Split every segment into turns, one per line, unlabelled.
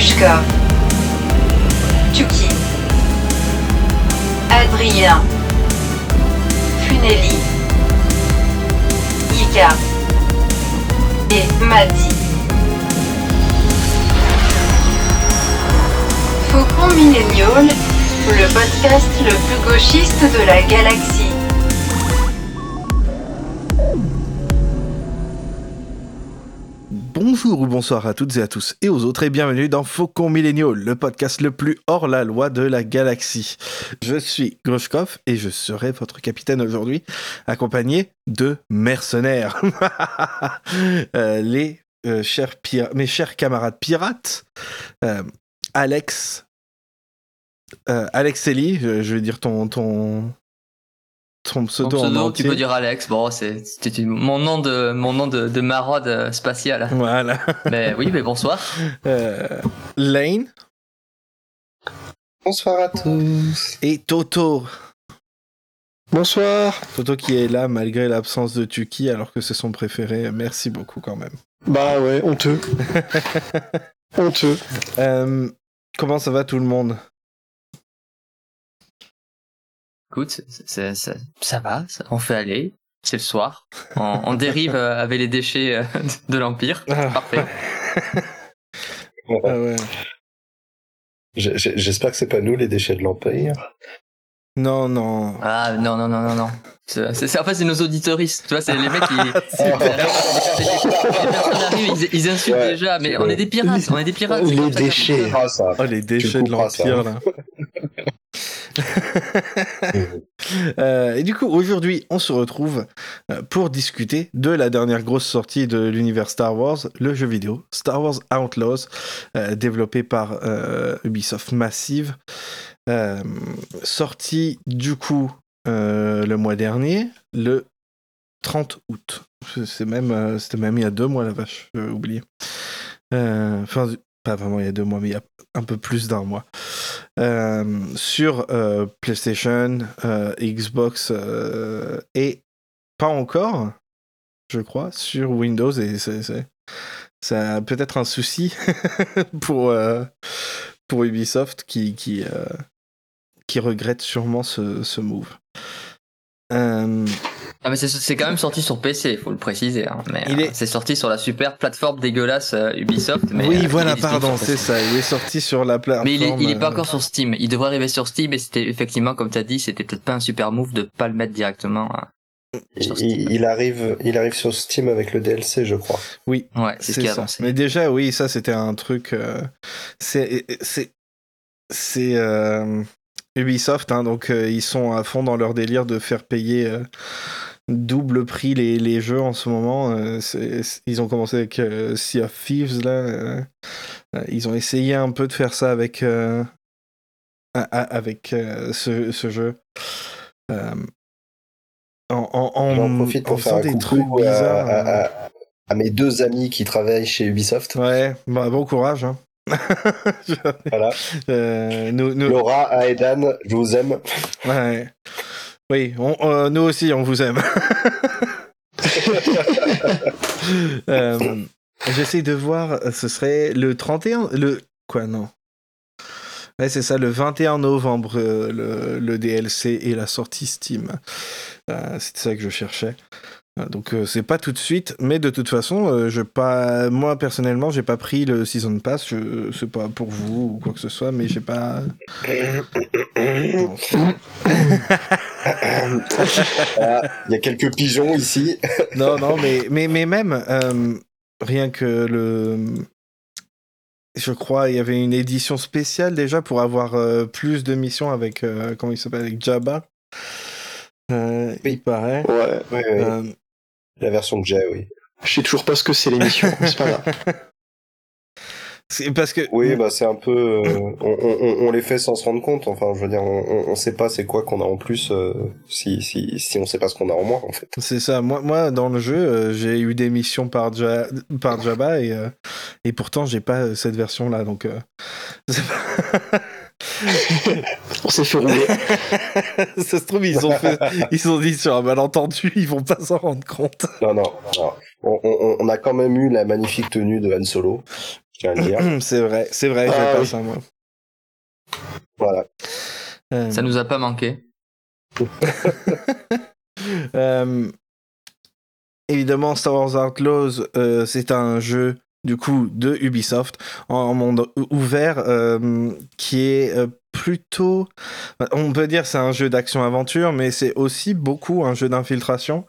Grushkov, Tuki, Adrien, Funeli, Ika et Madi. Faucon Millennial, le podcast le plus gauchiste de la galaxie.
Bonjour ou bonsoir à toutes et à tous et aux autres et bienvenue dans Faucon Millennial, le podcast le plus hors la loi de la galaxie. Je suis Grushkov et je serai votre capitaine aujourd'hui, accompagné de mercenaires. Mes chers camarades pirates, Alex Ellie, je vais dire ton pseudo en entier.
Tu peux dire Alex. Bon, c'était mon nom de maraude spatiale.
Voilà.
Mais oui, mais bonsoir.
Lane.
Bonsoir à tous.
Et Toto.
Bonsoir.
Toto qui est là malgré l'absence de Tuki alors que c'est son préféré. Merci beaucoup quand même.
Bah ouais, honteux. Honteux.
Comment ça va tout le monde?
Écoute, ça va, on fait aller. C'est le soir. On dérive avec les déchets de l'Empire. Parfait.
Ah ouais.
J'espère que c'est pas nous les déchets de l'Empire.
Non.
Ah non. En fait, c'est nos auditeuristes. Tu vois, c'est les mecs qui. Les personnes arrivent, ils insultent déjà, mais on est des pirates.
Les déchets.
Les déchets de l'Empire là. Et du coup, aujourd'hui, on se retrouve pour discuter de la dernière grosse sortie de l'univers Star Wars, le jeu vidéo Star Wars Outlaws, développé par Ubisoft Massive, sorti du coup le mois dernier, le 30 août. C'était même il y a 2 mois, la vache, j'ai oublié. Enfin, pas vraiment il y a 2 mois, mais il y a un peu plus d'1 mois. Sur PlayStation, Xbox et pas encore, je crois, sur Windows, et ça a peut-être un souci pour Ubisoft qui regrette sûrement ce move.
Ah mais c'est quand même sorti sur PC, il faut le préciser. Hein. Mais c'est sorti sur la super plateforme dégueulasse Ubisoft. Mais,
oui, voilà, pardon, c'est ça. Il est sorti sur la plateforme.
Mais il est pas encore sur Steam. Il devrait arriver sur Steam, et c'était effectivement, comme t'as dit, c'était peut-être pas un super move de pas le mettre directement.
Il arrive sur Steam avec le DLC, je crois.
Oui,
ouais, c'est ce qui a avancé.
Mais déjà, oui, ça c'était un truc. C'est Ubisoft, hein, donc ils sont à fond dans leur délire de faire payer double prix les jeux en ce moment. Ils ont commencé avec Sea of Thieves là. Ils ont essayé un peu de faire ça avec ce jeu.
J'en profite pour faire un
des
coucou
trucs bizarres
à mes 2 amis qui travaillent chez Ubisoft.
Ouais, bah, bon courage. Hein.
Voilà. Laura, Aedan, je vous aime.
Ouais. Oui, nous aussi, on vous aime. J'essaie de voir, ce serait le 31... Non. Ouais, c'est ça, le 21 novembre, le DLC et la sortie Steam. C'est ça que je cherchais. Donc c'est pas tout de suite, mais de toute façon, moi personnellement, j'ai pas pris le Season Pass. C'est pas pour vous ou quoi que ce soit, mais j'ai pas.
Il y a quelques pigeons ici.
Non, mais même rien que je crois il y avait une édition spéciale déjà pour avoir plus de missions avec comment il s'appelle, avec Jabba.
Oui.
Il paraît.
Ouais. La version que j'ai, oui.
Je sais toujours pas ce que c'est l'émission, c'est pas grave.
C'est parce que...
Oui, bah c'est un peu... on les fait sans se rendre compte, enfin, je veux dire, on sait pas c'est quoi qu'on a en plus si on sait pas ce qu'on a en moins, en fait.
C'est ça, moi dans le jeu, j'ai eu des missions par Jabba et pourtant j'ai pas cette version-là, donc... c'est pas...
On s'est fait rouler.
Ça se trouve, ils ont dit sur un malentendu, ils vont pas s'en rendre compte.
Non. On a quand même eu la magnifique tenue de Han Solo. tiens à le dire.
C'est vrai, j'ai pas
oui.
ça, moi.
Voilà.
Ça nous a pas manqué.
Évidemment, Star Wars Outlaws, c'est un jeu du coup de Ubisoft en monde ouvert qui est plutôt, on peut dire c'est un jeu d'action-aventure, mais c'est aussi beaucoup un jeu d'infiltration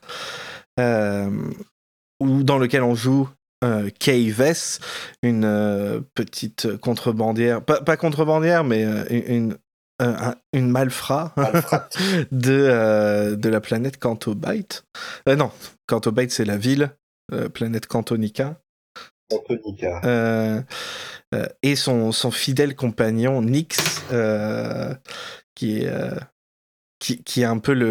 dans lequel on joue Kay Vess, une petite contrebandière, pas contrebandière, mais une malfrat de la planète Canto-Bight. Non, Canto-Bight, c'est la ville, planète Cantonica. Et son fidèle compagnon, Nyx, qui est un peu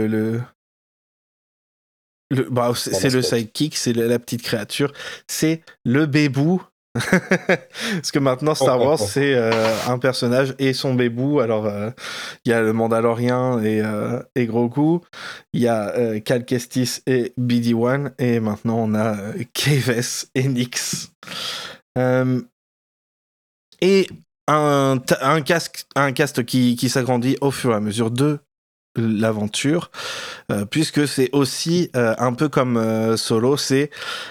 c'est le sidekick, c'est la petite créature, c'est le bébou. Parce que maintenant Star Wars c'est un personnage et son bébou. Alors il y a le Mandalorien et Grogu, il y a Cal Kestis et BD-1, et maintenant on a Kay Vess et Nyx. Et un cast qui s'agrandit au fur et à mesure de l'aventure, puisque c'est aussi un peu comme Solo, c'est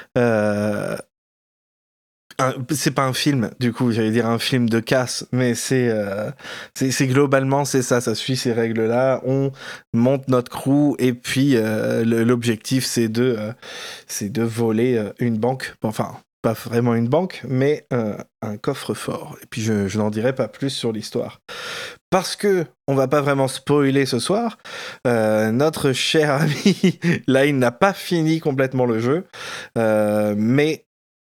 pas un film, du coup, j'allais dire un film de casse, mais c'est globalement, c'est ça suit ces règles-là, on monte notre crew, et puis l'objectif, c'est de voler une banque, enfin, pas vraiment une banque, mais un coffre-fort. Et puis je n'en dirai pas plus sur l'histoire. Parce que on va pas vraiment spoiler ce soir, notre cher ami, là, il n'a pas fini complètement le jeu, mais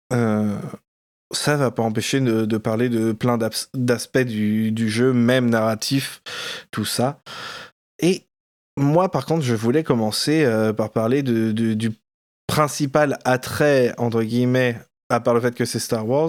ça va pas empêcher de parler de plein d'aspects du jeu, même narratif, tout ça. Et moi, par contre, je voulais commencer par parler du principal attrait, entre guillemets, à part le fait que c'est Star Wars,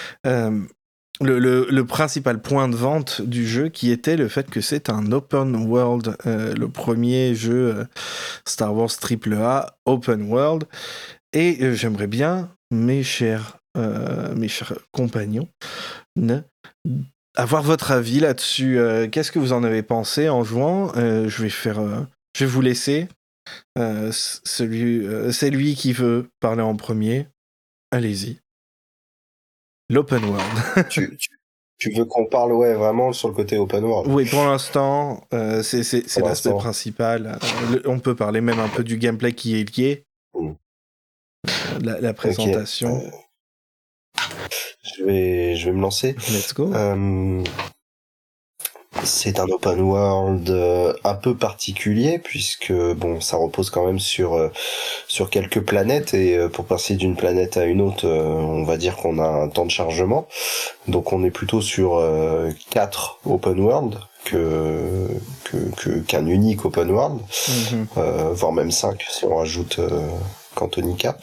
le principal point de vente du jeu, qui était le fait que c'est un open world, le premier jeu Star Wars AAA open world. Et j'aimerais bien, mes chers compagnons, avoir votre avis là-dessus. Qu'est-ce que vous en avez pensé en jouant? Je vais vous laisser. C'est lui qui veut parler en premier. Allez-y. L'open world.
Tu veux qu'on parle vraiment sur le côté open world?
Oui, pour l'instant, c'est l'aspect principal. On peut parler même un peu du gameplay qui est lié. La présentation.
Okay. Je vais me lancer.
Let's go.
C'est un open world un peu particulier, puisque bon, ça repose quand même sur quelques planètes, et pour passer d'une planète à une autre, on va dire qu'on a un temps de chargement. Donc on est plutôt sur 4 open world qu'un unique open world, voire même 5 si on rajoute Cantonica.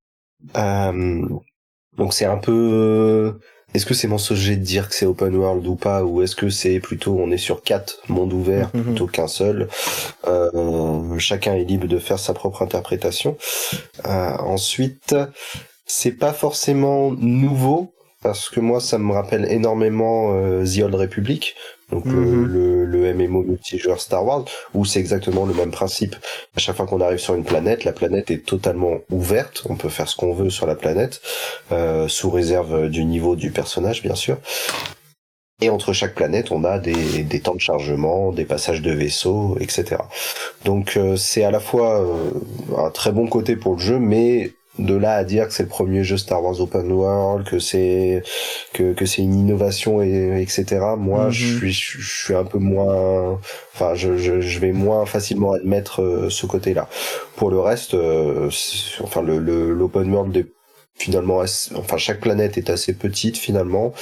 Donc c'est un peu... Est-ce que c'est mensonger de dire que c'est open world ou pas, ou est-ce que c'est plutôt on est sur 4 mondes ouverts plutôt qu'un seul? Chacun est libre de faire sa propre interprétation. Ensuite, c'est pas forcément nouveau, parce que moi ça me rappelle énormément The Old Republic, donc le MMO multijoueur Star Wars, où c'est exactement le même principe. À chaque fois qu'on arrive sur une planète, la planète est totalement ouverte, on peut faire ce qu'on veut sur la planète, sous réserve du niveau du personnage bien sûr. Et entre chaque planète, on a des temps de chargement, des passages de vaisseaux, etc. Donc c'est à la fois un très bon côté pour le jeu, mais de là à dire que c'est le premier jeu Star Wars Open World, que c'est une innovation, etc. Moi, je suis un peu moins, enfin, je vais moins facilement admettre ce côté-là. Pour le reste, enfin, l'Open World est finalement enfin, chaque planète est assez petite finalement.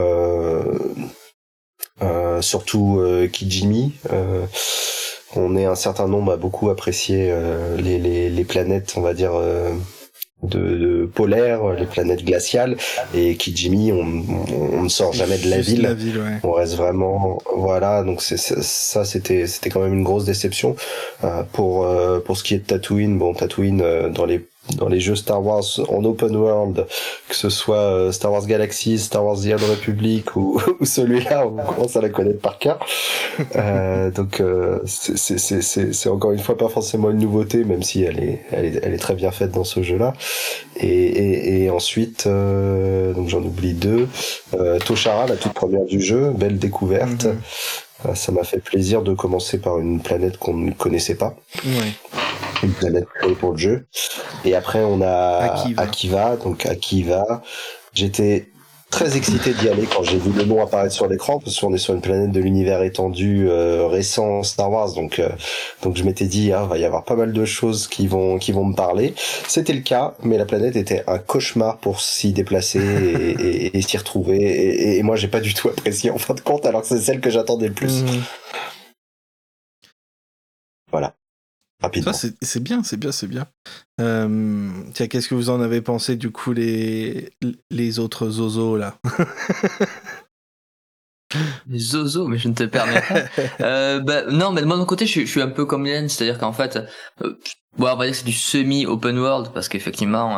Surtout Kijimi. On est un certain nombre à beaucoup apprécier les planètes, on va dire, de polaires, les planètes glaciales, et Kijimi, on ne sort jamais de la ville.
Ouais.
On reste vraiment, voilà, donc c'était quand même une grosse déception. Pour ce qui est de Tatooine, bon, Tatooine, dans les dans les jeux Star Wars en open world, que ce soit Star Wars Galaxies, Star Wars The Old Republic ou celui-là, on commence à la connaître par cœur. Donc c'est encore une fois pas forcément une nouveauté, même si elle est très bien faite dans ce jeu-là. Et ensuite, donc j'en oublie deux. Toshara, la toute première du jeu, belle découverte. Ça m'a fait plaisir de commencer par une planète qu'on ne connaissait pas.
Ouais.
Une planète créée pour le jeu. Et après, on a Akiva. Donc Akiva, j'étais très excité d'y aller quand j'ai vu le nom apparaître sur l'écran, parce qu'on est sur une planète de l'univers étendu récent Star Wars, donc je m'étais dit va y avoir pas mal de choses qui vont me parler. C'était le cas, mais la planète était un cauchemar pour s'y déplacer et s'y retrouver, et moi j'ai pas du tout apprécié en fin de compte, alors que c'est celle que j'attendais le plus. Voilà. Rapidement.
Ça, c'est bien. Tiens, qu'est-ce que vous en avez pensé, du coup, les autres zozos, là?
Les zozos, mais je ne te permets pas. Non, mais de mon côté, je suis un peu comme Yann, c'est-à-dire qu'en fait, on va dire que c'est du semi-open world, parce qu'effectivement,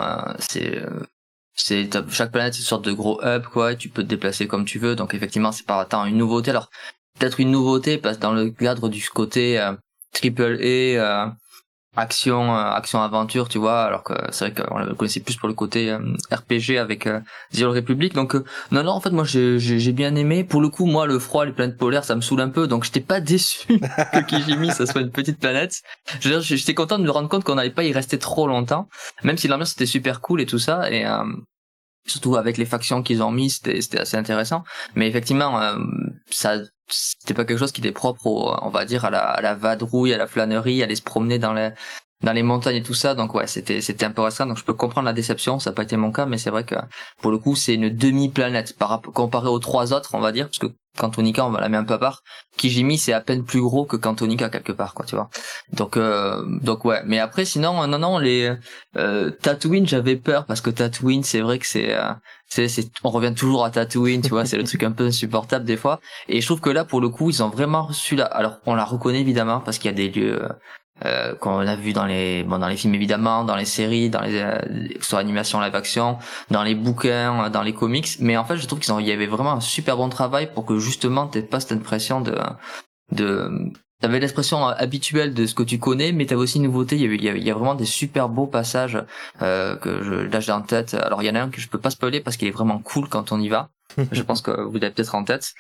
chaque planète, c'est une sorte de gros hub, quoi, et tu peux te déplacer comme tu veux, donc effectivement, c'est pas tant une nouveauté. Alors, peut-être une nouveauté, parce que dans le cadre du côté triple A, action aventure, tu vois, alors que c'est vrai qu'on le connaissait plus pour le côté RPG avec The Old Republic. Donc non, en fait, moi j'ai bien aimé. Pour le coup, moi le froid, les planètes polaires, ça me saoule un peu, donc j'étais pas déçu que Kijimi ça soit une petite planète. J'étais content de me rendre compte qu'on n'allait pas y rester trop longtemps, même si l'ambiance était super cool et tout ça, et surtout avec les factions qu'ils ont mis, c'était assez intéressant. Mais effectivement, ça c'était pas quelque chose qui était propre on va dire à la vadrouille, à la flânerie, aller se promener dans les montagnes et tout ça. Donc ouais, c'était un peu restreint, donc je peux comprendre la déception. Ça n'a pas été mon cas, mais c'est vrai que pour le coup c'est une demi-planète comparé aux trois autres, on va dire, parce que Cantonica on va la mettre un peu à part. Kijimi c'est à peine plus gros que Cantonica quelque part, quoi, tu vois. Donc ouais, mais après sinon non les Tatooine, j'avais peur parce que Tatooine c'est vrai que c'est on revient toujours à Tatooine, tu vois, c'est le truc un peu insupportable des fois, et je trouve que là pour le coup ils ont vraiment reçu alors on la reconnaît évidemment parce qu'il y a des lieux qu'on a vu dans les films évidemment, dans les séries, dans les soit animation live action, dans les bouquins, dans les comics, mais en fait je trouve il y avait vraiment un super bon travail pour que justement t'aies pas cette impression t'avais l'expression habituelle de ce que tu connais, mais t'avais aussi une nouveauté. Il y a vraiment des super beaux passages là j'ai en tête. Alors il y en a un que je peux pas spoiler parce qu'il est vraiment cool quand on y va. Je pense que vous l'avez peut-être en tête.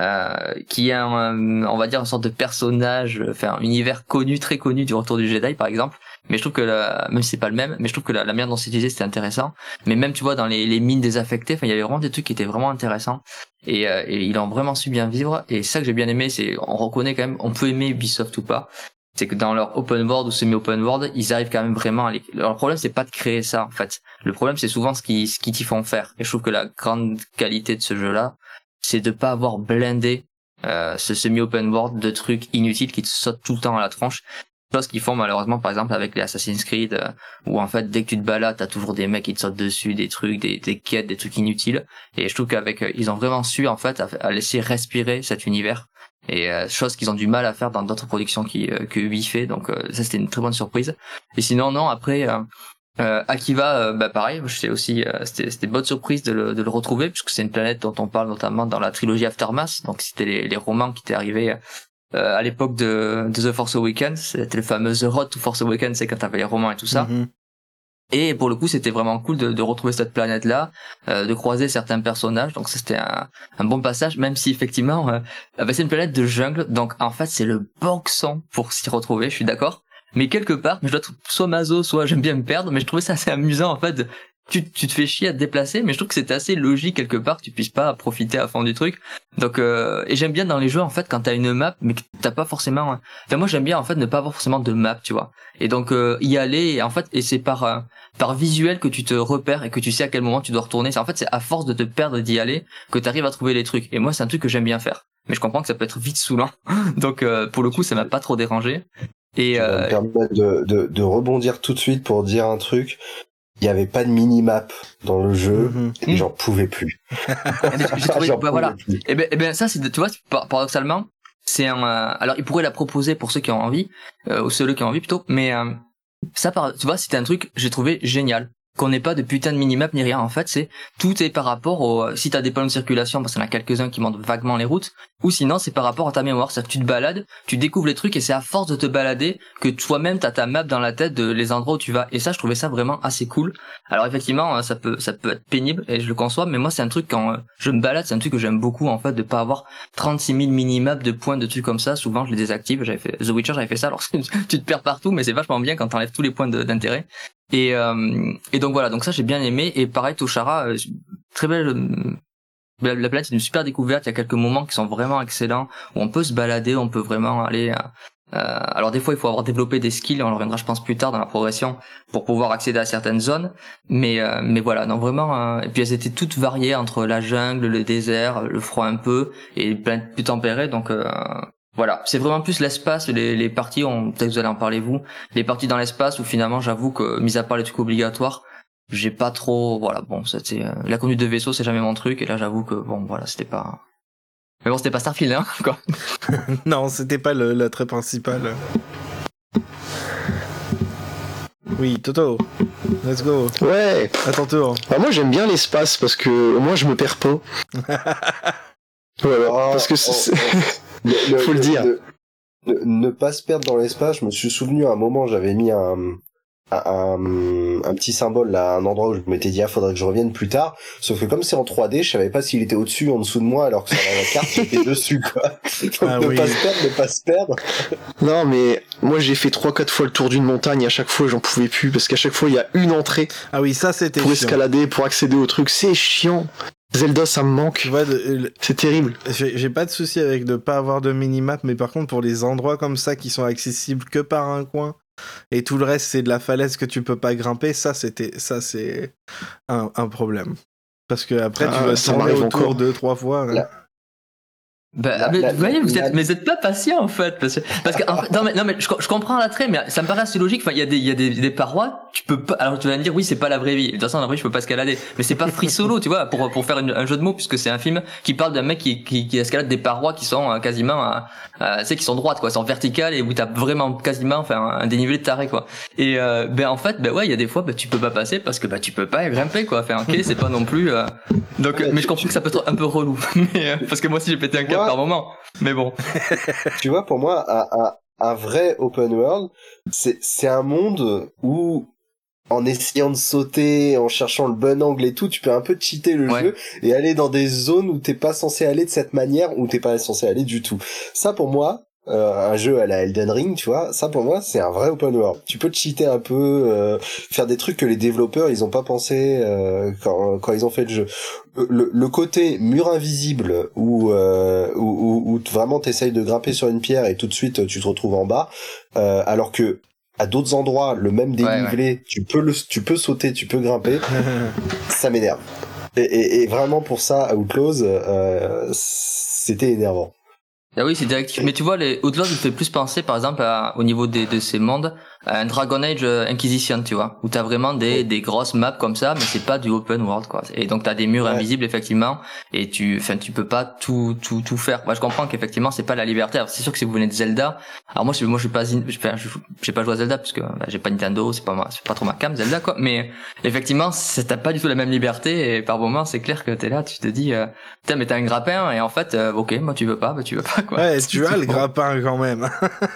Qui est on va dire une sorte de personnage, un univers connu, très connu du Retour du Jedi par exemple. Mais je trouve que même si c'est pas le même, mais je trouve que la manière dont c'est utilisé c'était intéressant. Mais même tu vois dans les mines désaffectées, il y avait vraiment des trucs qui étaient vraiment intéressants. Et ils ont vraiment su bien vivre. Et ça que j'ai bien aimé, c'est on reconnaît quand même, on peut aimer Ubisoft ou pas, c'est que dans leur open world ou semi-open world, ils arrivent quand même vraiment leur problème c'est pas de créer ça en fait. Le problème c'est souvent ce qu'ils t'y font faire. Et je trouve que la grande qualité de ce jeu-là, c'est de pas avoir blindé ce semi-open world de trucs inutiles qui te sautent tout le temps à la tronche. Chose qu'ils font malheureusement par exemple avec les Assassin's Creed où en fait dès que tu te balades t'as toujours des mecs qui te sautent dessus, des trucs, des quêtes, des trucs inutiles. Et je trouve qu'avec ils ont vraiment su en fait à laisser respirer cet univers. Et chose qu'ils ont du mal à faire dans d'autres productions que Ubi fait. Donc ça c'était une très bonne surprise. Et sinon non après Akiva, pareil, c'était aussi c'était bonne surprise de le retrouver puisque c'est une planète dont on parle notamment dans la trilogie Aftermath. Donc c'était les romans qui étaient arrivés à l'époque de The Force Awakens. C'était le fameux The Road to Force Awakens, c'est quand t'avais les romans et tout ça. Et pour le coup c'était vraiment cool de retrouver cette planète là, de croiser certains personnages. Donc c'était un bon passage, même si effectivement c'est une planète de jungle, donc en fait c'est le boxon pour s'y retrouver, je suis d'accord. Mais quelque part, je dois être soit maso, soit j'aime bien me perdre, mais je trouvais ça assez amusant en fait. Tu te fais chier à te déplacer, mais je trouve que c'était assez logique quelque part que tu puisses pas profiter à fond du truc. Donc et j'aime bien dans les jeux en fait quand t'as une map, mais que t'as pas forcément. Enfin moi j'aime bien en fait ne pas avoir forcément de map, tu vois. Et donc y aller et c'est par visuel que tu te repères et que tu sais à quel moment tu dois retourner. En fait c'est à force de te perdre et d'y aller que t'arrives à trouver les trucs. Et moi c'est un truc que j'aime bien faire. Mais je comprends que ça peut être vite saoulant. Donc pour le coup ça m'a pas trop dérangé. Et
je vais me permettre de rebondir tout de suite pour dire un truc. Il y avait pas de minimap dans le jeu et j'en pouvais plus.
J'ai trouvé, voilà. Et ben ça c'est tu vois paradoxalement c'est alors ils pourraient la proposer pour ceux qui ont envie ou ceux qui ont envie plutôt, mais ça, tu vois, c'était un truc j'ai trouvé génial. Qu'on n'ait pas de putain de minimap ni rien. En fait, tout est par rapport si t'as des panneaux de circulation, parce qu'il y en a quelques-uns qui montrent vaguement les routes, ou sinon c'est par rapport à ta mémoire. C'est-à-dire que tu te balades, tu découvres les trucs et c'est à force de te balader que toi-même t'as ta map dans la tête de les endroits où tu vas. Et ça, je trouvais ça vraiment assez cool. Alors effectivement, ça peut être pénible et je le conçois, mais moi c'est un truc quand je me balade, c'est un truc que j'aime beaucoup en fait, de pas avoir 36 000 minimaps de points de trucs comme ça. Souvent je les désactive. J'avais fait The Witcher, j'avais fait ça. Alors tu te perds partout, mais c'est vachement bien quand t'enlèves tous les points d'intérêt. Et donc voilà, donc ça j'ai bien aimé. Et pareil, Toshara, très belle. La planète, c'est une super découverte. Il y a quelques moments qui sont vraiment excellents où on peut se balader, on peut vraiment aller. Alors des fois, il faut avoir développé des skills. On en reviendra, je pense, plus tard dans la progression pour pouvoir accéder à certaines zones. Mais voilà, non vraiment. Et puis elles étaient toutes variées entre la jungle, le désert, le froid un peu et les planètes plus tempérées. Donc voilà, c'est vraiment plus l'espace, les parties, peut-être que vous allez en parler vous, les parties dans l'espace où finalement j'avoue que, mis à part les trucs obligatoires, j'ai pas trop, voilà, bon, c'était, la conduite de vaisseau c'est jamais mon truc, et là j'avoue que, bon, voilà, c'était pas... Mais bon, c'était pas Starfield, hein, quoi.
Non, c'était pas l'attrait principal. Oui, Toto, let's go.
Ouais.
À ton tour.
Bah, moi j'aime bien l'espace parce que au moins je me perds pas. Voilà, parce que faut le dire.
Ne pas se perdre dans l'espace, je me suis souvenu à un moment, j'avais mis un petit symbole là, à un endroit où je m'étais dit faudrait que je revienne plus tard, sauf que comme c'est en 3D, je savais pas s'il était au-dessus ou en dessous de moi, alors que sur la carte j'étais dessus quoi. Donc ne pas se perdre.
Non mais moi j'ai fait 3-4 fois le tour d'une montagne, et à chaque fois j'en pouvais plus, parce qu'à chaque fois il y a une entrée.
Ah oui, ça c'était
pour
chiant.
Escalader, pour accéder au truc, c'est chiant. Zelda, ça me manque.
Tu vois,
c'est terrible.
J'ai pas de souci avec de pas avoir de minimap, mais par contre pour les endroits comme ça qui sont accessibles que par un coin et tout le reste c'est de la falaise que tu peux pas grimper, ça c'est un problème. Parce que après tu vas tourner autour 2-3 fois. Hein.
Bah, vous voyez, vous êtes pas patient en fait, parce que en fait, non mais je comprends l'attrait, mais ça me paraît assez logique. Enfin, il y a des parois, tu peux pas. Alors tu vas me dire oui, c'est pas la vraie vie. De toute façon, la vraie vie, je peux pas escalader. Mais c'est pas Free Solo, tu vois, pour faire un jeu de mots, puisque c'est un film qui parle d'un mec qui escalade des parois qui sont quasiment, tu sais, qui sont droites quoi, sont verticales et où t'as vraiment quasiment, un dénivelé de taré quoi. Et en fait, ouais, il y a des fois, tu peux pas passer parce que tu peux pas grimper quoi. Enfin, ok, c'est pas non plus. Donc, mais je comprends que ça peut être un peu relou, mais parce que moi aussi j'ai pété un câble par moment, mais bon.
Tu vois, pour moi, un vrai open world, c'est un monde où, en essayant de sauter, en cherchant le bon angle et tout, tu peux un peu cheater le jeu et aller dans des zones où t'es pas censé aller de cette manière, où t'es pas censé aller du tout. Ça, pour moi, un jeu à la Elden Ring, tu vois, ça pour moi c'est un vrai open world. Tu peux cheater un peu, faire des trucs que les développeurs ils ont pas pensé quand ils ont fait le jeu. Le côté mur invisible où vraiment t'essayes de grimper sur une pierre et tout de suite tu te retrouves en bas, alors que à d'autres endroits le même dénivelé, tu peux sauter, tu peux grimper, ça m'énerve. Et vraiment pour ça Outlaws c'était énervant.
Ah oui, c'est directif. Mais tu vois, les Outlaws, il fait plus penser, par exemple, au niveau de ces mondes, à un Dragon Age Inquisition, tu vois, où t'as vraiment des grosses maps comme ça, mais c'est pas du open world, quoi. Et donc t'as des murs invisibles, effectivement, et tu peux pas tout faire. Moi, je comprends qu'effectivement, c'est pas la liberté. Alors, c'est sûr que si vous venez de Zelda, alors moi, j'ai pas joué à Zelda, parce que j'ai pas Nintendo, c'est pas trop ma cam, Zelda, quoi. Mais, effectivement, t'as pas du tout la même liberté, et par moments, c'est clair que t'es là, tu te dis, putain, mais t'as un grappin, et en fait, ok, moi, tu veux pas, quoi.
Ouais, tu as le grappin quand même.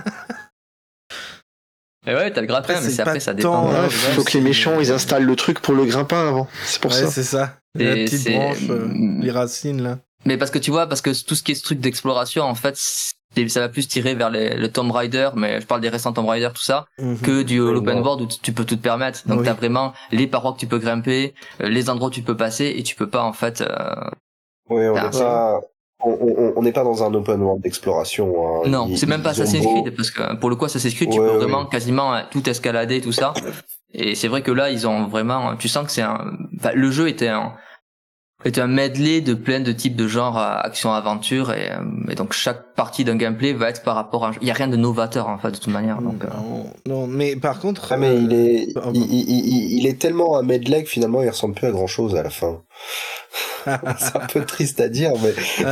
Et ouais, t'as le grappin, mais après ça dépend.
Il faut que les méchants ils installent le truc pour le grimpin avant. C'est pour ça.
Ouais, c'est ça. La petite branche, les racines là.
Mais parce que tout ce qui est ce truc d'exploration, en fait, ça va plus tirer vers le Tomb Raider, mais je parle des récents Tomb Raider, tout ça, que du open world où tu peux tout te permettre. Donc t'as vraiment les parois que tu peux grimper, les endroits où tu peux passer, et tu peux pas en fait.
Oui, on n'est pas dans un open world d'exploration. Hein.
Non, c'est même pas Assassin's Creed, parce que pour le coup Assassin's Creed, tu peux vraiment quasiment tout escalader, tout ça. Et c'est vrai que là, ils ont vraiment, tu sens que le jeu était un medley de plein de types de genres action-aventure, et donc chaque partie d'un gameplay va être par rapport à il y a rien de novateur en fait de toute manière. Donc
non, mais par contre
mais il est tellement un medley que finalement il ressemble plus à grand chose à la fin. C'est un peu triste à dire,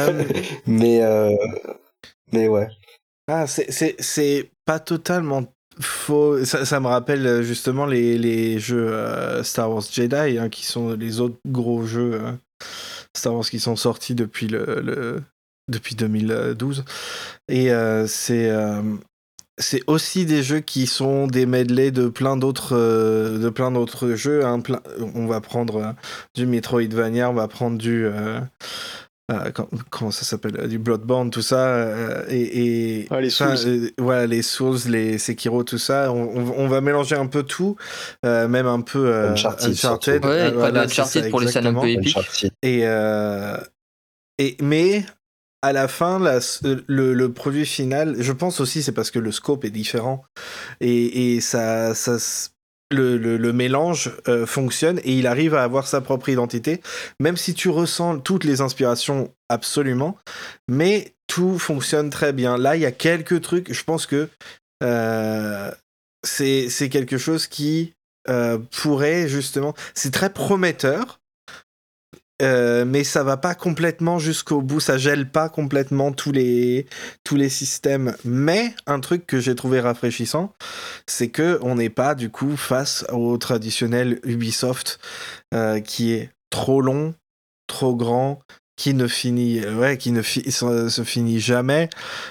mais mais ouais.
Ah, c'est pas totalement ça me rappelle justement les jeux Star Wars Jedi, hein, qui sont les autres gros jeux Star Wars qui sont sortis depuis depuis 2012. Et c'est aussi des jeux qui sont des medleys de plein d'autres jeux. Hein, on va prendre du Metroidvania, on va prendre du comment ça s'appelle, du Bloodborne, tout ça, et
les Souls.
voilà, les Souls, les Sekiro, tout ça. On va mélanger un peu tout, même un peu Uncharted.
Ouais,
Voilà,
Uncharted
c'est ça,
pour les scènes un peu
exactement.
épiques.
Mais à la fin, le produit final, je pense aussi c'est parce que le scope est différent et le mélange fonctionne et il arrive à avoir sa propre identité, même si tu ressens toutes les inspirations absolument, mais tout fonctionne très bien. Là, il y a quelques trucs, je pense que c'est quelque chose qui pourrait justement... C'est très prometteur, mais ça va pas complètement jusqu'au bout, ça gèle pas complètement tous les systèmes. Mais un truc que j'ai trouvé rafraîchissant, c'est que on n'est pas du coup face au traditionnel Ubisoft qui est trop long, trop grand, qui ne se finit jamais.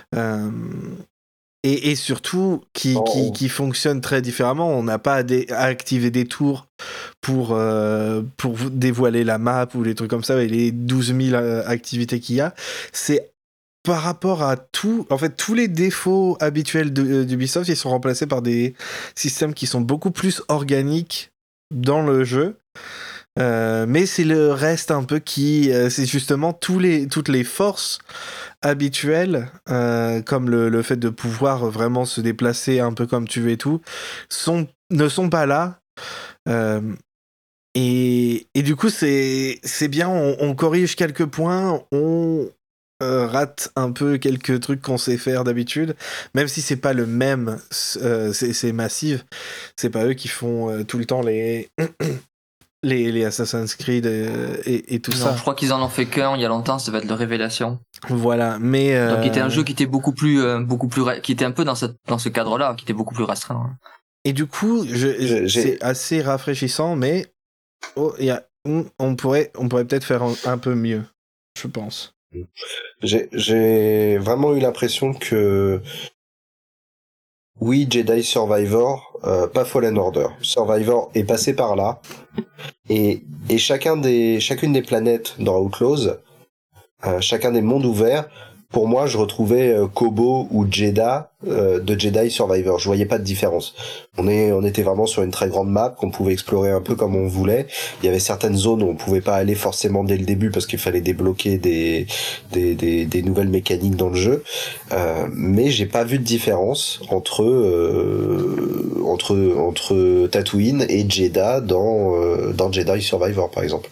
Et surtout, qui fonctionne très différemment. On n'a pas à activer des tours pour vous dévoiler la map ou les trucs comme ça, et les 12 000 activités qu'il y a. C'est par rapport à tout... En fait, tous les défauts habituels d'Ubisoft, ils sont remplacés par des systèmes qui sont beaucoup plus organiques dans le jeu. Mais c'est le reste un peu qui... c'est justement toutes les forces habituelles, comme le fait de pouvoir vraiment se déplacer un peu comme tu veux et tout, ne sont pas là. Et du coup, c'est bien, on corrige quelques points, on rate un peu quelques trucs qu'on sait faire d'habitude, même si c'est pas le même, c'est Massive, c'est pas eux qui font tout le temps les Assassin's Creed et tout ça.
Je crois qu'ils en ont fait qu'un il y a longtemps, ça va être le Révélation.
Voilà, mais
donc qui était un jeu qui était beaucoup plus qui était un peu dans ce cadre-là, qui était beaucoup plus restreint.
Et du coup, c'est assez rafraîchissant, mais on pourrait peut-être faire un peu mieux, je pense.
J'ai vraiment eu l'impression que oui, Jedi Survivor, pas Fallen Order. Survivor est passé par là, et chacune des planètes dans Outlaws, chacun des mondes ouverts, pour moi, je retrouvais Kobo ou Jeddah de Jedi Survivor. Je voyais pas de différence. On était vraiment sur une très grande map qu'on pouvait explorer un peu comme on voulait. Il y avait certaines zones où on pouvait pas aller forcément dès le début parce qu'il fallait débloquer des nouvelles mécaniques dans le jeu. Mais j'ai pas vu de différence entre Tatooine et Jeddah dans Jedi Survivor, par exemple.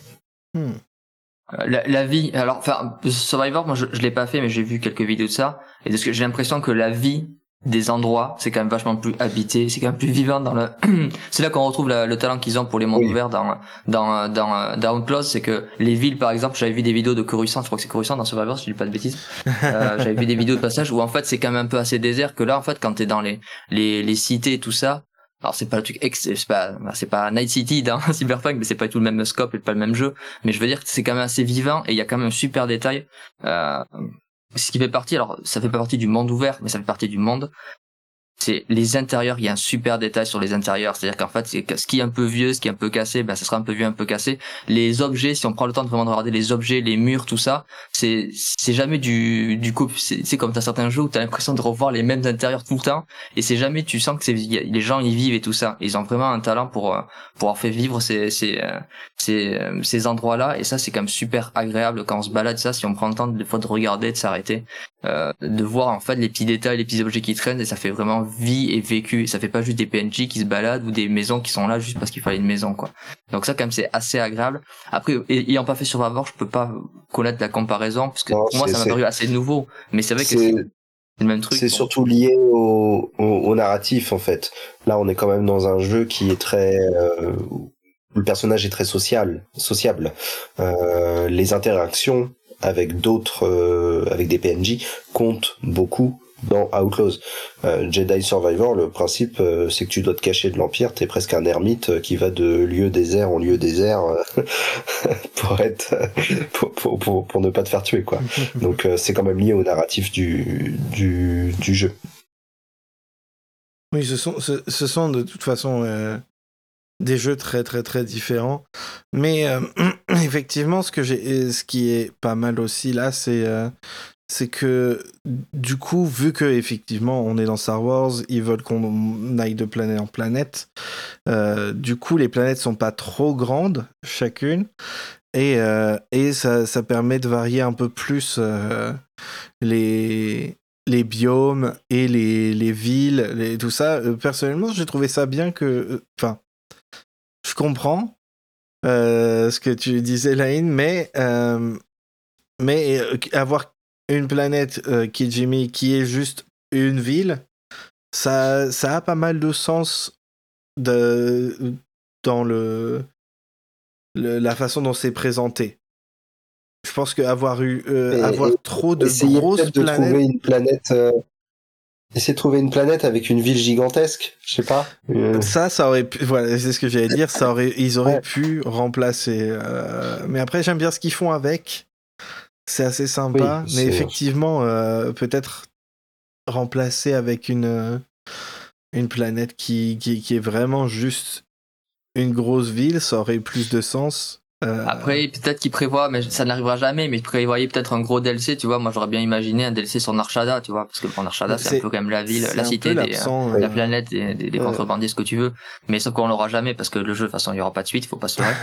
La vie, alors, enfin, Survivor, moi je l'ai pas fait, mais j'ai vu quelques vidéos de ça, et parce que j'ai l'impression que la vie des endroits, c'est quand même vachement plus habité, c'est quand même plus vivant dans le, c'est là qu'on retrouve le talent qu'ils ont pour les mondes ouverts dans Outlaws, c'est que les villes, par exemple, j'avais vu des vidéos de Coruscant, je crois que c'est Coruscant dans Survivor, si je dis pas de bêtises, j'avais vu des vidéos de passage où en fait c'est quand même un peu assez désert, que là en fait quand t'es dans les cités et tout ça, alors c'est pas le truc c'est pas Night City dans Cyberpunk, mais c'est pas tout le même scope et pas le même jeu, mais je veux dire que c'est quand même assez vivant et il y a quand même un super détail, ce qui fait partie, alors ça fait pas partie du monde ouvert, mais ça fait partie du monde. C'est les intérieurs, il y a un super détail sur les intérieurs, c'est-à-dire qu'en fait, c'est ce qui est un peu vieux, ce qui est un peu cassé, ben ça sera un peu vieux, un peu cassé. Les objets, si on prend le temps de vraiment regarder les objets, les murs, tout ça, c'est jamais du coup, c'est comme dans certains jeux où t'as l'impression de revoir les mêmes intérieurs tout le temps, et c'est jamais, tu sens que les gens y vivent et tout ça. Ils ont vraiment un talent pour avoir fait vivre ces endroits-là, et ça c'est quand même super agréable quand on se balade, ça, si on prend le temps des fois de regarder, de s'arrêter, de voir en fait les petits détails, les petits objets qui traînent, et ça fait vraiment vie et vécu, et ça fait pas juste des PNJ qui se baladent ou des maisons qui sont là juste parce qu'il fallait une maison, quoi. Donc ça quand même c'est assez agréable. Après, ayant pas fait Survivor, je peux pas connaître la comparaison parce que pour moi ça m'a paru assez nouveau, mais c'est vrai que c'est le même truc.
C'est surtout lié au narratif en fait. Là on est quand même dans un jeu qui est très où le personnage est très sociable. Les interactions avec d'autres, avec des PNJ comptent beaucoup dans Outlaws. Jedi Survivor, le principe, c'est que tu dois te cacher de l'Empire, t'es presque un ermite qui va de lieu désert en lieu désert pour être pour ne pas te faire tuer, quoi. Donc c'est quand même lié au narratif du jeu.
Oui, ce sont de toute façon des jeux très très très différents. Mais effectivement, ce qui est pas mal aussi là, c'est que du coup, vu que effectivement on est dans Star Wars, ils veulent qu'on aille de planète en planète. Du coup, les planètes sont pas trop grandes chacune, et ça permet de varier un peu plus les biomes et les villes, tout ça. Personnellement, j'ai trouvé ça bien que, enfin, je comprends ce que tu disais, Laïn, mais avoir une planète Kijimi qui est juste une ville, ça a pas mal de sens dans la façon dont c'est présenté. Je pense qu'avoir trop de grosses
de
planètes...
trouver une planète... Essayer de trouver une planète avec une ville gigantesque, je sais pas.
Ça aurait pu... Voilà, c'est ce que j'allais dire. Ils auraient pu remplacer... Mais après, j'aime bien ce qu'ils font avec. C'est assez sympa.
Oui,
mais effectivement, peut-être remplacer avec une planète qui est vraiment juste une grosse ville, ça aurait plus de sens.
Après, peut-être qu'ils prévoient, mais ça n'arrivera jamais, mais ils prévoyaient peut-être un gros DLC, tu vois. Moi, j'aurais bien imaginé un DLC sur Narshada, tu vois, parce que Narshada, c'est un peu quand même la ville, la cité, la planète, des contrebandiers, ce que tu veux. Mais sauf qu'on l'aura jamais, parce que le jeu, de toute façon, il y aura pas de suite, faut pas se leurrer.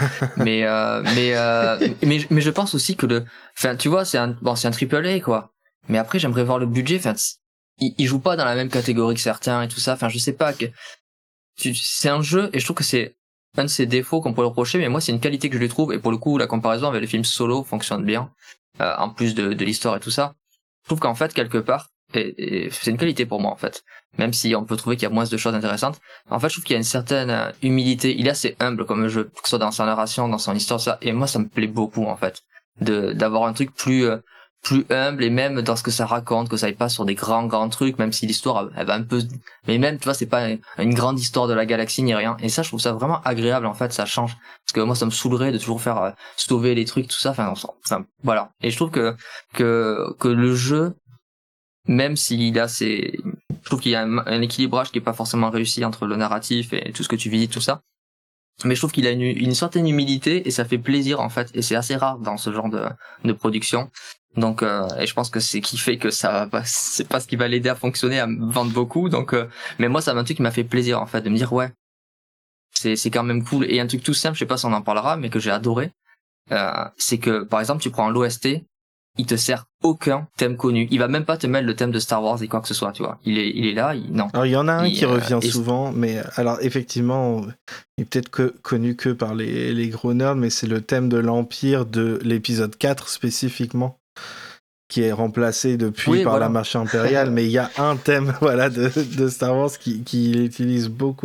mais je pense aussi que enfin, tu vois, c'est un triple A, quoi. Mais après, j'aimerais voir le budget, enfin, il joue pas dans la même catégorie que certains et tout ça. Enfin, je sais pas, c'est un jeu, et je trouve que c'est un de ses défauts qu'on pourrait reprocher, mais moi c'est une qualité que je lui trouve, et pour le coup la comparaison avec le film Solo fonctionne bien, en plus de l'histoire et tout ça. Je trouve qu'en fait quelque part, et c'est une qualité pour moi en fait, même si on peut trouver qu'il y a moins de choses intéressantes, en fait je trouve qu'il y a une certaine humilité, il est assez humble comme jeu, que ce soit dans sa narration, dans son histoire, ça, et moi ça me plaît beaucoup en fait, d'avoir un truc plus humble, et même dans ce que ça raconte, que ça aille pas sur des grands trucs, même si l'histoire elle va un peu, mais même tu vois, c'est pas une grande histoire de la galaxie ni rien, et ça je trouve ça vraiment agréable en fait, ça change, parce que moi ça me saoulerait de toujours faire sauver les trucs, tout ça, enfin voilà, et je trouve que le jeu, même s'il a je trouve qu'il y a un équilibrage qui est pas forcément réussi entre le narratif et tout ce que tu visites, tout ça, mais je trouve qu'il a une certaine humilité, et ça fait plaisir en fait, et c'est assez rare dans ce genre de production. Donc et je pense que c'est qui fait que ça c'est pas ce qui va l'aider à fonctionner, à vendre beaucoup. Donc mais moi ça m'a un truc qui m'a fait plaisir en fait, de me dire ouais, c'est quand même cool. Et un truc tout simple, je sais pas si on en parlera, mais que j'ai adoré, c'est que par exemple tu prends l'OST, il te sert aucun thème connu, il va même pas te mettre le thème de Star Wars et quoi que ce soit, tu vois, il est là, non.
Alors il y en a un qui revient souvent, mais alors effectivement il est peut-être connu que par les gros nerds, mais c'est le thème de l'Empire de l'épisode 4 spécifiquement, qui est remplacé depuis par la marche impériale. Mais il y a un thème de Star Wars qui utilise beaucoup.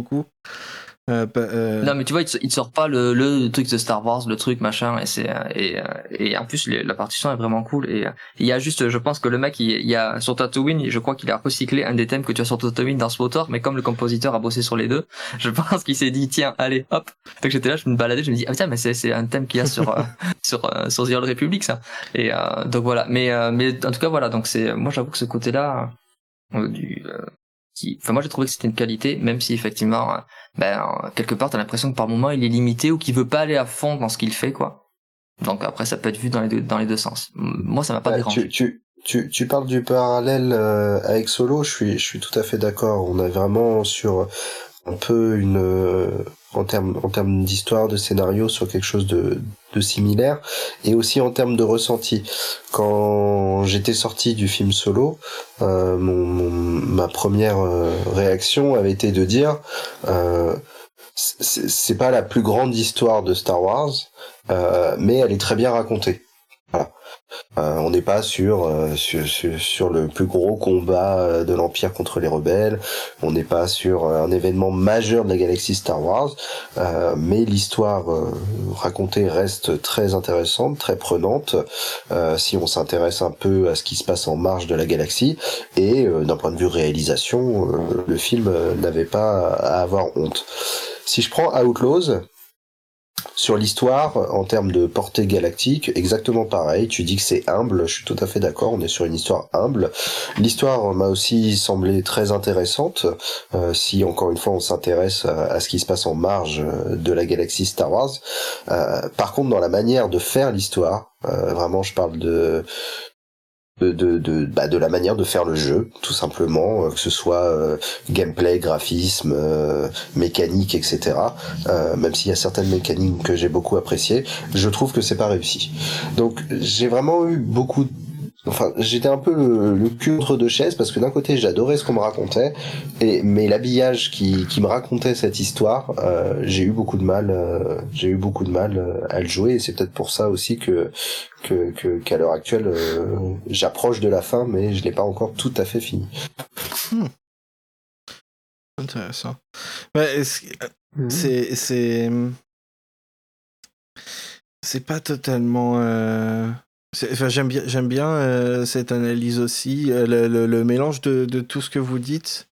Non mais tu vois, il te sort pas le truc de Star Wars, le truc machin, et en plus la partition est vraiment cool, et il y a juste, je pense que le mec il y a sur Tatooine, je crois qu'il a recyclé un des thèmes que tu as sur Tatooine dans SWTOR, mais comme le compositeur a bossé sur les deux, je pense qu'il s'est dit tiens allez hop, donc j'étais là, je me baladais, je me dis ah tiens mais c'est un thème qu'il y a sur sur The Old Republic, ça, et donc voilà, mais en tout cas voilà, donc moi j'avoue que ce côté là moi j'ai trouvé que c'était une qualité, même si effectivement quelque part t'as l'impression que par moment il est limité, ou qu'il veut pas aller à fond dans ce qu'il fait, quoi. Donc après ça peut être vu dans les deux sens. Moi ça m'a pas dérangé.
Tu parles du parallèle avec Solo, je suis tout à fait d'accord. On est vraiment sur un peu en termes d'histoire, de scénario, sur quelque chose de similaire, et aussi en termes de ressenti. Quand j'étais sorti du film Solo, ma première réaction avait été de dire c'est pas la plus grande histoire de Star Wars, mais elle est très bien racontée. On n'est pas sur le plus gros combat de l'Empire contre les rebelles, on n'est pas sur un événement majeur de la galaxie Star Wars, mais l'histoire racontée reste très intéressante, très prenante, si on s'intéresse un peu à ce qui se passe en marge de la galaxie, et d'un point de vue réalisation, le film n'avait pas à avoir honte. Si je prends Outlaws, sur l'histoire, en termes de portée galactique, exactement pareil. Tu dis que c'est humble, je suis tout à fait d'accord, on est sur une histoire humble. L'histoire m'a aussi semblé très intéressante, si encore une fois on s'intéresse à ce qui se passe en marge de la galaxie Star Wars. Par contre, dans la manière de faire l'histoire, vraiment je parle de la manière de faire le jeu, tout simplement, que ce soit gameplay, graphisme, mécanique, etc. Même s'il y a certaines mécaniques que j'ai beaucoup appréciées, je trouve que c'est pas réussi. Donc j'ai vraiment eu j'étais un peu le cul entre deux chaises, parce que d'un côté j'adorais ce qu'on me racontait, mais l'habillage qui me racontait cette histoire, j'ai eu beaucoup de mal à le jouer, et c'est peut-être pour ça aussi qu'à l'heure actuelle j'approche de la fin, mais je l'ai pas encore tout à fait fini.
Intéressant. Ouais, c'est pas totalement enfin, j'aime bien cette analyse aussi, le mélange de tout ce que vous dites.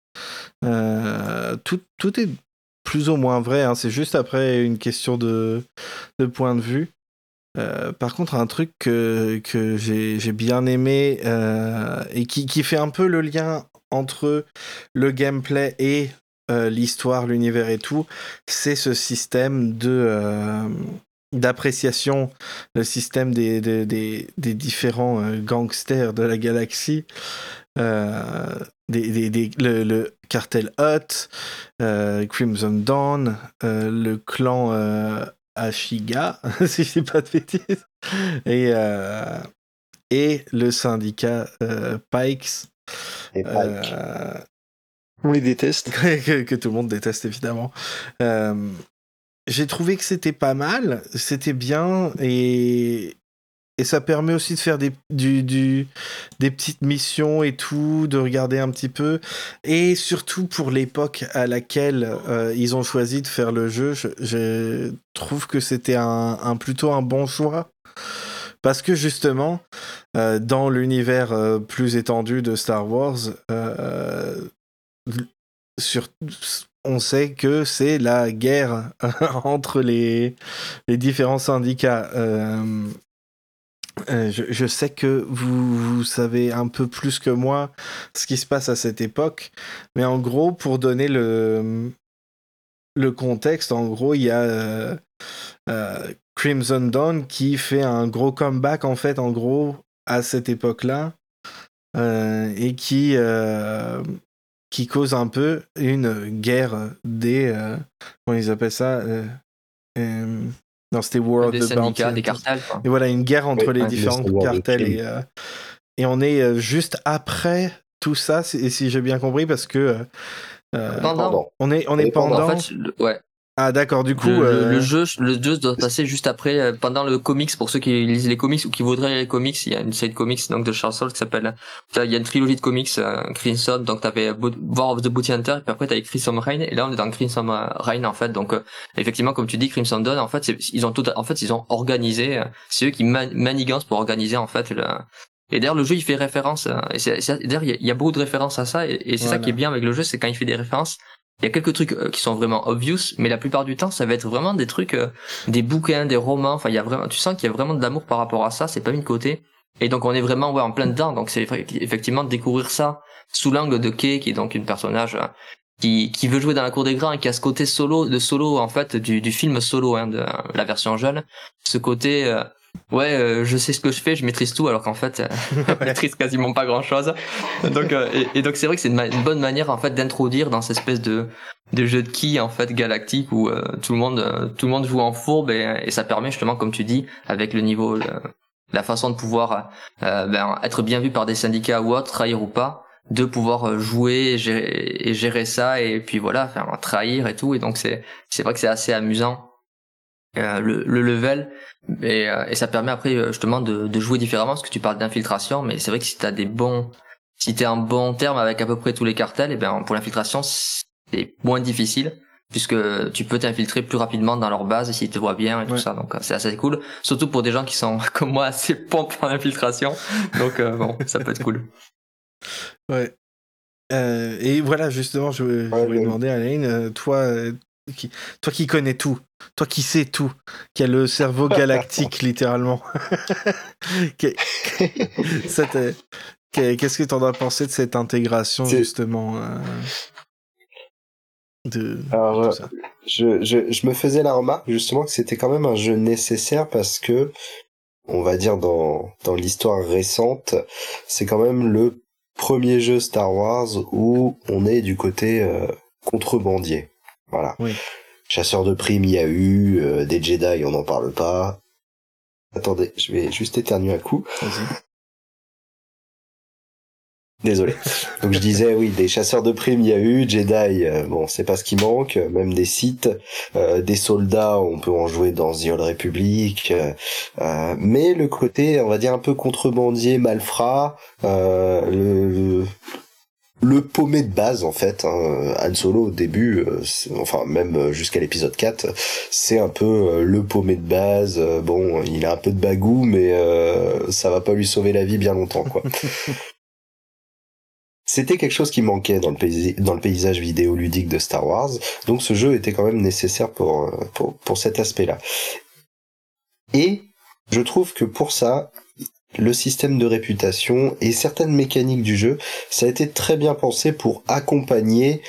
Tout est plus ou moins vrai, hein, c'est juste après une question de point de vue. Par contre, un truc que j'ai bien aimé, et qui fait un peu le lien entre le gameplay et l'histoire, l'univers et tout, c'est ce système d'appréciation, le système des différents gangsters de la galaxie, le cartel Hut, Crimson Dawn, le clan Ashiga, si je dis pas de bêtises, et le syndicat Pikes.
Et Pike.
On les déteste.
que tout le monde déteste, évidemment. J'ai trouvé que c'était pas mal, c'était bien, et ça permet aussi de faire des petites missions et tout, de regarder un petit peu, et surtout pour l'époque à laquelle ils ont choisi de faire le jeu, je trouve que c'était plutôt un bon choix, parce que justement, dans l'univers plus étendu de Star Wars, on sait que c'est la guerre entre les différents syndicats. Je sais que vous savez un peu plus que moi ce qui se passe à cette époque, mais en gros, pour donner le contexte, en gros, il y a Crimson Dawn qui fait un gros comeback, en fait, en gros, à cette époque-là, et qui cause un peu une guerre des... comment ils appellent ça non, c'était War of
des
the
syndicats,
Bounty.
des cartels, quoi.
Et voilà, une guerre entre les
le
différents
Seigneur des
cartels.
Crimes.
Et on est juste après tout ça, si j'ai bien compris, parce que
Pendant.
on est
pendant.
pendant...
En fait, ouais.
Ah d'accord, du coup...
Le jeu doit passer juste après, pendant le comics. Pour ceux qui lisent les comics ou qui voudraient lire les comics, il y a une série de comics donc de Charles Soule qui s'appelle, il y a une trilogie de comics, Crimson, donc t'avais War of the Bounty Hunter, et puis après t'avais Crimson Reign, et là on est dans Crimson Reign, en fait. Donc effectivement, comme tu dis, Crimson Dawn, en fait ils ont organisé, c'est eux qui manigancent pour organiser, en fait, et d'ailleurs le jeu il fait référence, d'ailleurs il y a beaucoup de références à ça, et c'est ça qui est bien avec le jeu, c'est quand il fait des références. Il y a quelques trucs qui sont vraiment obvious, mais la plupart du temps, ça va être vraiment des trucs, des bouquins, des romans. Enfin, il y a vraiment, tu sens qu'il y a vraiment de l'amour par rapport à ça. C'est pas mis de côté. Et donc, on est vraiment, en plein dedans. Donc, c'est effectivement de découvrir ça sous l'angle de Kay, qui est donc une personnage qui veut jouer dans la cour des grands, et qui a ce côté solo, en fait, du film Solo, de la version jeune. Ce côté, je sais ce que je fais, je maîtrise tout, alors qu'en fait, je maîtrise quasiment pas grand chose. Donc, et donc c'est vrai que c'est une bonne manière, en fait, d'introduire dans cette espèce de jeu de quilles, en fait, galactique, où tout le monde joue en fourbe, et ça permet justement, comme tu dis, avec le niveau, la façon de pouvoir être bien vu par des syndicats ou autres, trahir ou pas, de pouvoir jouer et gérer ça, et puis voilà, faire trahir et tout. Et donc c'est vrai que c'est assez amusant le level et ça permet après justement de jouer différemment parce que tu parles d'infiltration, mais c'est vrai que si t'es en bon terme avec à peu près tous les cartels, et ben pour l'infiltration c'est moins difficile puisque tu peux t'infiltrer plus rapidement dans leur base s'ils te voient bien et tout ça, donc c'est assez cool, surtout pour des gens qui sont comme moi assez pompes en infiltration, donc bon, ça peut être cool.
Ouais. Et voilà, justement, je voulais demander à Alain, toi qui connais tout, toi qui sais tout, qui a le cerveau galactique littéralement, qu'est-ce que t'en as pensé de cette intégration justement
Alors,
tout ça.
je me faisais la remarque justement que c'était quand même un jeu nécessaire parce que, on va dire dans l'histoire récente, c'est quand même le premier jeu Star Wars où on est du côté contrebandier. Voilà.
Oui.
Chasseur de primes, il y a eu, des Jedi, on n'en parle pas. Attendez, je vais juste éternuer un coup.
Vas-y.
Désolé. Donc je disais, oui, des chasseurs de primes, il y a eu, Jedi, bon, c'est pas ce qui manque, même des Sith, des soldats, on peut en jouer dans The Old Republic, mais le côté, on va dire, un peu contrebandier, malfrat, le paumé de base, en fait, hein. Han Solo, au début, enfin, même jusqu'à l'épisode 4, c'est un peu le paumé de base, bon, il a un peu de bagou, mais ça va pas lui sauver la vie bien longtemps, quoi. C'était quelque chose qui manquait dans le paysage vidéoludique de Star Wars, donc ce jeu était quand même nécessaire pour cet aspect-là. Et je trouve que pour ça, le système de réputation et certaines mécaniques du jeu, ça a été très bien pensé pour accompagner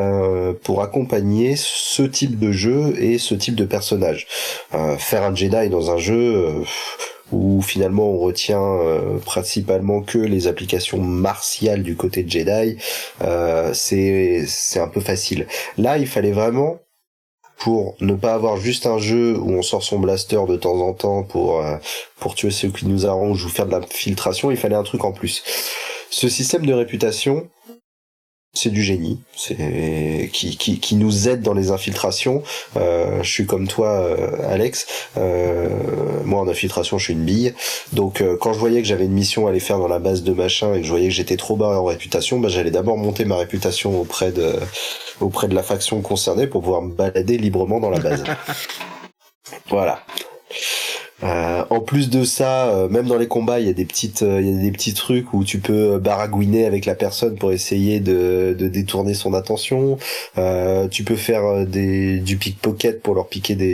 ce type de jeu et ce type de personnage. Faire un Jedi dans un jeu où finalement on retient principalement que les applications martiales du côté de Jedi, c'est un peu facile. Là, il fallait vraiment, pour ne pas avoir juste un jeu où on sort son blaster de temps en temps pour tuer ceux qui nous arrangent ou faire de l'infiltration, il fallait un truc en plus. Ce système de réputation, c'est du génie, c'est qui nous aide dans les infiltrations. Je suis comme toi, Alex. Moi en infiltration, je suis une bille. Donc quand je voyais que j'avais une mission à aller faire dans la base de machin et que je voyais que j'étais trop bas en réputation, bah j'allais d'abord monter ma réputation auprès de la faction concernée pour pouvoir me balader librement dans la base. Voilà. En plus de ça, même dans les combats, il y a des petits trucs où tu peux baragouiner avec la personne pour essayer de détourner son attention. Tu peux faire du pickpocket pour leur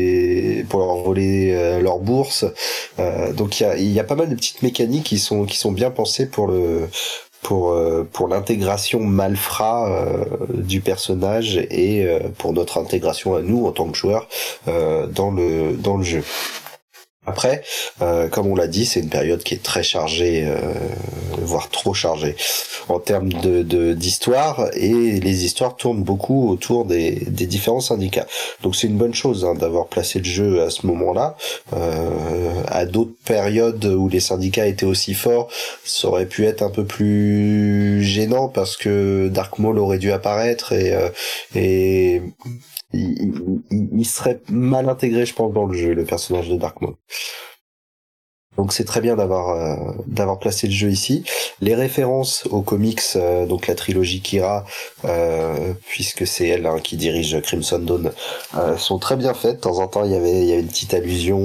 voler leur bourse. Donc il y a pas mal de petites mécaniques qui sont bien pensées pour l'intégration malfrat du personnage et pour notre intégration à nous en tant que joueurs dans le jeu. Après, comme on l'a dit, c'est une période qui est très chargée, voire trop chargée en termes d'histoire, et les histoires tournent beaucoup autour des différents syndicats. Donc c'est une bonne chose d'avoir placé le jeu à ce moment-là. À d'autres périodes où les syndicats étaient aussi forts, ça aurait pu être un peu plus gênant parce que Dark Maul aurait dû apparaître et il serait mal intégré, je pense, dans le jeu, le personnage de Dark Maul. Donc c'est très bien d'avoir placé le jeu ici. Les références aux comics, donc la trilogie Kira, puisque c'est elle qui dirige Crimson Dawn, sont très bien faites. De temps en temps, il y avait une petite allusion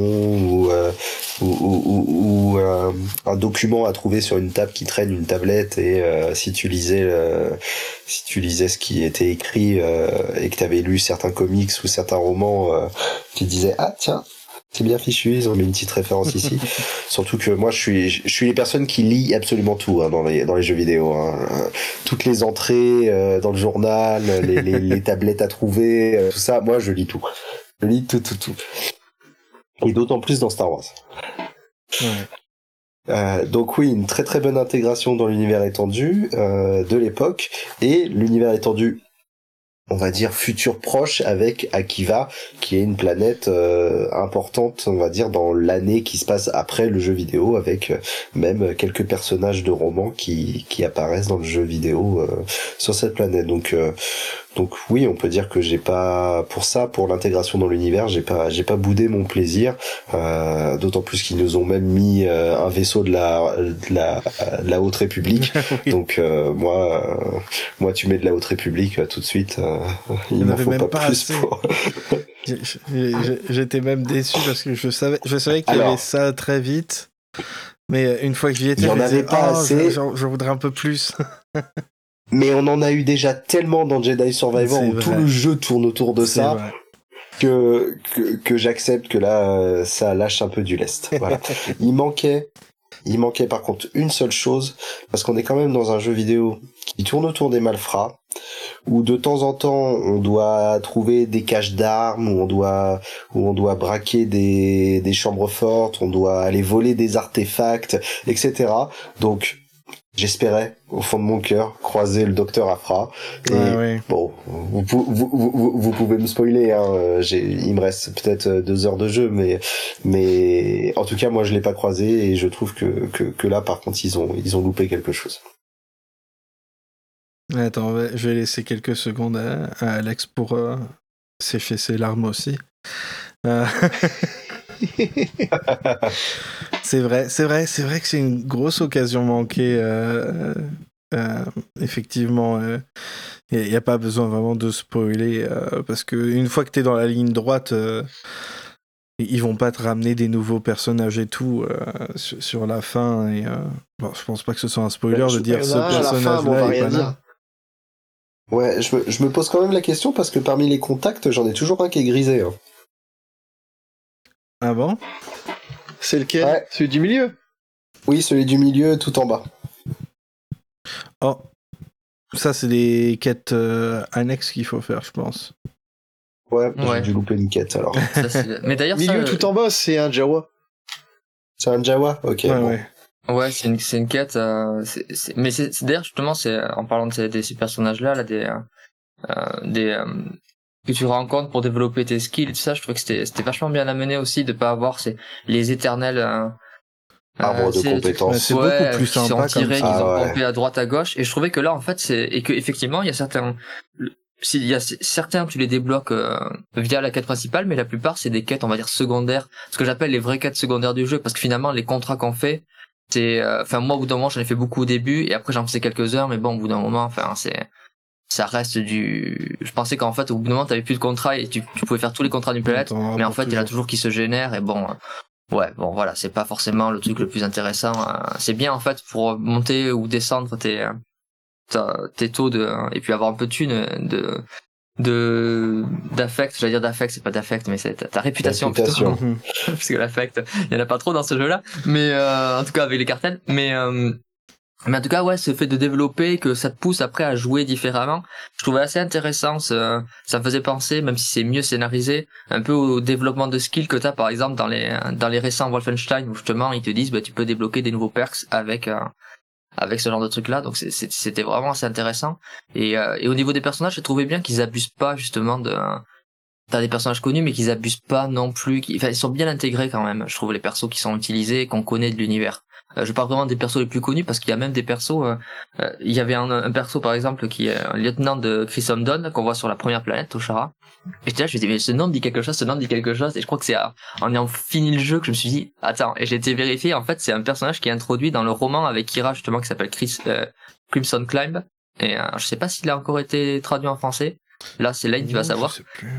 ou un document à trouver sur une table qui traîne une tablette, et si tu lisais ce qui était écrit et que tu avais lu certains comics ou certains romans, tu disais ah tiens, c'est bien fichu, ils ont mis une petite référence ici. Surtout que moi, je suis les personnes qui lisent absolument tout dans les jeux vidéo. Toutes les entrées dans le journal, les tablettes à trouver, tout ça, moi je lis tout. Je lis tout. Et d'autant plus dans Star Wars.
Ouais.
Donc oui, une très très bonne intégration dans l'univers étendu de l'époque, et l'univers étendu, on va dire futur proche, avec Akiva, qui est une planète importante, on va dire, dans l'année qui se passe après le jeu vidéo, avec même quelques personnages de romans qui apparaissent dans le jeu vidéo sur cette planète. Donc Donc oui, on peut dire que j'ai pas pour l'intégration dans l'univers, j'ai pas boudé mon plaisir. D'autant plus qu'ils nous ont même mis un vaisseau de la Haute République.
Oui.
Donc moi tu mets de la Haute République tout de suite. Il
en
m'en
avait
faut
même
pas
pas
plus
assez.
pour.
J'étais même déçu parce que je savais qu'il y avait
Alors.
ça très vite. Mais une fois que j'y étais,
Il y en
je me disais,
avait pas assez.
j'en voudrais un peu plus.
Mais on en a eu déjà tellement dans Jedi Survivor
C'est
où
vrai.
tout le jeu tourne autour de
C'est
ça
vrai.
que j'accepte que là ça lâche un peu du lest. Voilà. Il manquait par contre une seule chose, parce qu'on est quand même dans un jeu vidéo qui tourne autour des malfrats, où de temps en temps on doit trouver des caches d'armes, où on doit braquer des chambres fortes, on doit aller voler des artefacts, etc. Donc j'espérais au fond de mon cœur croiser le docteur Aphra. Et
Ouais.
bon, vous pouvez me spoiler, hein. Il me reste peut-être 2 heures de jeu, mais en tout cas moi je l'ai pas croisé et je trouve que là par contre ils ont loupé quelque chose.
Attends, je vais laisser quelques secondes à Alex pour sécher ses larmes aussi. C'est vrai que c'est une grosse occasion manquée. Effectivement, il n'y a pas besoin vraiment de spoiler parce que une fois que tu es dans la ligne droite, ils vont pas te ramener des nouveaux personnages et tout sur la fin. Et bon, je pense pas que ce soit un spoiler de dire ce
à la fin,
personnage-là
on va
est
rien
pas là.
dire.
Ouais, je me pose quand même la question parce que parmi les contacts, j'en ai toujours un qui est grisé. Hein.
Ah bon?
C'est lequel?
Ouais.
Celui du milieu?
Oui, celui du milieu tout en bas.
Oh, ça c'est des quêtes annexes qu'il faut faire, je pense.
Ouais,
Ouais.
j'ai dû louper une quête alors.
Ça, mais d'ailleurs,
Milieu
ça,
tout en bas, c'est un Jawa.
C'est un Jawa? Ok.
Ouais,
bon.
ouais.
ouais, c'est une quête. Mais d'ailleurs justement, c'est en parlant de ces personnages-là, là, que tu rencontres pour développer tes skills et tout ça, je trouvais que c'était vachement bien amené aussi de pas avoir les éternels
Arbre de
tu sais, le truc-
compétences.
C'est beaucoup plus
qui sont
sympa
tirés,
comme
qui
ça.
sont
Ah ouais.
pompés à droite à gauche, et je trouvais que là en fait et que effectivement il y a certains certains tu les débloques via la quête principale, mais la plupart c'est des quêtes on va dire secondaires, ce que j'appelle les vraies quêtes secondaires du jeu, parce que finalement les contrats qu'on fait c'est enfin moi au bout d'un moment j'en ai fait beaucoup au début et après j'en faisais quelques heures, mais bon au bout d'un moment enfin ça reste je pensais qu'en fait au bout d'un moment t'avais plus de contrat et tu pouvais faire tous les contrats d'une planète,
Attends,
mais en
pour
fait il y en a toujours qui se génèrent et bon ouais bon voilà, c'est pas forcément le truc le plus intéressant, c'est bien en fait pour monter ou descendre tes taux et puis avoir un peu de thunes d'affect, j'allais dire d'affect, c'est pas d'affect mais c'est ta réputation
Réputation.
plutôt. Parce que l'affect il y en a pas trop dans ce jeu là, mais en tout cas avec les cartels, mais en tout cas ouais, ce fait de développer, que ça te pousse après à jouer différemment, je trouvais assez intéressant. Ça me faisait penser, même si c'est mieux scénarisé, un peu au développement de skills que t'as par exemple dans les récents Wolfenstein, où justement ils te disent tu peux débloquer des nouveaux perks avec ce genre de truc là, donc c'était vraiment assez intéressant. Et au niveau des personnages, j'ai trouvé bien qu'ils abusent pas justement t'as des personnages connus mais qu'ils abusent pas non plus, enfin ils sont bien intégrés quand même, je trouve, les persos qui sont utilisés, qu'on connaît de l'univers. Je parle vraiment des persos les plus connus parce qu'il y a même des persos, il y avait un perso par exemple qui est un lieutenant de Chrysondon qu'on voit sur la première planète, Toshara. Et j'étais là, je me disais mais ce nom me dit quelque chose, et je crois que c'est en ayant fini le jeu que je me suis dit attends, et j'ai été vérifié, en fait c'est un personnage qui est introduit dans le roman avec Kira justement qui s'appelle Crimson Climb, et je sais pas s'il a encore été traduit en français. Là c'est Lane qui va savoir.
Je sais plus.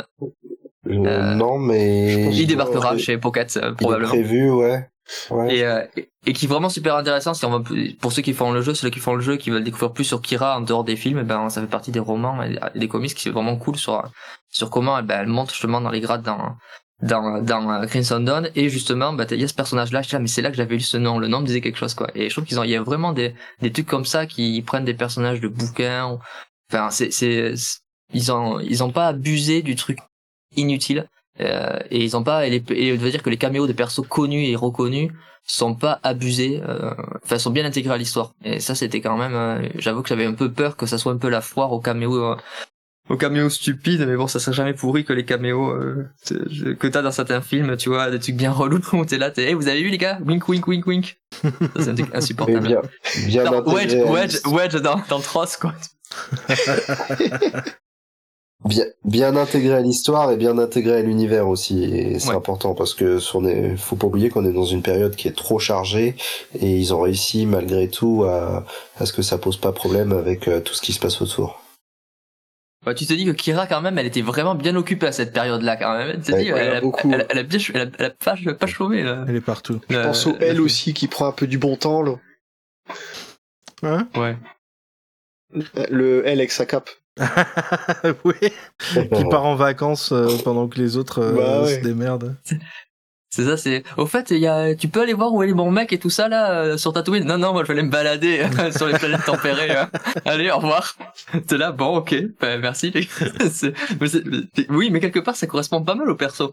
Non, mais
Il débarquera
il
chez Pocket
est
probablement.
prévu, ouais. Ouais.
Et qui est vraiment super intéressant. Si on va, pour ceux qui font le jeu, qui veulent découvrir plus sur Kira en dehors des films, ben ça fait partie des romans et des comics qui est vraiment cool sur comment elle monte justement dans les grades dans Crimson Dawn. Et justement il y a ce personnage là, mais c'est là que j'avais lu ce nom, le nom me disait quelque chose quoi. Et je trouve il y a vraiment des trucs comme ça qui prennent des personnages de bouquins, enfin ils ont pas abusé du truc inutile. Et ils ont pas, et je veux dire que les caméos des persos connus et reconnus sont pas abusés, enfin sont bien intégrés à l'histoire. Et ça c'était quand même, j'avoue que j'avais un peu peur que ça soit un peu la foire aux caméos stupides, mais bon ça serait jamais pourri que les caméos que t'as dans certains films, tu vois, des trucs bien relous où t'es là, hey, vous avez vu les gars, wink wink wink wink. Ça c'est un truc
Mais
insupportable.
bien
Non,
intégré.
Wedge dans Tross quoi.
Bien intégré à l'histoire et bien intégré à l'univers aussi, et c'est
Ouais.
important parce que faut pas oublier qu'on est dans une période qui est trop chargée et ils ont réussi malgré tout à ce que ça pose pas problème avec tout ce qui se passe autour.
Bah, tu te dis que Kira, quand même, elle était vraiment bien occupée à cette période-là, quand même. Tu te
Ouais,
dis,
ouais, beaucoup.
elle a bien, elle a pas chômé, là.
Elle est partout.
Je pense au L aussi qui prend un peu du bon temps, là.
Hein?
Ouais.
Le L avec sa cape.
Oui. Qui part en vacances pendant que les autres
Bah ouais.
se démerdent.
C'est ça, c'est. Au fait, tu peux aller voir où est mon mec et tout ça là sur Tatooine. Non, moi je vais aller me balader sur les planètes tempérées. Allez, au revoir. T'es là, bon, ok, ben, merci. Oui, mais quelque part ça correspond pas mal au perso.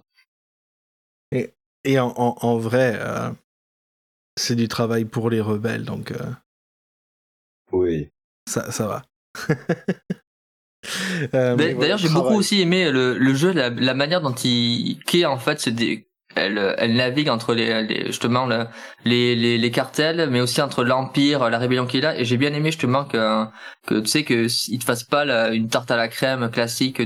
Et en vrai, c'est du travail pour les rebelles, donc
Oui.
ça va.
D'ailleurs, j'ai beaucoup aussi aimé le jeu, la manière dont Kay en fait elle navigue entre justement les cartels, mais aussi entre l'Empire, la rébellion qu'il a. Et j'ai bien aimé justement que tu sais que il te fasse pas une tarte à la crème classique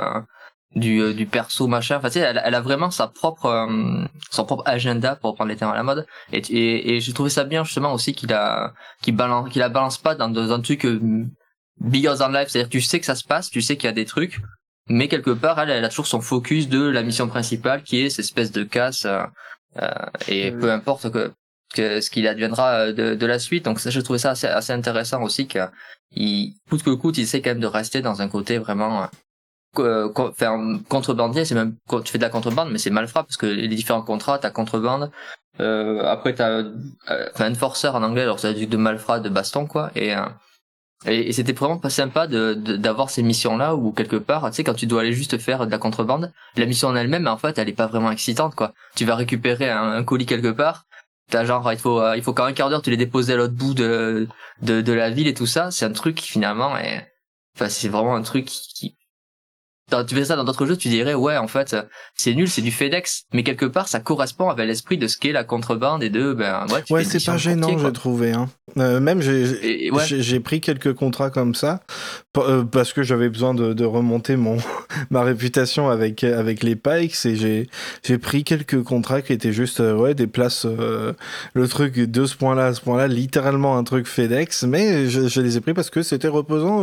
du perso machin. Enfin, tu sais, elle a vraiment son propre agenda, pour reprendre les termes à la mode. Et j'ai trouvé ça bien justement aussi qu'il la balance pas dans un truc bigger than life, c'est-à-dire que tu sais que ça se passe, tu sais qu'il y a des trucs, mais quelque part elle a toujours son focus de la mission principale qui est cette espèce de casse et peu importe que ce qu'il adviendra de la suite. Donc ça, je trouvais ça assez intéressant aussi, coûte que coûte, il essaie quand même de rester dans un côté vraiment faire contrebandier. C'est même quand tu fais de la contrebande, mais c'est malfrat parce que les différents contrats, t'as contrebande, après t'as enforcer en anglais, alors ça veut dire de malfrat, de baston quoi, et c'était vraiment pas sympa d'avoir ces missions-là où quelque part, tu sais, quand tu dois aller juste faire de la contrebande, la mission en elle-même, en fait, elle est pas vraiment excitante, quoi. Tu vas récupérer un colis quelque part, t'as genre, il faut qu'en un quart d'heure tu les déposes à l'autre bout de la ville et tout ça. C'est un truc qui finalement enfin, c'est vraiment un truc qui tu fais ça dans d'autres jeux, tu dirais ouais, en fait c'est nul, c'est du FedEx, mais quelque part ça correspond avec l'esprit de ce qu'est la contrebande et de tu
ouais,
fais
c'est pas gênant, j'ai trouvé. Hein. Même j'ai pris quelques contrats comme ça parce que j'avais besoin de remonter ma réputation avec les Pikes, et j'ai pris quelques contrats qui étaient juste des places le truc de ce point-là à ce point-là, littéralement un truc FedEx, mais je les ai pris parce que c'était reposant.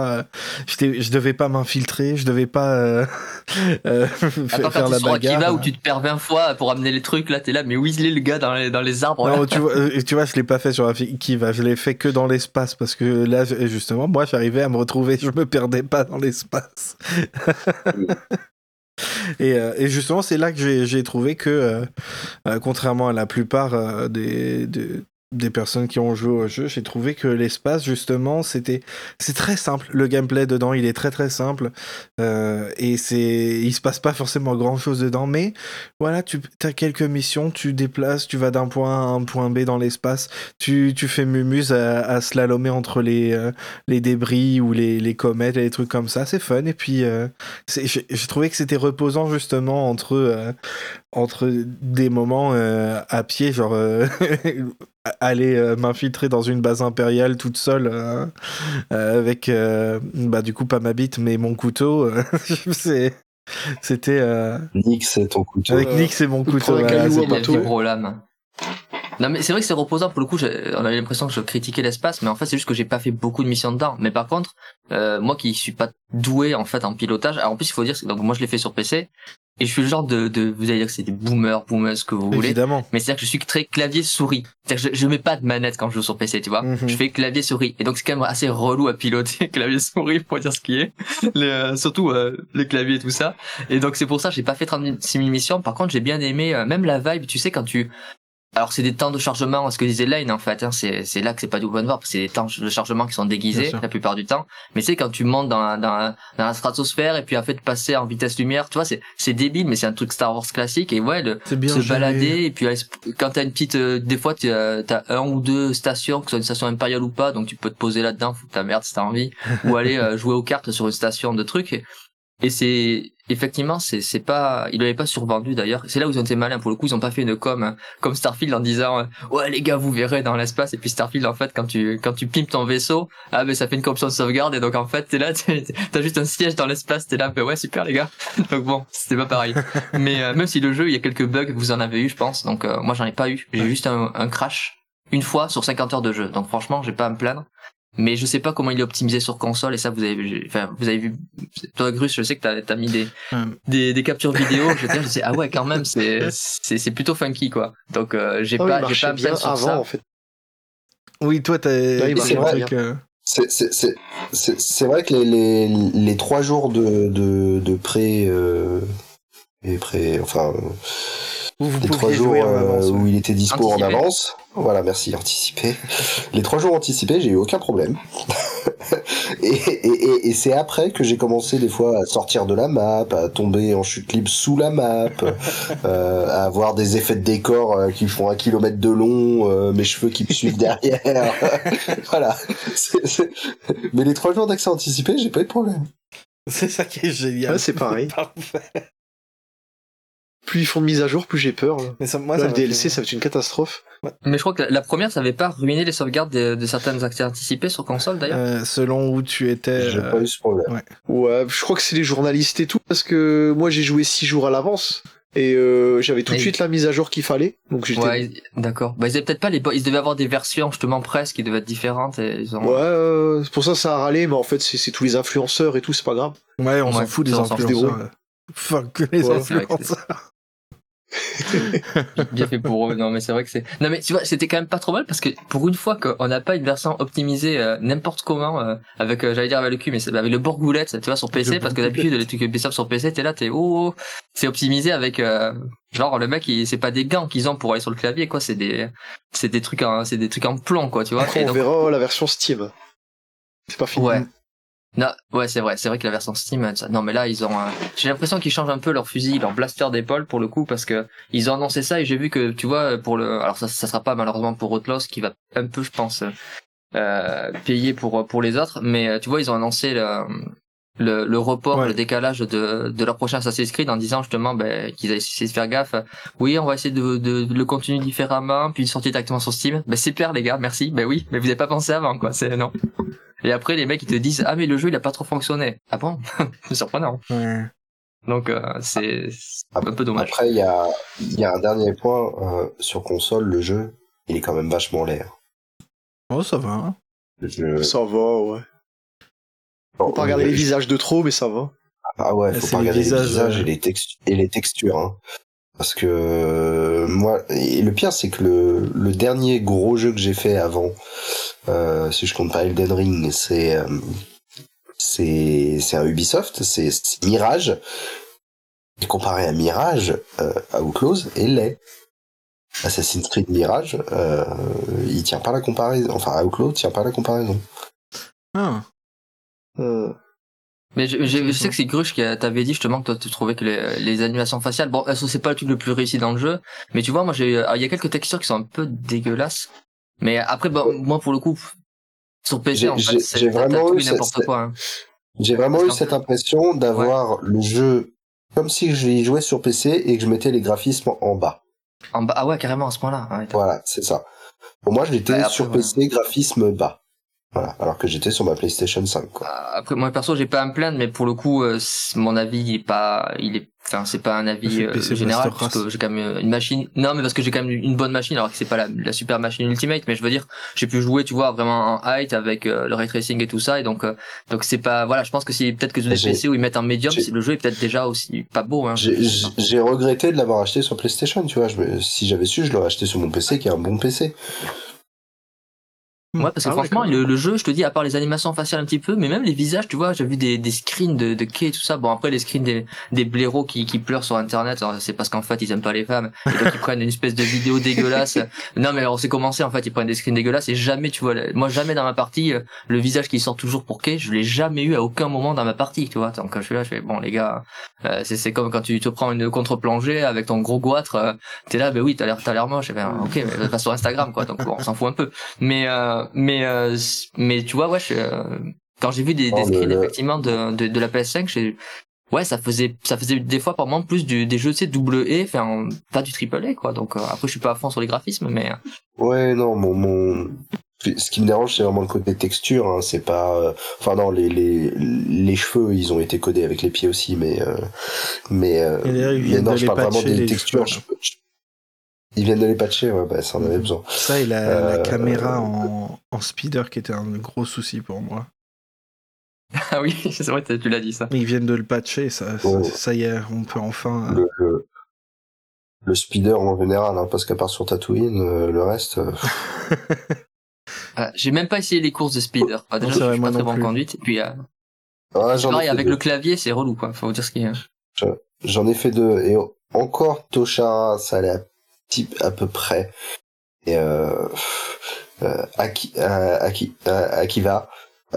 Je devais pas m'infiltrer, je devais pas
attends,
faire la bagarre.
Akiva où tu te perds 20 fois pour amener les trucs, là t'es là, mais Weasley le gars dans les arbres.
Non, tu vois, je l'ai pas fait sur Akiva, je l'ai fait que dans l'espace, parce que là, justement, moi, j'arrivais à me retrouver, je me perdais pas dans l'espace. Et justement, c'est là que j'ai trouvé que, contrairement à la plupart des personnes qui ont joué au jeu, j'ai trouvé que l'espace, justement, c'est très simple. Le gameplay dedans, il est très très simple, et il se passe pas forcément grand chose dedans, mais voilà, tu as quelques missions, tu déplaces, tu vas d'un point A à un point B dans l'espace, tu fais mumuse à slalomer entre les débris ou les comètes et les trucs comme ça, c'est fun. Et puis j'ai trouvé que c'était reposant justement entre des moments à pied, genre aller m'infiltrer dans une base impériale toute seule avec du coup pas ma bite mais mon couteau. C'était
Nyx, c'est ton couteau.
avec Nyx et mon couteau.
prendre un
Voilà,
caillou
c'est
à
parfait.
bateau.
Non mais c'est vrai que c'est reposant pour le coup. On avait l'impression que je critiquais l'espace, mais en fait c'est juste que j'ai pas fait beaucoup de missions dedans. Mais par contre, moi qui suis pas doué en fait en pilotage, alors en plus il faut dire, donc moi je l'ai fait sur PC et je suis le genre de vous allez dire que c'est des boomers ce que vous voulez.
Évidemment.
Mais c'est-à-dire que je suis très clavier souris. C'est-à-dire que je mets pas de manette quand je joue sur PC, tu vois.
Mhm.
Je fais clavier souris. Et donc c'est quand même assez relou à piloter clavier souris pour dire ce qui est. Surtout les claviers et tout ça. Et donc c'est pour ça que j'ai pas fait 36 000 missions. Par contre, j'ai bien aimé même la vibe, tu sais, alors c'est des temps de chargement, ce que disait Lane en fait, hein, c'est là que c'est pas du open world, c'est des temps de chargement qui sont déguisés la plupart du temps. Mais c'est quand tu montes dans la stratosphère et puis en fait passer en vitesse lumière, tu vois, c'est débile, mais c'est un truc Star Wars classique. Et ouais,
C'est bien
se
géré.
balader et puis quand t'as une petite, des fois t'as un ou deux stations, que ce soit une station impériale ou pas, donc tu peux te poser là-dedans, foutre ta merde si t'as envie, ou aller jouer aux cartes sur une station de trucs. Et c'est effectivement, c'est pas, il l'avait pas survendu d'ailleurs. C'est là où ils ont été malins. Pour le coup, ils ont pas fait une com comme Starfield en disant ouais les gars, vous verrez dans l'espace. Et puis Starfield, en fait, quand tu pimpes ton vaisseau, ah ben ça fait une option de sauvegarde et donc en fait t'es là, t'as juste un siège dans l'espace, t'es là, ben ouais super les gars. Donc bon, c'était pas pareil. Mais même si le jeu, il y a quelques bugs, vous en avez eu, je pense. Donc moi j'en ai pas eu. J'ai eu juste un crash une fois sur 50 heures de jeu. Donc franchement, j'ai pas à me plaindre. Mais je sais pas comment il est optimisé sur console et ça vous avez vu, toi Grus, je sais que t'as mis des captures vidéo, je sais ah ouais quand même c'est plutôt funky quoi. Donc j'ai pas à me plaindre sur
avant,
ça.
En fait.
Oui, toi t'as
il
c'est
marche
un truc.
C'est vrai que les 3 jours de pré enfin
Vous
les 3
pouviez
jours
jouer en avance,
où il était dispo
Anticipé.
en avance. Voilà, merci, anticipé. Les 3 jours anticipés, j'ai eu aucun problème. et c'est après que j'ai commencé des fois à sortir de la map, à tomber en chute libre sous la map, à avoir des effets de décor qui font 1 kilomètre de long, mes cheveux qui me suivent derrière. Voilà. Mais les 3 jours d'accès anticipé, j'ai pas eu de problème.
C'est ça qui est génial.
Ouais, c'est pareil.
Parfait.
Plus ils font de mise à jour, plus j'ai peur. Là.
Mais ça, moi,
Là,
ça
le
m'a
DLC,
fait-
ça va être une catastrophe.
Mais je crois que la première, ça avait pas ruiné les sauvegardes de certaines accès anticipés sur console d'ailleurs.
selon où tu étais.
J'ai pas eu ce problème.
Ouais, je crois que c'est les journalistes et tout, parce que moi j'ai joué 6 jours à l'avance. Et j'avais tout de
Oui.
suite la mise à jour qu'il fallait. Donc j'étais.
Ouais, d'accord. Bah ils avaient peut-être pas ils devaient avoir des versions justement presque qui devaient être différentes et ils ont.
Ouais, c'est pour ça ça a râlé, mais en fait c'est tous les influenceurs et tout, c'est pas grave.
Ouais, on s'en
Ouais,
fout des
ça, on s'en fout.
influenceurs. Fuck les
Ouais,
c'est vrai que
influenceurs.
Bien fait pour eux. Non, mais c'est vrai que c'est. Non, mais tu vois, c'était quand même pas trop mal parce que pour une fois qu'on n'a pas une version optimisée n'importe comment avec, j'allais dire avec le cul, mais c'est avec le bourgoulette, tu vois, sur PC, parce que d'habitude les trucs Ubisoft sur PC, t'es là, c'est optimisé avec genre le mec, c'est pas des gants qu'ils ont pour aller sur le clavier, quoi. C'est des trucs en plomb, quoi, tu vois.
Après
Et
on
donc,
verra la version Steam. C'est pas fini.
ouais. Non, ouais, c'est vrai que la version Steam, non, mais là, ils ont, j'ai l'impression qu'ils changent un peu leur fusil, leur blaster d'épaule pour le coup, parce que ils ont annoncé ça et j'ai vu que, tu vois, alors ça sera pas malheureusement pour Outlaws qui va un peu, je pense, payer pour les autres, mais tu vois, ils ont annoncé le report,
Ouais.
le décalage de leur prochain Assassin's Creed en disant justement qu'ils allaient essayer de faire gaffe. Oui, on va essayer de le continuer différemment, puis sortir directement sur Steam. Ben super les gars, merci. Ben oui, mais vous avez pas pensé avant quoi, c'est non. Et après les mecs ils te disent ah mais le jeu il a pas trop fonctionné. Ah bon? C'est surprenant.
Ouais.
Donc c'est un peu dommage.
Après, il y a un dernier point sur console, le jeu, il est quand même vachement laid.
Oh, ça va. Hein.
Le jeu-
Ça va, ouais. Faut pas regarder les visages de trop, mais ça va.
Ah ouais, faut
C'est
pas
les
regarder
visages,
les visages et les textures. Hein. Parce que moi, et le pire, c'est que le dernier gros jeu que j'ai fait avant, si je compte pas Elden Ring, c'est un Ubisoft, c'est Mirage. Et comparé à Mirage, Outlaws est laid. Assassin's Creed Mirage, il tient pas la comparaison. Enfin, Outlaws tient pas la comparaison.
Ah.
Mais je sais que c'est Grush qui t'avait dit justement que toi tu trouvais que les animations faciales, bon, c'est pas le truc le plus réussi dans le jeu, mais tu vois, moi il y a quelques textures qui sont un peu dégueulasses. Mais après, bon, moi pour le coup, sur PC, en fait,
j'ai vraiment eu
n'importe quoi. Hein.
J'ai vraiment
Parce
eu
qu'en
cette
fait-
impression d'avoir le jeu comme si je y jouais sur PC et que je mettais les graphismes en bas.
En bas, ah ouais, carrément à ce point-là. Ah ouais,
Voilà, c'est ça. Pour moi, j'étais
Ouais, après,
sur
voilà.
PC, graphisme bas. Voilà, alors que j'étais sur ma PlayStation 5, quoi.
Après, moi perso, j'ai pas à me plaindre, mais pour le coup, mon avis, c'est pas un avis
Le PC
général,
Master
parce que
Race.
j'ai quand même une machine. Non, mais parce que j'ai quand même une bonne machine, alors que c'est pas la super machine Ultimate, mais je veux dire, j'ai pu jouer, tu vois, vraiment en height avec le ray tracing et tout ça, et donc c'est pas, voilà, je pense que si peut-être que sur des
J'ai-
PC où ils mettent en médium,
j'ai-
le jeu est peut-être déjà aussi pas beau. Hein,
J'ai regretté de l'avoir acheté sur PlayStation, tu vois. Si j'avais su, je l'aurais acheté sur mon PC, qui est un bon PC.
Ouais, parce que
Ah ouais,
franchement,
quand même.
le jeu, je te dis, à part les animations faciales un petit peu, mais même les visages, tu vois, j'ai vu des screens de Kay et tout ça. Bon, après, les screens des blaireaux qui pleurent sur Internet, alors, c'est parce qu'en fait, ils aiment pas les femmes. Et donc, ils prennent une espèce de vidéo dégueulasse. Non, mais alors, c'est commencé, en fait, ils prennent des screens dégueulasses et jamais, tu vois, moi, jamais dans ma partie, le visage qui sort toujours pour Kay, je l'ai jamais eu à aucun moment dans ma partie, tu vois. Donc, je suis là, je fais, bon, les gars, c'est comme quand tu te prends une contre-plongée avec ton gros goitre, t'es là, ben oui, t'as l'air moche. Et ben, ok, mais va sur Instagram, quoi. Donc, bon, on s'en fout un peu. Mais tu vois, ouais, quand j'ai vu des
Oh,
screens
le-
effectivement de la PS5, ouais, ça faisait des fois par moment plus des jeux, tu sais, double A, enfin, pas du triple A, quoi. Donc, après, je suis pas à fond sur les graphismes, mais...
Ouais, non, ce qui me dérange, c'est vraiment le côté texture, hein, c'est pas, enfin, non, les cheveux, ils ont été codés avec les pieds aussi, mais
Et d'ailleurs, ils viennent
non,
de
je
les
parle vraiment
patcher,
des
les
textures.
cheveux,
Ils viennent de les patcher, ouais, bah, ça en avait besoin.
Ça et la caméra en speeder qui était un gros souci pour moi.
Ah oui, c'est vrai, tu l'as dit, ça.
Mais ils viennent de le patcher, ça y est, on peut enfin...
Le speeder en général, hein, parce qu'à part sur Tatooine, le reste...
J'ai même pas essayé les courses de speeder. Déjà, je suis pas très bon en conduite. Et puis, pareil, avec le clavier, c'est relou, quoi. Faut dire ce qu'il y a.
J'en ai fait 2. Et encore, Toshara, ça allait à peu près. Et Akiva,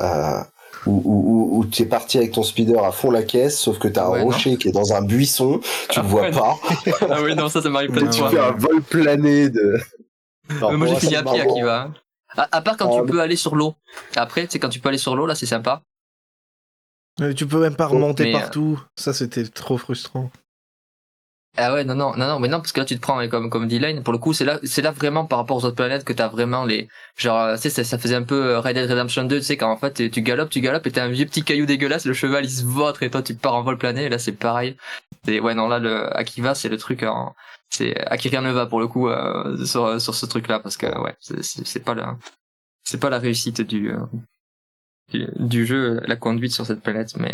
où t'es parti avec ton speeder à fond la caisse, sauf que t'as un rocher qui est dans un buisson, tu le vois pas.
Ah oui, non, ça m'arrive plein de
Tu
fois.
fais un vol plané de...
Non, moi, j'ai fini à pied, Akiva. Hein. À part quand tu peux aller sur l'eau. Après, tu sais, quand tu peux aller sur l'eau, là, c'est sympa.
Mais tu peux même pas remonter partout. Ça, c'était trop frustrant.
Ah ouais, non, mais non, parce que là, tu te prends, comme dit Lane, pour le coup, c'est là vraiment par rapport aux autres planètes que t'as vraiment genre, tu sais, ça faisait un peu Red Dead Redemption 2, tu sais, quand en fait, tu galopes, et t'as un vieux petit caillou dégueulasse, le cheval, il se vautre, et toi, tu pars en vol plané, et là, c'est pareil. Ouais, non, là, le Akiva, c'est le truc, c'est Akira ne va pour le coup, sur ce truc-là, parce que, ouais, c'est pas la réussite du jeu, la conduite sur cette planète, mais,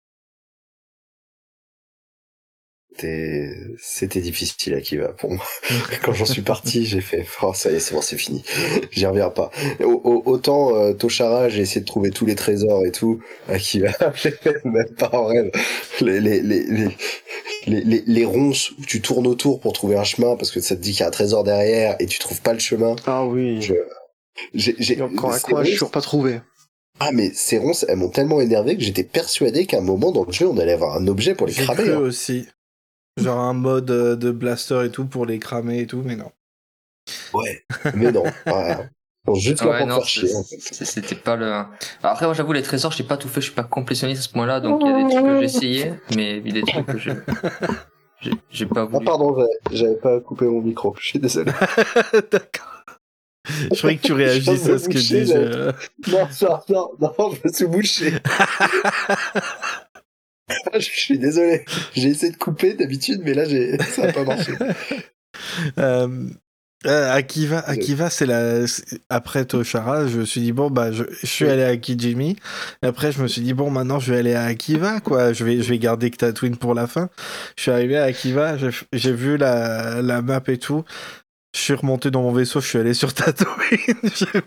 C'était difficile Akiva pour moi. Quand j'en suis parti, j'ai fait ça y est, c'est bon, c'est fini. J'y reviens pas. Autant Toshara, j'ai essayé de trouver tous les trésors et tout. Akiva, j'ai fait même pas en rêve. Les ronces où tu tournes autour pour trouver un chemin parce que ça te dit qu'il y a un trésor derrière et tu trouves pas le chemin.
Ah oui.
J'ai
encore un coin, je suis pas trouvé.
Ah mais ces ronces, elles m'ont tellement énervé que j'étais persuadé qu'à un moment dans le jeu, on allait avoir un objet pour les cramer.
J'ai cru aussi. Genre un mode de blaster et tout pour les cramer et tout, mais non.
Ouais, mais non. Juste là pour faire chier. En fait.
C'était pas le... Alors après, moi j'avoue, les trésors, j'ai pas tout fait, je suis pas complétionniste à ce point-là, donc il y a des trucs que j'ai essayé, mais il y a des trucs que j'ai pas voulu.
Ah pardon, j'avais pas coupé mon micro, je suis désolé.
D'accord. Je croyais que tu réagissais à ce que je disais.
Non, je me suis bouché. Je suis désolé. J'ai essayé de couper d'habitude, mais là, ça a pas marché.
Akiva, après Toshara, je me suis dit, bon, bah, je suis allé à Kijimi. Et après, je me suis dit, bon, maintenant, je vais aller à Akiva, quoi. Je vais garder que Tatooine pour la fin. Je suis arrivé à Akiva, j'ai vu la map et tout. Je suis remonté dans mon vaisseau, je suis allé sur Tatooine.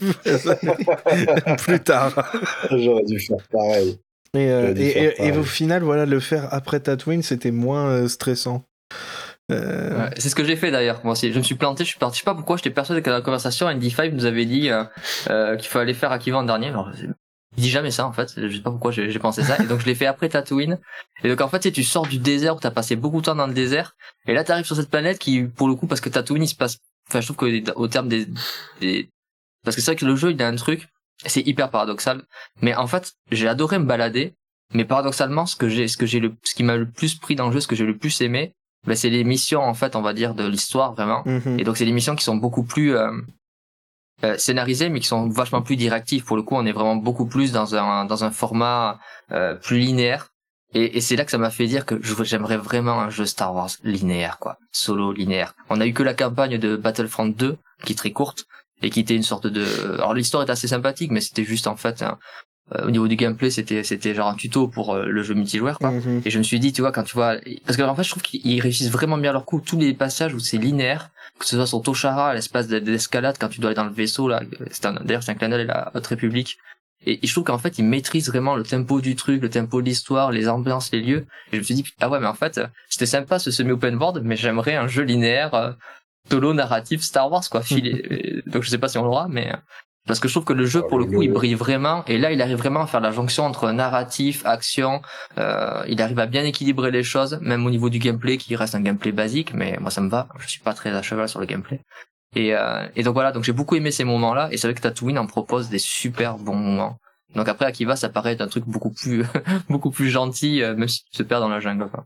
Plus tard.
J'aurais dû faire pareil.
Et au final, voilà, le faire après Tatooine, c'était moins stressant.
Ouais, c'est ce que j'ai fait d'ailleurs. Moi aussi, je me suis planté, je suis parti. Je sais pas pourquoi, j'étais persuadé que dans la conversation, ND5 nous avait dit qu'il fallait faire Akiva en dernier. Alors, il dit jamais ça en fait. Je sais pas pourquoi j'ai pensé ça. Et donc je l'ai fait après Tatooine. Et donc en fait, tu sors du désert où t'as passé beaucoup de temps dans le désert. Et là, t'arrives sur cette planète qui, pour le coup, parce que Tatooine, il se passe. Enfin, je trouve que au terme des... Parce que c'est vrai que le jeu, il a un truc. C'est hyper paradoxal. Mais en fait, j'ai adoré me balader. Mais paradoxalement, ce qui m'a le plus pris dans le jeu, ce que j'ai le plus aimé, ben c'est les missions, en fait, on va dire, de l'histoire, vraiment.
Mm-hmm.
Et donc, c'est des missions qui sont beaucoup plus scénarisées, mais qui sont vachement plus directives. Pour le coup, on est vraiment beaucoup plus dans un format plus linéaire. Et c'est là que ça m'a fait dire que j'aimerais vraiment un jeu Star Wars linéaire, quoi. Solo, linéaire. On a eu que la campagne de Battlefront 2, qui est très courte, et qui était une sorte de... Alors, l'histoire est assez sympathique, mais c'était juste, en fait... au niveau du gameplay, c'était genre un tuto pour le jeu multijoueur, quoi.
Mm-hmm.
Et je me suis dit, tu vois, quand tu vois, parce que en fait, je trouve qu'ils réussissent vraiment bien leur coup. Tous les passages où c'est linéaire, que ce soit sur Toshara, l'espace d'escalade, quand tu dois aller dans le vaisseau, là, d'ailleurs, c'est un clin d'œil à la Haute République. Et je trouve qu'en fait, ils maîtrisent vraiment le tempo du truc, le tempo de l'histoire, les ambiances, les lieux. Et je me suis dit, ah ouais, mais en fait, c'était sympa ce semi-open world, mais j'aimerais un jeu linéaire, solo narratif Star Wars, quoi, filé. Donc je sais pas si on l'aura, mais... Parce que je trouve que le jeu, pour le coup, il brille vraiment. Et là, il arrive vraiment à faire la jonction entre narratif, action. Il arrive à bien équilibrer les choses, même au niveau du gameplay, qui reste un gameplay basique. Mais moi, ça me va. Je suis pas très à cheval sur le gameplay. Et donc voilà. Donc j'ai beaucoup aimé ces moments-là. Et c'est vrai que Tatooine en propose des super bons moments. Donc après Akiva ça paraît être un truc beaucoup plus beaucoup plus gentil, même si tu te perds dans la jungle, quoi.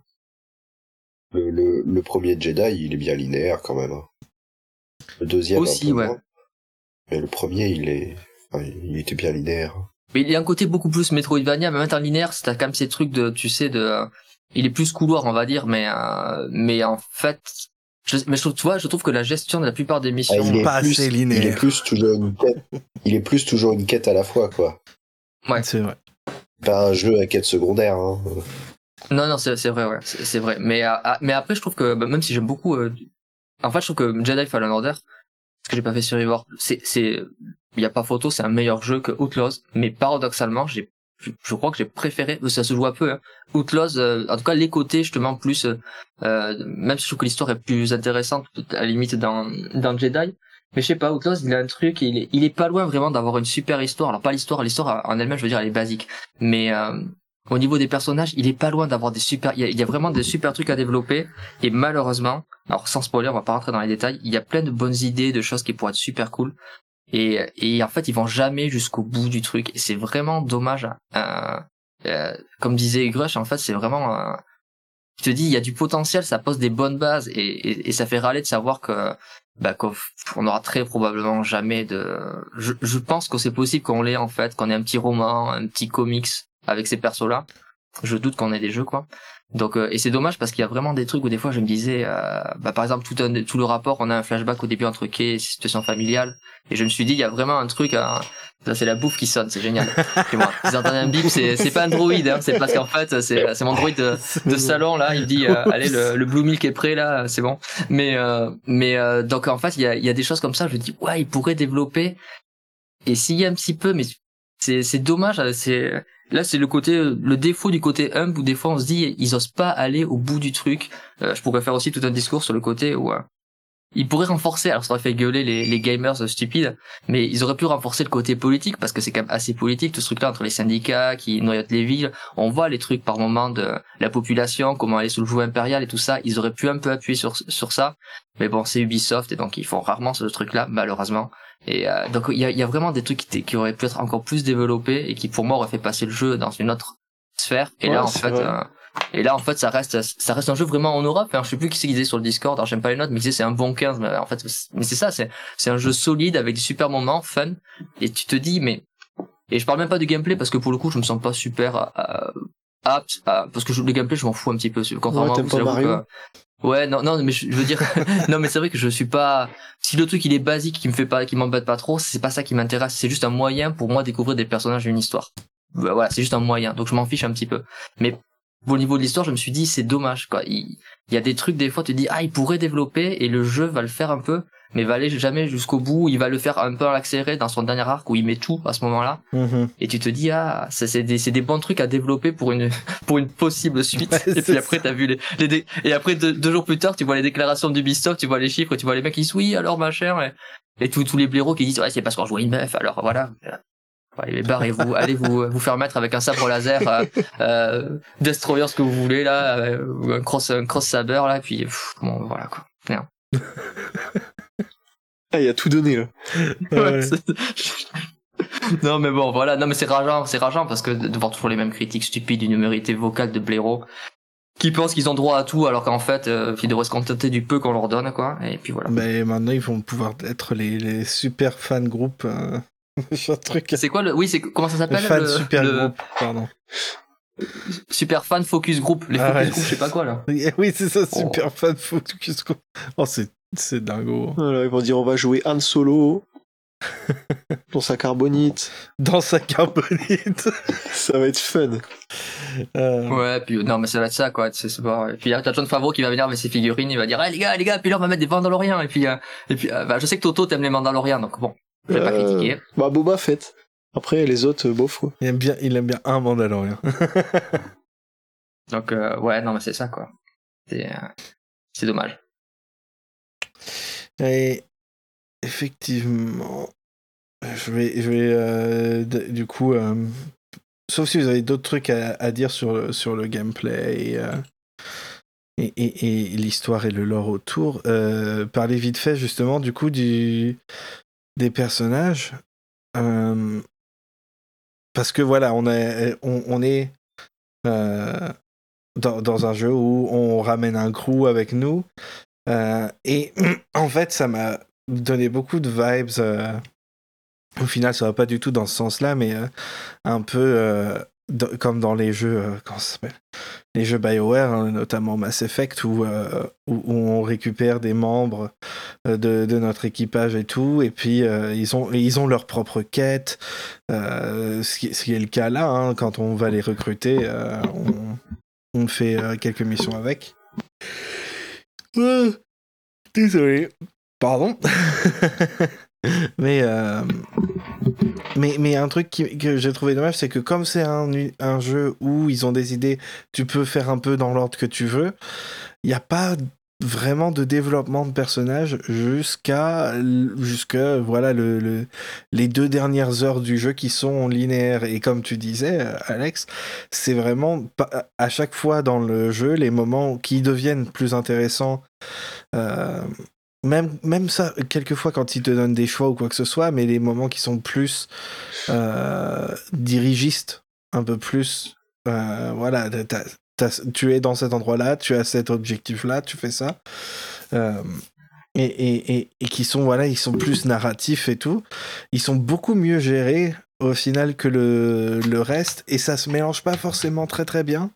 Le premier Jedi, il est bien linéaire quand même. Hein. Le deuxième
Aussi,
un peu
ouais.
moins. Mais le premier, il était bien linéaire.
Mais il y a un côté beaucoup plus Metroidvania, mais même en linéaire, t'as quand même ces trucs de, tu sais, il est plus couloir, on va dire, mais en fait, je trouve que la gestion de la plupart des missions,
il est
pas
plus,
assez linéaire.
Il est plus toujours une quête. Il est plus toujours une quête à la fois, quoi.
Ouais.
C'est vrai.
Pas un jeu à quête secondaire. Hein.
Non, c'est vrai, ouais, c'est vrai. Mais après, je trouve que même si j'aime beaucoup, en fait, je trouve que Jedi Fallen Order, ce que j'ai pas fait sur Eivor, il y a pas photo, c'est un meilleur jeu que Outlaws, mais paradoxalement, je crois que j'ai préféré, ça se joue un peu, hein, Outlaws, en tout cas les côtés justement plus, même si je trouve que l'histoire est plus intéressante à la limite dans Jedi, mais je sais pas, Outlaws il a un truc, il est pas loin vraiment d'avoir une super histoire. Alors pas l'histoire en elle-même, je veux dire elle est basique, mais au niveau des personnages, il est pas loin d'avoir des super, il y a vraiment des super trucs à développer, et malheureusement, alors sans spoiler, on va pas rentrer dans les détails, il y a plein de bonnes idées, de choses qui pourraient être super cool, et en fait ils vont jamais jusqu'au bout du truc, et c'est vraiment dommage. Comme disait Grush, en fait c'est vraiment, je te dis, il y a du potentiel, ça pose des bonnes bases, et ça fait râler de savoir qu'on aura très probablement jamais je pense que c'est possible qu'on l'ait en fait, qu'on ait un petit roman, un petit comics avec ces persos-là. Je doute qu'on ait des jeux, quoi. Donc, et c'est dommage parce qu'il y a vraiment des trucs où des fois je me disais, par exemple, tout le rapport, on a un flashback au début entre Kay et ses situations familiales, et je me suis dit, il y a vraiment un truc, là c'est la bouffe qui sonne, c'est génial. Et moi, vous entendez un bip, c'est pas un droïde, hein, c'est parce qu'en fait, c'est mon droïde de salon, là, il dit, allez, le Blue Milk est prêt, là, c'est bon. Mais donc en fait, il y a des choses comme ça, je dis, ouais, il pourrait développer, et s'il y a un petit peu, mais c'est dommage, là c'est le défaut du côté humble où des fois on se dit ils osent pas aller au bout du truc. Je pourrais faire aussi tout un discours sur le côté où ils pourraient renforcer, alors ça aurait fait gueuler les gamers stupides, mais ils auraient pu renforcer le côté politique parce que c'est quand même assez politique tout ce truc là entre les syndicats qui noyautent les villes. On voit les trucs par moment de la population, comment elle est sous le joug impérial et tout ça, ils auraient pu un peu appuyer sur ça, mais bon c'est Ubisoft et donc ils font rarement ce truc là malheureusement. Et donc il y a vraiment des trucs qui auraient pu être encore plus développés et qui pour moi auraient fait passer le jeu dans une autre sphère. Et là en fait ça reste un jeu vraiment honorable. Enfin, je sais plus qui c'est qui disait sur le Discord, alors j'aime pas les notes, mais qui disait c'est un bon 15, mais en fait mais c'est ça, c'est un jeu solide avec des super moments fun, et tu te dis et je parle même pas du gameplay parce que pour le coup je me sens pas super apte parce que le gameplay je m'en fous un petit peu, contrairement à vous,
pas Mario.
Ouais, non, mais je veux dire, non, mais c'est vrai que je suis pas, si le truc il est basique, qui m'embête pas trop, c'est pas ça qui m'intéresse, c'est juste un moyen pour moi de découvrir des personnages et une histoire. Voilà, c'est juste un moyen, donc je m'en fiche un petit peu. Mais au niveau de l'histoire, je me suis dit, c'est dommage, quoi. Il y a des trucs, des fois, tu te dis, il pourrait développer, et le jeu va le faire un peu, mais va aller jamais jusqu'au bout, il va le faire un peu à l'accéléré dans son dernier arc où il met tout à ce moment-là. Et tu te dis, c'est des bons trucs à développer pour une possible suite.
Ouais,
et puis après, t'as vu et après deux jours plus tard, tu vois les déclarations d'Ubisoft, tu vois les chiffres, tu vois les mecs qui disent, oui, alors machin, et tous les blaireaux qui disent, ouais, c'est parce qu'on joue une meuf, alors voilà. Ouais, barrez-vous, allez vous faire mettre avec un sabre laser, Destroyer, ce que vous voulez, là, un cross saber, là, puis, bon, voilà, quoi. Rien.
Il a tout donné, là.
Ouais.
Non, mais bon, voilà. Non, mais c'est rageant parce que de voir toujours les mêmes critiques stupides d'une numérité vocale de blaireaux qui pensent qu'ils ont droit à tout alors qu'en fait, ils devraient se contenter du peu qu'on leur donne, quoi. Et puis voilà.
Mais maintenant, ils vont pouvoir être les super fan groupes. Truc.
C'est quoi comment ça s'appelle?
Fan super groupe, pardon.
Super fan focus group. Les focus group, je sais pas quoi, là.
Oui, c'est ça, super fan focus group. Oh, c'est dingo.
Voilà, ils vont dire on va jouer Han Solo dans sa carbonite.
Dans sa carbonite.
Ça va être fun.
Ouais, puis non, mais ça va être ça, quoi. C'est pas. Et puis t'as John Favreau qui va venir avec ses figurines, il va dire, les gars, puis là on va mettre des Mandaloriens. Et puis je sais que Toto t'aime les Mandaloriens, donc bon, je vais pas critiquer.
Bah Boba Fett. Après les autres, bof, quoi.
Il aime bien un Mandalorien.
Donc ouais, non, mais c'est ça, quoi. C'est dommage.
Et effectivement, je vais du coup, sauf si vous avez d'autres trucs à dire sur le gameplay et l'histoire et le lore autour, parler vite fait justement du coup des personnages. parce que voilà, on est dans un jeu où on ramène un crew avec nous. Et en fait, ça m'a donné beaucoup de vibes. Au final, ça va pas du tout dans ce sens-là, mais un peu comme dans les jeux, comment ça s'appelle ? Les jeux BioWare, hein, notamment Mass Effect, où on récupère des membres de notre équipage et tout, et puis ils ont leur propre quête, ce qui est le cas là, hein, quand on va les recruter, on fait quelques missions avec. Désolé. Pardon. Mais un truc que j'ai trouvé dommage, c'est que comme c'est un jeu où ils ont des idées, tu peux faire un peu dans l'ordre que tu veux, il n'y a pas vraiment de développement de personnages jusqu'à voilà les 2 dernières heures du jeu qui sont linéaires. Et comme tu disais, Alex, c'est vraiment à chaque fois dans le jeu les moments qui deviennent plus intéressants. Même ça, quelquefois quand ils te donnent des choix ou quoi que ce soit, mais les moments qui sont plus dirigistes, un peu plus, voilà, tu es dans cet endroit-là, tu as cet objectif-là, tu fais ça, et qui sont, voilà, ils sont plus narratifs et tout, ils sont beaucoup mieux gérés au final que le reste, et ça se mélange pas forcément très très bien.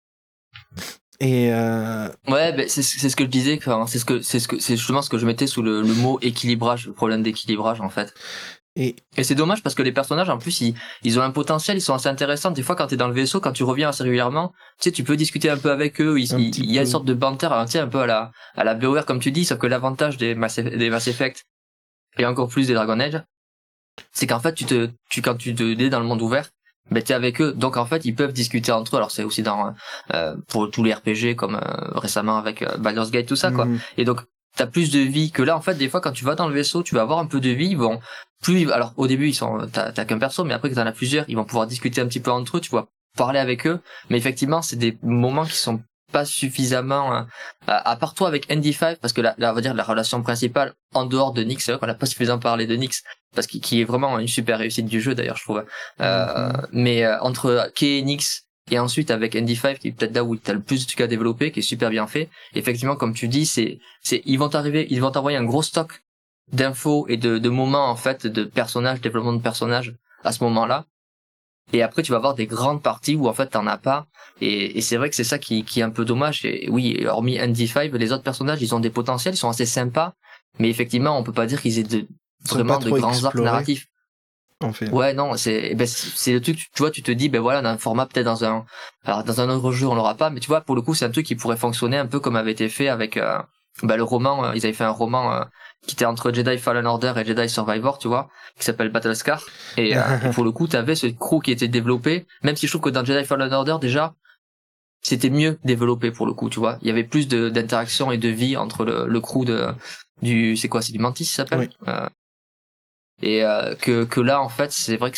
Et
Ouais, ben c'est ce que je disais, c'est justement ce que je mettais sous le mot équilibrage, le problème d'équilibrage en fait. Et c'est dommage parce que les personnages en plus ils ont un potentiel, ils sont assez intéressants. Des fois quand t'es dans le vaisseau, quand tu reviens assez régulièrement, tu sais, tu peux discuter un peu avec eux. Il y a une sorte de banter, tu sais, un peu à la BioWare comme tu dis, sauf que l'avantage des Mass Effect et encore plus des Dragon Age, c'est qu'en fait quand tu te es dans le monde ouvert, ben t'es avec eux, donc en fait ils peuvent discuter entre eux. Alors c'est aussi dans pour tous les RPG comme récemment avec Baldur's Gate tout ça quoi. Et donc t'as plus de vie que là en fait. Des fois quand tu vas dans le vaisseau, tu vas avoir un peu de vie. Ils vont plus, alors au début t'as qu'un perso, mais après que t'en as plusieurs, ils vont pouvoir discuter un petit peu entre eux, tu vois, parler avec eux. Mais effectivement c'est des moments qui sont pas suffisamment à part toi avec ND5, parce que là on va dire la relation principale en dehors de Nyx, c'est vrai qu'on n'a pas suffisamment parlé de Nyx parce qu'il est vraiment une super réussite du jeu d'ailleurs je trouve, mais entre Kay et Nyx et ensuite avec ND5 qui est peut-être là où t'as le plus de trucs à développer, qui est super bien fait. Effectivement comme tu dis, ils vont t'envoyer un gros stock d'infos et de moments en fait, de personnages, développement de personnages à ce moment-là. Et après, tu vas avoir des grandes parties où en fait t'en as pas. Et c'est vrai que c'est ça qui est un peu dommage. Et oui, hormis ND5, les autres personnages, ils ont des potentiels, ils sont assez sympas. Mais effectivement, on peut pas dire qu'ils aient vraiment de grands arcs narratifs. En fait. Ouais, non, c'est le truc, tu vois, tu te dis, ben voilà, dans un format peut-être dans un autre jeu, on l'aura pas. Mais tu vois, pour le coup, c'est un truc qui pourrait fonctionner un peu comme avait été fait avec le roman. Ils avaient fait un roman qui était entre Jedi Fallen Order et Jedi Survivor, tu vois, qui s'appelle Battlescar. Et pour le coup, t'avais ce crew qui était développé, même si je trouve que dans Jedi Fallen Order, déjà, c'était mieux développé pour le coup, tu vois. Il y avait plus d'interaction et de vie entre le crew c'est quoi, c'est du Mantis, ça s'appelle? Oui. Et que là, en fait, c'est vrai que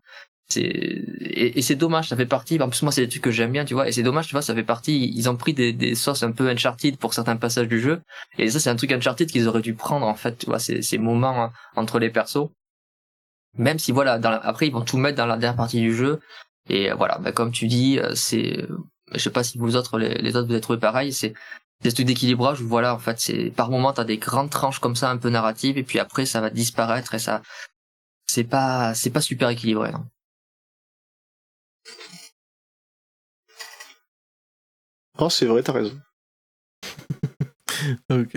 et c'est dommage, ça fait partie, en plus moi c'est des trucs que j'aime bien, tu vois, et c'est dommage, tu vois, ça fait partie, ils ont pris des sauces un peu Uncharted pour certains passages du jeu, et ça c'est un truc Uncharted qu'ils auraient dû prendre en fait, tu vois, ces moments entre les persos, même si voilà, après ils vont tout mettre dans la dernière partie du jeu, et voilà, comme tu dis, je sais pas si vous autres, les autres vous avez trouvé pareil, c'est des trucs d'équilibrage où voilà, en fait, c'est par moment t'as des grandes tranches comme ça un peu narratives, et puis après ça va disparaître, et ça, c'est pas super équilibré, non.
Oh, c'est vrai, t'as raison.
Ok.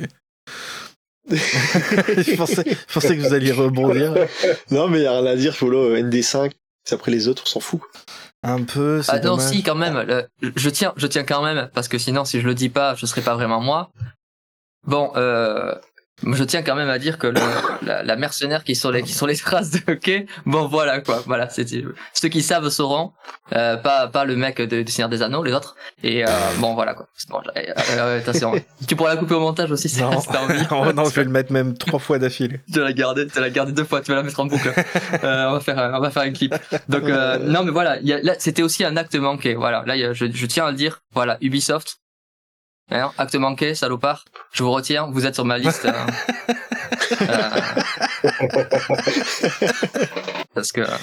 je pensais que vous alliez rebondir.
Non, mais y a rien à dire, Polo, ND5, après les autres, on s'en fout.
Un peu, c'est dommage.
Non, si, quand même, je tiens quand même, parce que sinon, si je le dis pas, je serais pas vraiment moi. Bon, je tiens quand même à dire que la mercenaire qui sont les traces de Kay, bon voilà quoi, voilà, ceux qui savent sauront, pas le mec du Seigneur des Anneaux, les autres, et bon voilà quoi. Bon, attention, tu pourras la couper au montage aussi si t'as envie.
Non, je vais le mettre même 3 fois d'affilée.
Tu vas la garder 2 fois, tu vas la mettre en boucle. On va faire un clip. Donc non mais voilà, là c'était aussi un acte manqué, voilà, là je tiens à le dire, voilà, Ubisoft. Alors, acte manqué, salopard. Je vous retiens, vous êtes sur ma liste. Parce que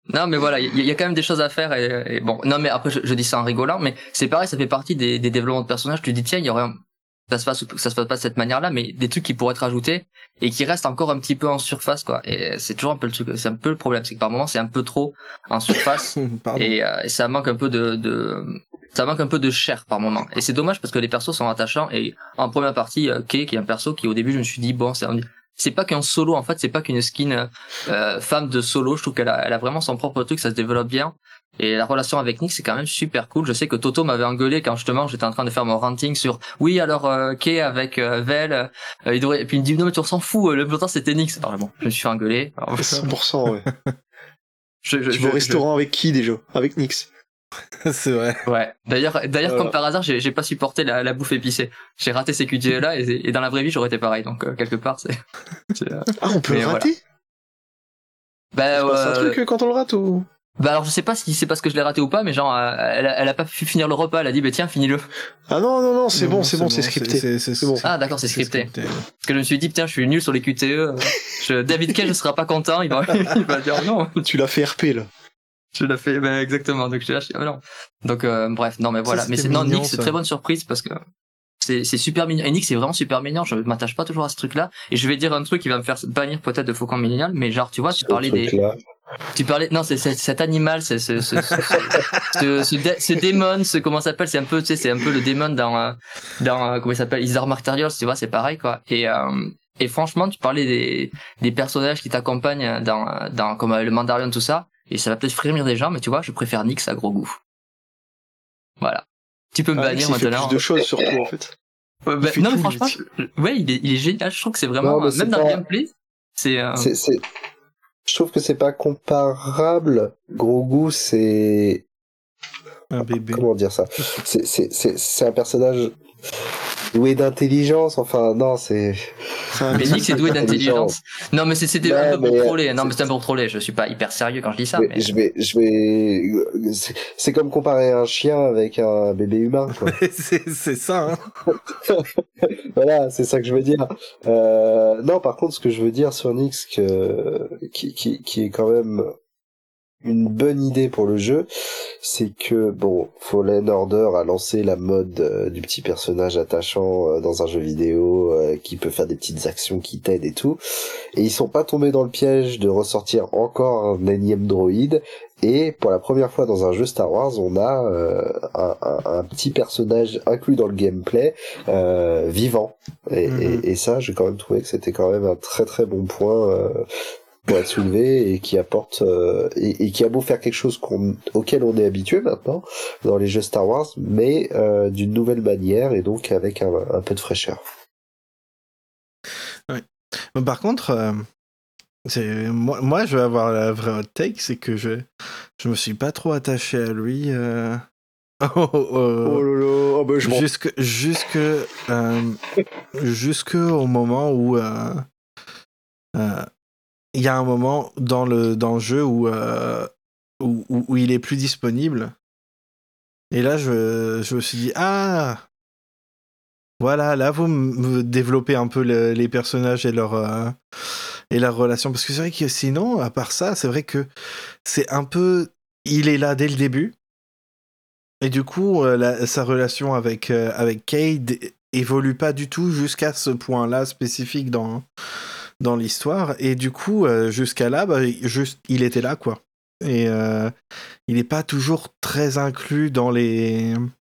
Non, mais voilà, il y a quand même des choses à faire et bon. Non, mais après, je dis ça en rigolant, mais c'est pareil, ça fait partie des développements de personnages. Tu dis, tiens, il y aurait ça se passe pas de cette manière-là, mais des trucs qui pourraient être ajoutés et qui restent encore un petit peu en surface, quoi. Et c'est toujours un peu le truc, c'est un peu le problème, c'est que par moment, c'est un peu trop en surface et ça manque un peu ça manque un peu de chair par moment. Et c'est dommage parce que les persos sont attachants et en première partie, Kay, qui est un perso qui au début, je me suis dit, bon, c'est pas qu'un solo, en fait, c'est pas qu'une skin femme de solo. Je trouve qu'elle a vraiment son propre truc, ça se développe bien. Et la relation avec Nick, c'est quand même super cool. Je sais que Toto m'avait engueulé quand justement j'étais en train de faire mon ranting sur oui, alors Kay avec Vel, il devrait. Et puis il me dit non mais tu s'en fous, le plus longtemps c'était Nick. Alors bon, je me suis fait engueuler. Alors,
100%, ouais.
tu
vas au restaurant avec qui déjà? Avec Nyx.
C'est vrai.
Ouais. D'ailleurs, comme par hasard, j'ai pas supporté la bouffe épicée. J'ai raté ces QTE là et dans la vraie vie j'aurais été pareil. Donc quelque part c'est.
Ah, on peut le rater.
Voilà.
C'est un truc quand on le rate ou?
Bah alors je sais pas si c'est parce que je l'ai raté ou pas, mais genre elle a pas pu finir le repas, elle a dit bah tiens finis-le.
Ah non, c'est bon, c'est scripté.
C'est bon.
Ah d'accord, c'est scripté. Parce que je me suis dit putain je suis nul sur les QTE. David Cage ne sera pas content, il va dire non.
Tu l'as fait RP là.
Je l'ai fait, ben exactement. Donc je lâché. Non. Donc bref, non mais voilà. Mais Nick c'est très bonne surprise parce que c'est super mignon. Et Nick c'est vraiment super mignon. Je m'attache pas toujours à ce truc-là. Et je vais dire un truc qui va me faire bannir peut-être de Faucon Millénial, mais genre tu vois, tu parlais non c'est cet animal, c'est ce démon, comment ça s'appelle, c'est un peu le démon dans comment il s'appelle, Isar Martyrios, tu vois, c'est pareil quoi. Et franchement, tu parlais des personnages qui t'accompagnent dans comme le Mandalorian tout ça, et ça va peut-être frémir des gens, mais tu vois, je préfère Nyx à gros goût. Voilà. Tu peux me bannir maintenant.
Il fait plus de choses surtout en fait.
Non mais franchement, ouais, il est génial, je trouve que c'est vraiment même dans le gameplay,
je trouve que c'est pas comparable. Grogu, c'est
un bébé.
Comment dire ça? C'est un personnage doué d'intelligence. Enfin, non, c'est.
Mais Nick, c'est doué d'intelligence. Non, mais c'était un peu pour troller. Non, mais c'est un peu pour troller. Je suis pas hyper sérieux quand je dis ça. Mais...
C'est comme comparer un chien avec un bébé humain, quoi.
c'est ça, hein.
Voilà, c'est ça que je veux dire. Non, par contre, ce que je veux dire sur Nyx, qui est quand même une bonne idée pour le jeu, c'est que bon, Fallen Order a lancé la mode du petit personnage attachant dans un jeu vidéo qui peut faire des petites actions qui t'aident et tout, et ils sont pas tombés dans le piège de ressortir encore un énième droïde. Et pour la première fois dans un jeu Star Wars, on a un petit personnage inclus dans le gameplay vivant. Et ça, j'ai quand même trouvé que c'était quand même un très très bon point pour être soulevé, et qui apporte et qui a beau faire quelque chose auquel on est habitué maintenant dans les jeux Star Wars, mais d'une nouvelle manière, et donc avec un peu de fraîcheur.
Oui. Par contre, moi je vais avoir la vraie hot take, c'est que je me suis pas trop attaché à lui jusque au moment où il y a un moment dans le jeu où il est plus disponible. Et là, je me suis dit, ah, voilà, là, vous me développez un peu les personnages et leur relation. Parce que c'est vrai que sinon, à part ça, c'est vrai que c'est un peu... Il est là dès le début. Et du coup, sa relation avec Cade évolue pas du tout jusqu'à ce point-là spécifique dans l'histoire, et du coup jusqu'à là juste il était là quoi, et il est pas toujours très inclus dans les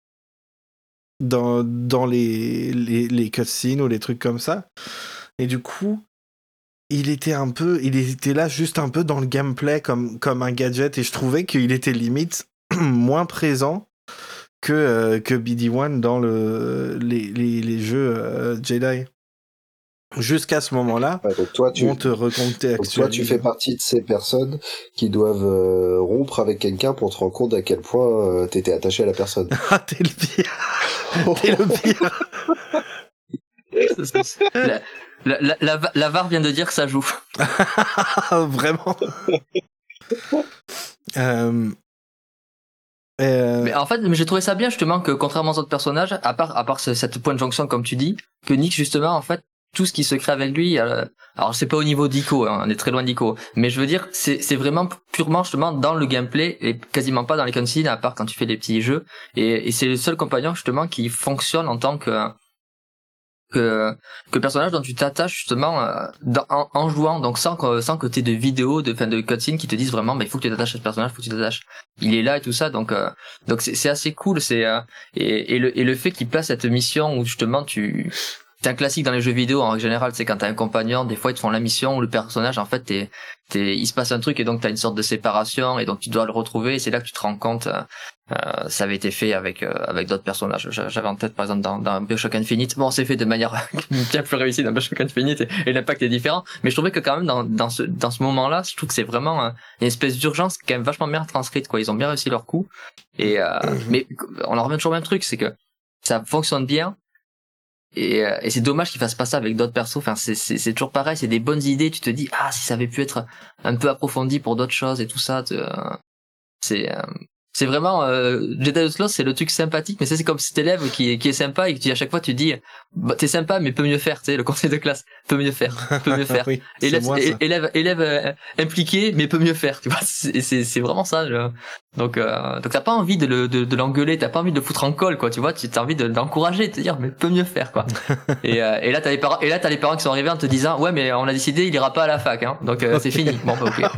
cutscenes ou les trucs comme ça, et du coup il était là juste un peu dans le gameplay comme un gadget, et je trouvais qu'il était limite moins présent que BD1 dans les jeux Jedi. Jusqu'à ce moment-là, on te recontextualise.
Toi, tu fais partie de ces personnes qui doivent rompre avec quelqu'un pour te rendre compte à quel point t'étais attaché à la personne.
Ah, t'es le pire. T'es le pire.
La VAR vient de dire que ça joue.
Vraiment.
Mais en fait, j'ai trouvé ça bien justement que contrairement aux autres personnages, à part cette point de jonction comme tu dis, que Nick justement en fait, tout ce qui se crée avec lui, alors c'est pas au niveau d'Ico, hein, on est très loin d'Ico, mais je veux dire, c'est vraiment purement justement dans le gameplay et quasiment pas dans les cutscenes, à part quand tu fais des petits jeux, et c'est le seul compagnon justement qui fonctionne en tant que personnage dont tu t'attaches justement en jouant, donc sans que t'aies de vidéos de cutscenes qui te disent vraiment il faut que tu t'attaches à ce personnage, faut que tu t'attaches, il est là et tout ça, donc c'est assez cool, et le fait qu'il place cette mission où justement c'est un classique dans les jeux vidéo en général, c'est quand t'as un compagnon, des fois ils te font la mission où le personnage en fait il se passe un truc et donc t'as une sorte de séparation et donc tu dois le retrouver, et c'est là que tu te rends compte. Ça avait été fait avec d'autres personnages. J'avais en tête par exemple dans BioShock Infinite. Bon, c'est fait de manière bien plus réussie dans BioShock Infinite et l'impact est différent. Mais je trouvais que quand même dans ce moment-là, je trouve que c'est vraiment une espèce d'urgence quand même vachement bien transcrite, quoi. Ils ont bien réussi leur coup. Et mais on en revient toujours au même truc, c'est que ça fonctionne bien. Et c'est dommage qu'ils fassent pas ça avec d'autres persos. Enfin, c'est toujours pareil. C'est des bonnes idées. Tu te dis si ça avait pu être un peu approfondi pour d'autres choses et tout ça. C'est vraiment Jedi Outlaws, c'est le truc sympathique, mais c'est comme cet élève qui est sympa et qui à chaque fois tu dis t'es sympa mais peut mieux faire, tu sais, le conseil de classe, peut mieux faire.
Oui,
élève impliqué mais peut mieux faire, tu vois, c'est vraiment ça. Donc t'as pas envie de l'engueuler, t'as pas envie de le foutre en colle, quoi, tu vois, tu as envie d'encourager, de te dire mais peut mieux faire, quoi. et là t'as les parents qui sont arrivés en te disant ouais mais on a décidé il ira pas à la fac, hein, donc c'est fini. Bon bah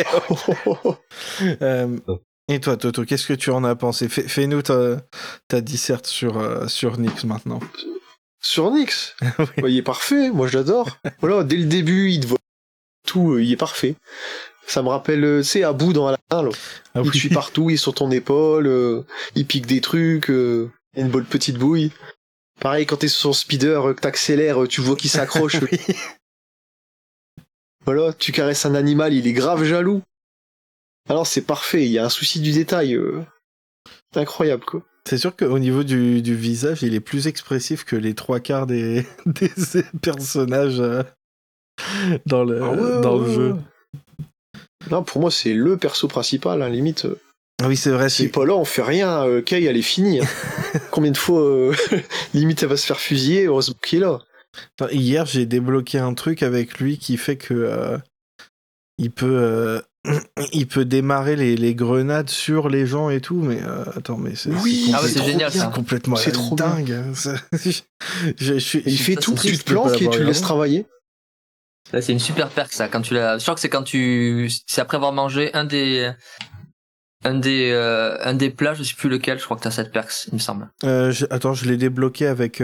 ok. Et toi, Toto, qu'est-ce que tu en as pensé? Fais-nous ta disserte sur Nyx maintenant.
Sur Nyx
Oui.
Bah, il est parfait, moi je l'adore. Voilà, dès le début, il te voit tout, il est parfait. Ça me rappelle, c'est Abou dans Aladdin, là. Il te suit partout, il est sur ton épaule, il pique des trucs, il y a une bonne petite bouille. Pareil, quand t'es sur son speeder, que t'accélères, tu vois qu'il s'accroche.
Oui.
Voilà, tu caresses un animal, il est grave jaloux. Alors c'est parfait, il y a un souci du détail. C'est incroyable, quoi.
C'est sûr qu'au niveau du visage, il est plus expressif que les 3/4 des personnages dans le jeu.
Non, pour moi, c'est le perso principal, hein, limite.
Ah oui, c'est vrai.
S'il est pas là, on fait rien. Kay, elle est finie. Hein. Combien de fois, limite, elle va se faire fusiller, heureusement qu'il est là.
Attends, hier, j'ai débloqué un truc avec lui qui fait que il peut démarrer les grenades sur les gens et tout, mais attends, mais c'est
génial,
c'est
ça.
complètement
C'est trop
dingue.
Il fait tout, tu te planques et tu le laisses travailler.
Là, c'est une super perk, ça. Je crois que c'est après avoir mangé un des plats, je sais plus lequel, je crois que t'as cette perk, il me semble.
Attends, je l'ai débloqué avec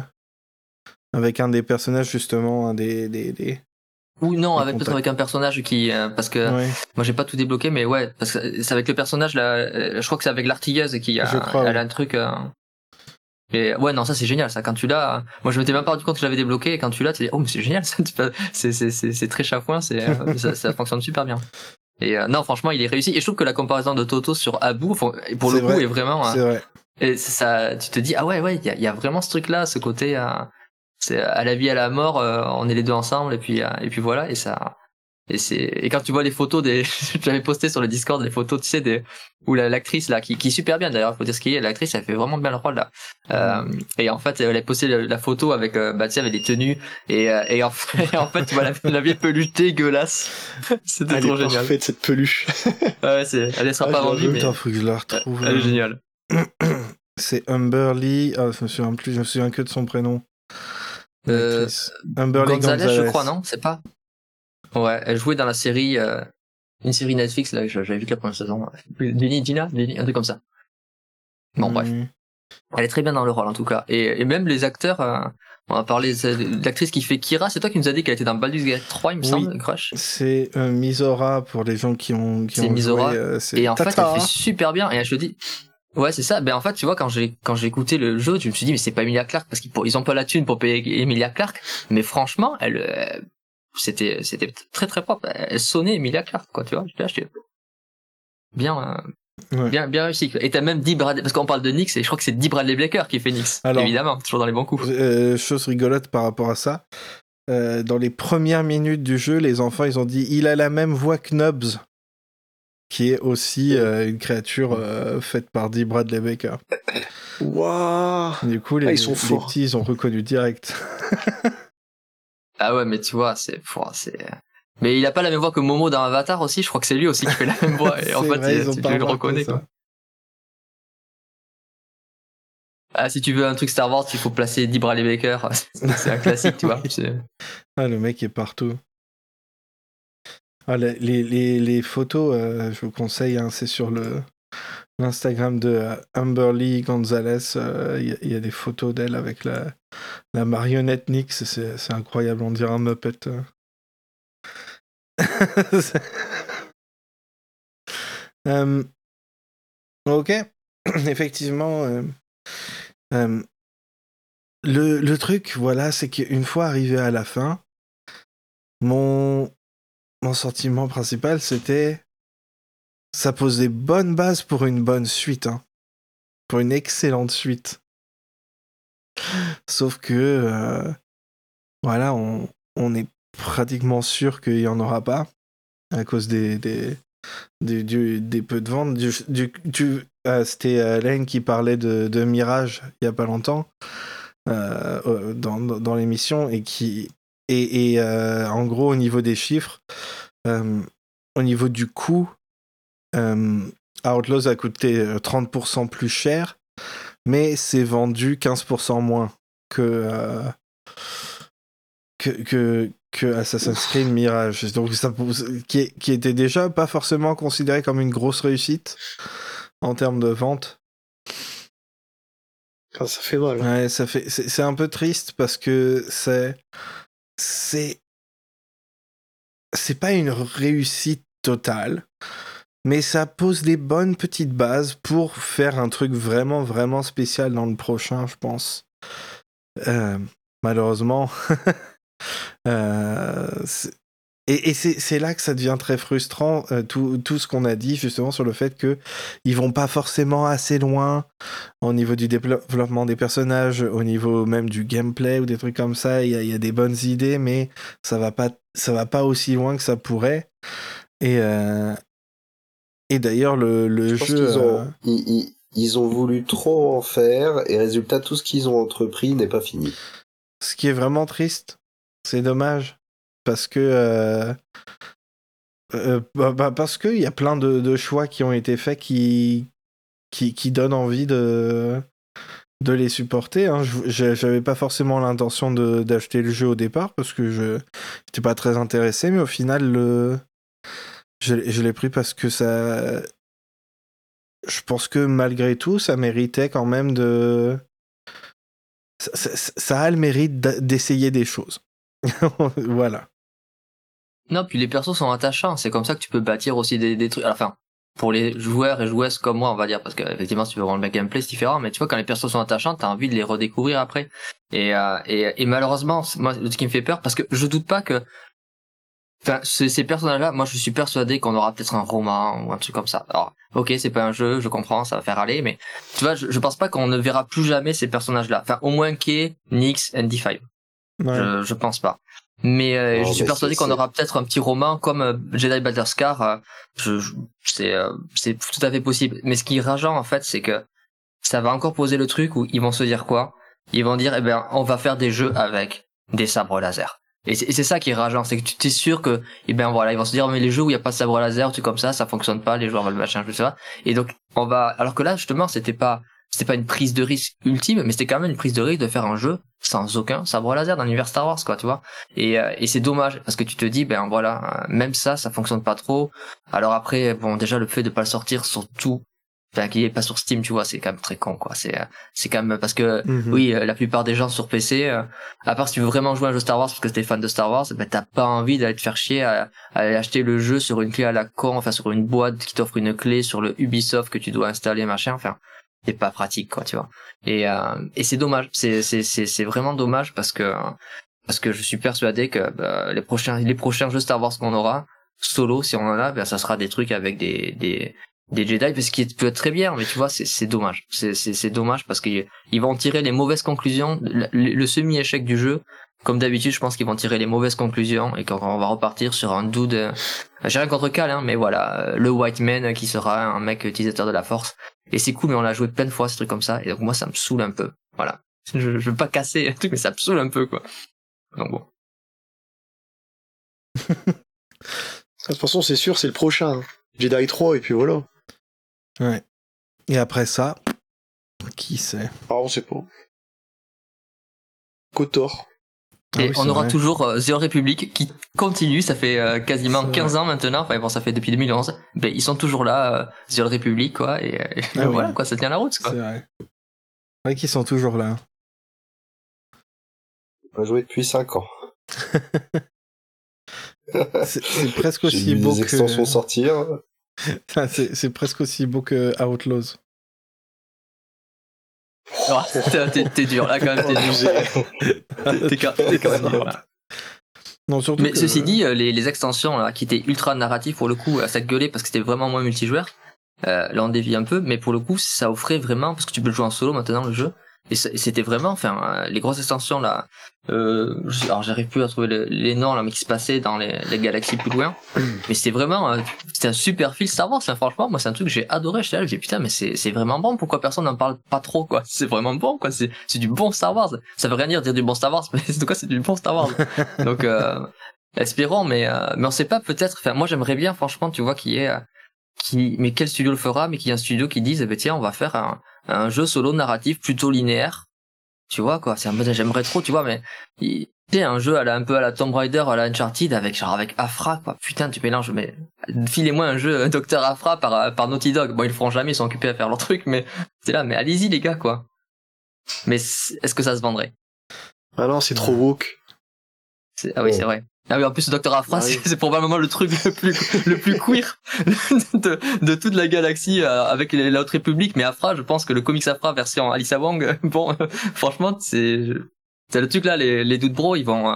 un des personnages, justement, un des...
Ou non, peut-être avec un personnage qui... parce que moi, j'ai pas tout débloqué, mais ouais, parce que c'est avec le personnage, là, je crois que c'est avec l'artilleuse qui elle a un truc... Et ouais, non, ça c'est génial, ça. Quand tu l'as, moi je m'étais même pas rendu compte que je l'avais débloqué, et quand tu l'as, tu dis, oh, mais c'est génial, ça, c'est très chafouin, ça fonctionne super bien. Et non, franchement, il est réussi. Et je trouve que la comparaison de Toto sur Abou, pour le coup, est vraiment...
C'est vrai.
Et ça, tu te dis, ah ouais, il y a vraiment ce truc-là, ce côté, c'est à la vie, à la mort, on est les deux ensemble, et puis voilà, et quand tu vois les photos j'avais posté sur le Discord les photos, tu sais, où l'actrice là, qui est super bien d'ailleurs, faut dire ce qu'il y a, l'actrice, elle fait vraiment bien le rôle là. Et en fait, elle a posté la photo avec, tu sais, avec des tenues, et en fait, tu vois la vieille peluche dégueulasse. C'était trop génial.
Elle est parfaite, cette peluche.
Ouais, elle sera pas vendue, mais.
Putain, faut que je la retrouve.
Elle est géniale.
C'est Humberly, je me souviens que de son prénom.
Humberly Gonzalez, je crois, non? C'est pas? Ouais, elle jouait dans la série, une série Netflix, là, j'avais vu que la première saison. Gina, un truc comme ça. Bon, bref. Elle est très bien dans le rôle, en tout cas. Et même les acteurs, on va parler de l'actrice qui fait Kira, c'est toi qui nous as dit qu'elle était dans Baldur's Gate 3, il me semble, Crush.
C'est Misora, pour les gens qui ont
Misora.
joué.
Et en fait, elle fait super bien, et je te dis, ouais, c'est ça. Ben, en fait, tu vois, quand j'ai écouté le jeu, je me suis dit, mais c'est pas Emilia Clarke, parce qu'ils ont pas la thune pour payer Emilia Clarke. Mais franchement, c'était très très propre. Elle sonnait Emilia Clarke, quoi, tu vois. Bien réussi. Et t'as même dit parce qu'on parle de Nyx, et je crois que c'est Dee Bradley Baker qui fait Nyx. Alors, évidemment, toujours dans les bons coups.
Chose rigolote par rapport à ça. Dans les premières minutes du jeu, les enfants, ils ont dit, il a la même voix que Nobs, qui est aussi une créature faite par Dee Bradley Baker.
Waouh.
Du coup, les
ils sont forts.
petits, ils ont reconnu direct.
Ah ouais, mais tu vois, mais il a pas la même voix que Momo dans Avatar aussi, je crois que c'est lui aussi qui fait la même voix, et en
C'est
fait,
vrai, ils ont
tu
pas
le
remarqué
reconnais,
ça.
quoi. Ah, si tu veux un truc Star Wars, il faut placer Dee Bradley Baker, c'est un classique, tu vois.
Ah, le mec est partout. Ah, les photos, je vous conseille, hein, c'est sur l'Instagram de Amberly Gonzalez. Il y a des photos d'elle avec la marionnette Nyx. C'est incroyable, on dirait un Muppet. Ok, effectivement. Le truc, voilà, c'est qu'une fois arrivé à la fin, mon sentiment principal, c'était ça pose des bonnes bases pour une bonne suite, hein. Pour une excellente suite. Sauf que, voilà, on est pratiquement sûr qu'il n'y en aura pas, à cause des peu de ventes. C'était Lane qui parlait de Mirage il n'y a pas longtemps, dans l'émission, et en gros, au niveau des chiffres, au niveau du coût, Outlaws a coûté 30% plus cher, mais c'est vendu 15% moins que Assassin's Creed Mirage. Donc qui était déjà pas forcément considéré comme une grosse réussite en termes de vente.
Ah, ça fait mal.
Ouais, c'est un peu triste parce que c'est pas une réussite totale, mais ça pose des bonnes petites bases pour faire un truc vraiment, vraiment spécial dans le prochain, je pense. Malheureusement. C'est là que ça devient très frustrant, tout ce qu'on a dit justement sur le fait qu'ils vont pas forcément assez loin au niveau du développement des personnages, au niveau même du gameplay ou des trucs comme ça. Il y a des bonnes idées, mais ça va pas aussi loin que ça pourrait. Et d'ailleurs, le
Je pense
jeu...
ils ont voulu trop en faire, et résultat, tout ce qu'ils ont entrepris n'est pas fini.
Ce qui est vraiment triste, c'est dommage, parce que parce qu'il y a plein de choix qui ont été faits qui donnent envie de les supporter, hein. J'avais pas forcément l'intention d'acheter le jeu au départ parce que je n'étais pas très intéressé, mais au final je l'ai pris parce que ça, je pense que malgré tout ça méritait quand même ça a le mérite d'essayer des choses. Voilà.
Non, puis les persos sont attachants, c'est comme ça que tu peux bâtir aussi des trucs. Enfin, pour les joueurs et joueuses comme moi, on va dire, parce que effectivement, si tu veux voir le gameplay, c'est différent, mais tu vois, quand les persos sont attachants, t'as envie de les redécouvrir après. Et malheureusement, moi, ce qui me fait peur, parce que je doute pas que, enfin, ces personnages-là, moi, je suis persuadé qu'on aura peut-être un roman ou un truc comme ça. Alors, ok, c'est pas un jeu, je comprends, ça va faire aller, mais tu vois, je pense pas qu'on ne verra plus jamais ces personnages-là. Enfin, au moins Kay, Nyx, ND5.
Ouais.
Je pense pas. Mais je suis persuadé qu'on aura peut-être un petit roman comme Jedi Battlescar. C'est tout à fait possible. Mais ce qui est rageant en fait, c'est que ça va encore poser le truc où ils vont se dire quoi? Ils vont dire, eh ben, on va faire des jeux avec des sabres laser. Et c'est ça qui est rageant, c'est que tu t'es sûr que, eh ben voilà, ils vont se dire, mais les jeux où il y a pas de sabre laser, tu comme ça fonctionne pas, les joueurs veulent machin, je sais pas. Et donc alors que là justement, c'était pas une prise de risque ultime, mais c'était quand même une prise de risque de faire un jeu sans aucun sabre laser dans l'univers Star Wars, quoi, tu vois. Et c'est dommage parce que tu te dis, ben voilà, même ça fonctionne pas trop. Alors après, bon, déjà le fait de pas le sortir sur tout, enfin qu'il est pas sur Steam, tu vois, c'est quand même très con, quoi. C'est quand même parce que oui, la plupart des gens sur PC, à part si tu veux vraiment jouer à un jeu Star Wars parce que t'es fan de Star Wars, ben t'as pas envie d'aller te faire chier à aller acheter le jeu sur une clé à la con, enfin sur une boîte qui t'offre une clé sur le Ubisoft que tu dois installer, machin, enfin. C'est pas pratique, quoi, tu vois. Et c'est dommage, c'est vraiment dommage parce que je suis persuadé que les prochains jeux Star Wars qu'on aura solo, si on en a, ben ça sera des trucs avec des Jedi, parce qu'il peut être très bien, mais tu vois, c'est dommage. C'est dommage parce qu'ils vont tirer les mauvaises conclusions, le semi-échec du jeu. Comme d'habitude, je pense qu'ils vont tirer les mauvaises conclusions et qu'on va repartir sur un dude. J'ai rien contre Cal, hein, mais voilà, le White Man qui sera un mec utilisateur de la Force. Et c'est cool, mais on l'a joué plein de fois, ces trucs comme ça. Et donc moi, ça me saoule un peu. Voilà. Je veux pas casser un truc, mais ça me saoule un peu, quoi. Donc bon.
De toute façon, c'est sûr, c'est le prochain. Jedi 3, et puis voilà.
Ouais. Et après ça, qui sait?
Ah, on sait pas. KOTOR.
Ah
Et
oui,
on
c'est
aura
vrai.
toujours The Old Republic qui continue, ça fait quasiment
C'est
15 ans maintenant, enfin bon, ça fait depuis 2011. Ben, ils sont toujours là, The Old Republic, quoi, et
Ah oui.
voilà, quoi, ça tient la route, quoi.
C'est vrai. C'est vrai qu'ils sont toujours là.
On a joué depuis 5 ans.
C'est presque
J'ai
aussi
vu
beau
des extensions
que...
sortir.
C'est presque aussi beau que Outlaws.
Ah, t'es dur, là, quand même, t'es dur. T'es quand même dur, là.
Non, surtout
Mais
que...
ceci dit, les extensions, là, qui étaient ultra narratives, pour le coup, ça gueulait parce que c'était vraiment moins multijoueur. Là, on dévie un peu, mais pour le coup, ça offrait vraiment, parce que tu peux le jouer en solo maintenant, le jeu. Et c'était vraiment, enfin, les grosses extensions, là, alors j'arrive plus à trouver les noms, là, mais qui se passaient dans les galaxies plus loin. Mais c'était vraiment, c'était un super fil Star Wars, hein, franchement, moi, c'est un truc que j'ai adoré, j'étais là, j'ai dit, putain, mais c'est vraiment bon, pourquoi personne n'en parle pas trop, quoi? C'est vraiment bon, quoi, c'est du bon Star Wars. Ça veut rien dire du bon Star Wars, mais en tout cas, c'est du bon Star Wars. Donc, espérons, mais on sait pas, peut-être, enfin, moi, j'aimerais bien, franchement, tu vois, mais quel studio le fera, mais qu'il y ait un studio qui dise, eh ben, tiens, on va faire un jeu solo narratif plutôt linéaire. Tu vois, quoi, j'aimerais trop, tu vois, mais, tu sais, un jeu un peu à la Tomb Raider, à la Uncharted, avec Afra, quoi. Putain, tu mélanges, mais, filez-moi un jeu Dr. Afra par Naughty Dog. Bon, ils le feront jamais, ils sont occupés à faire leur truc, mais, c'est là, mais allez-y, les gars, quoi. Mais est-ce que ça se vendrait?
Ah non, c'est trop woke.
Ah oui, c'est vrai. Ah oui, en plus, Dr. Afra, c'est probablement le truc le plus queer de toute la galaxie avec la Haute République. Mais Afra, je pense que le comics Afra version Alyssa Wong, bon, franchement, c'est le truc là, les dudes bro, ils vont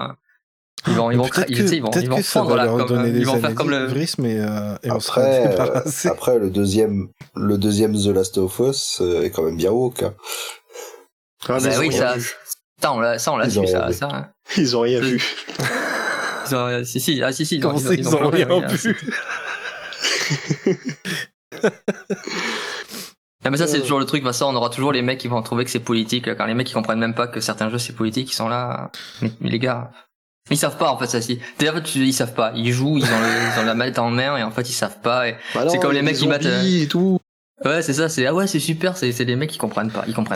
prendre
là,
ils vont
faire comme le
mais et on sera débarrassé.
Après, le deuxième The Last of Us est quand même bien woke. Hein.
Ah,
bah oui, ça on l'a su, ça.
Ils ont rien vu.
Si, ils
ont rien vu.
Ah, mais ça, c'est toujours le truc, ça, on aura toujours les mecs qui vont trouver que c'est politique, quand les mecs qui comprennent même pas que certains jeux c'est politique, ils sont là, mais les gars, ils savent pas, en fait, ça, si. En fait, ils savent pas, ils jouent, ils ont la manette en main, et en fait, ils savent pas, et
bah non,
c'est comme les mecs qui battent,
et tout.
Ouais, c'est ça, c'est super, c'est les mecs qui comprennent pas, pas.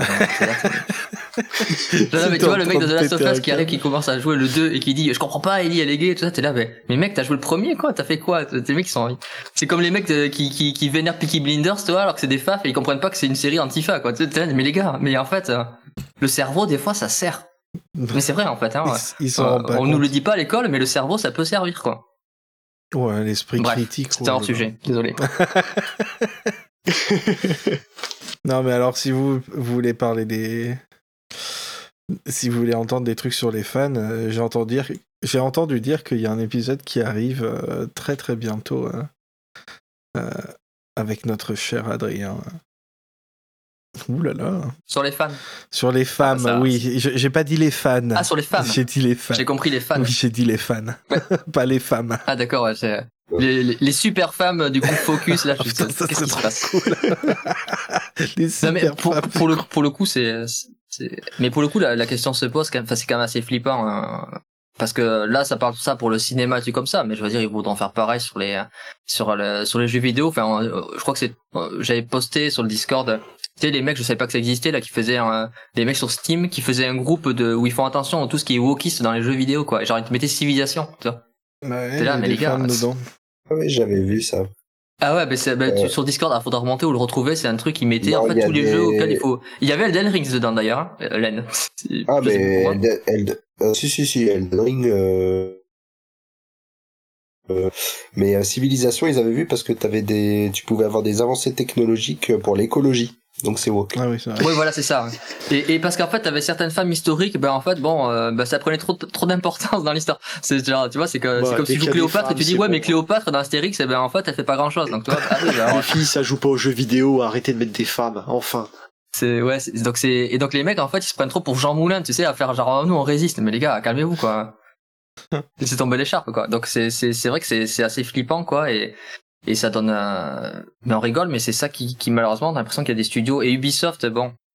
Non, mais tu vois, le mec de The Last of Us qui arrive, qui commence à jouer le 2 et qui dit, je comprends pas, Ellie, elle est gay, tout ça, t'es là, mais mec, t'as joué le premier, quoi, t'as fait quoi? Tes mecs, c'est comme les mecs qui vénèrent Peaky Blinders, tu vois, alors que c'est des faf et ils comprennent pas que c'est une série antifa, quoi. T'es là, mais les gars, mais en fait, le cerveau, des fois, ça sert. Mais c'est vrai, en fait, hein. On nous le dit pas à l'école, mais le cerveau, ça peut servir, quoi.
Ouais, l'esprit critique.
C'était hors sujet, désolé.
Non, mais alors, si vous voulez parler si vous voulez entendre des trucs sur les fans, j'ai entendu dire qu'il y a un épisode qui arrive très très bientôt avec notre cher Adrien. Ouh là là.
Sur les fans.
Sur les femmes, ça, oui. J'ai pas dit les fans.
Ah, sur les femmes.
J'ai dit les fans.
J'ai compris les fans.
Oui, j'ai dit les fans. Ouais. Pas les femmes.
Ah d'accord, ouais, c'est... Les super femmes du groupe Focus, là, qu'est-ce qui se passe cool.
Les super
non, mais pour le coup, mais pour le coup, la question se pose, c'est quand même assez flippant, hein, parce que là, ça parle de ça pour le cinéma, tu comme ça, mais je veux dire, ils voudront faire pareil sur les jeux vidéo. Enfin, je crois que j'avais posté sur le Discord, tu sais, les mecs, je savais pas que ça existait, là, qui faisaient des mecs sur Steam, qui faisaient un groupe où ils font attention à tout ce qui est wokiste dans les jeux vidéo, quoi. Et genre, ils te mettaient Civilisation, tu vois.
Ouais,
t'es là, mais les gars.
Oui, j'avais vu ça.
Ah ouais, mais sur Discord, il faudra remonter ou le retrouver, c'est un truc qui mettait en fait tous les jeux auxquels il faut. Il y avait Elden Ring dedans d'ailleurs, hein, Len.
Ah mais si Elden Ring. Mais Civilisation, ils avaient vu parce que tu pouvais avoir des avancées technologiques pour l'écologie. Donc c'est woke.
Ah oui, c'est vrai.
Oui, voilà, c'est ça. Et parce qu'en fait, t'avais certaines femmes historiques, en fait, ça prenait trop d'importance dans l'histoire. C'est genre, tu vois, c'est comme si tu joues Cléopâtre et tu dis, ouais, mais Cléopâtre dans Astérix, en fait, elle fait pas grand chose. Donc, tu vois,
les filles, ça joue pas aux jeux vidéo, arrêtez de mettre des femmes, enfin.
Donc les mecs, en fait, ils se prennent trop pour Jean Moulin, tu sais, à faire genre, nous, on résiste. Mais les gars, calmez-vous, quoi. C'est tombé l'écharpe, quoi. Donc, c'est vrai que c'est assez flippant, quoi, et ça donne mais on rigole, mais c'est ça qui malheureusement, on a l'impression qu'il y a des studios, et Ubisoft, bon,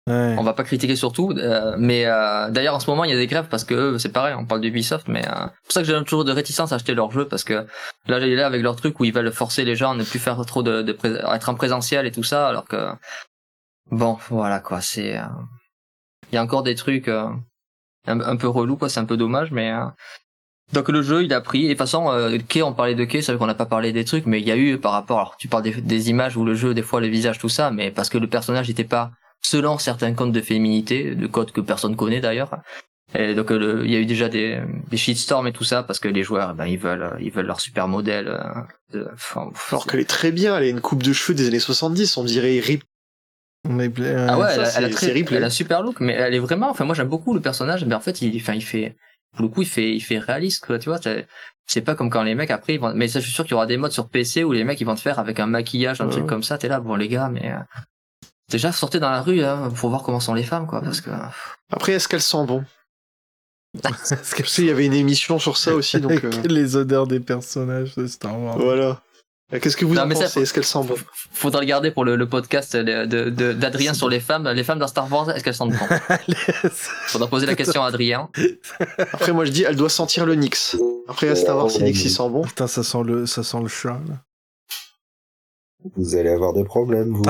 Ouais.
On va pas critiquer sur tout, mais d'ailleurs en ce moment il y a des grèves parce que c'est pareil, on parle d'Ubisoft, mais c'est pour ça que j'ai toujours de réticence à acheter leurs jeux, parce que là avec leur truc où ils veulent forcer les gens à ne plus faire trop à être en présentiel et tout ça, alors que bon voilà quoi, c'est il y a encore des trucs un peu relou quoi, c'est un peu dommage, mais donc le jeu il a pris, et de toute façon Kay, on parlait de Kay, c'est vrai qu'on n'a pas parlé des trucs, mais il y a eu par rapport, alors tu parles des images ou le jeu des fois le visage tout ça, mais parce que le personnage n'était pas selon certains comptes de féminité, de codes que personne connaît d'ailleurs. Et donc il y a eu déjà des shitstorms et tout ça parce que les joueurs ils veulent leur super modèle
alors qu'elle est très bien, elle a une coupe de cheveux des années 70, on dirait Rip.
Ah ouais, elle a
un
super look, mais elle est vraiment, enfin moi j'aime beaucoup le personnage, mais en fait il fait pour le coup il fait réaliste quoi, tu vois, c'est pas comme quand les mecs après ils vont, mais ça je suis sûr qu'il y aura des modes sur PC où les mecs ils vont te faire avec un maquillage, un truc comme ça, t'es là bon les gars, mais déjà sortez dans la rue pour voir comment sont les femmes quoi, parce que
après est-ce qu'elles sentent bon? Parce que il y avait une émission sur ça aussi, donc
les odeurs des personnages de Star Wars.
Voilà. Qu'est-ce que vous en pensez? Est-ce qu'elles sentent bon?
Faudra le garder pour le podcast d'Adrien sur les femmes dans Star Wars, est-ce qu'elles sentent bon? Faudra poser la question à Adrien.
Après moi je dis elle doit sentir le Nyx. Après à savoir si Nyx il sent bon.
Putain, ça sent le chat là.
Vous allez avoir des problèmes, vous.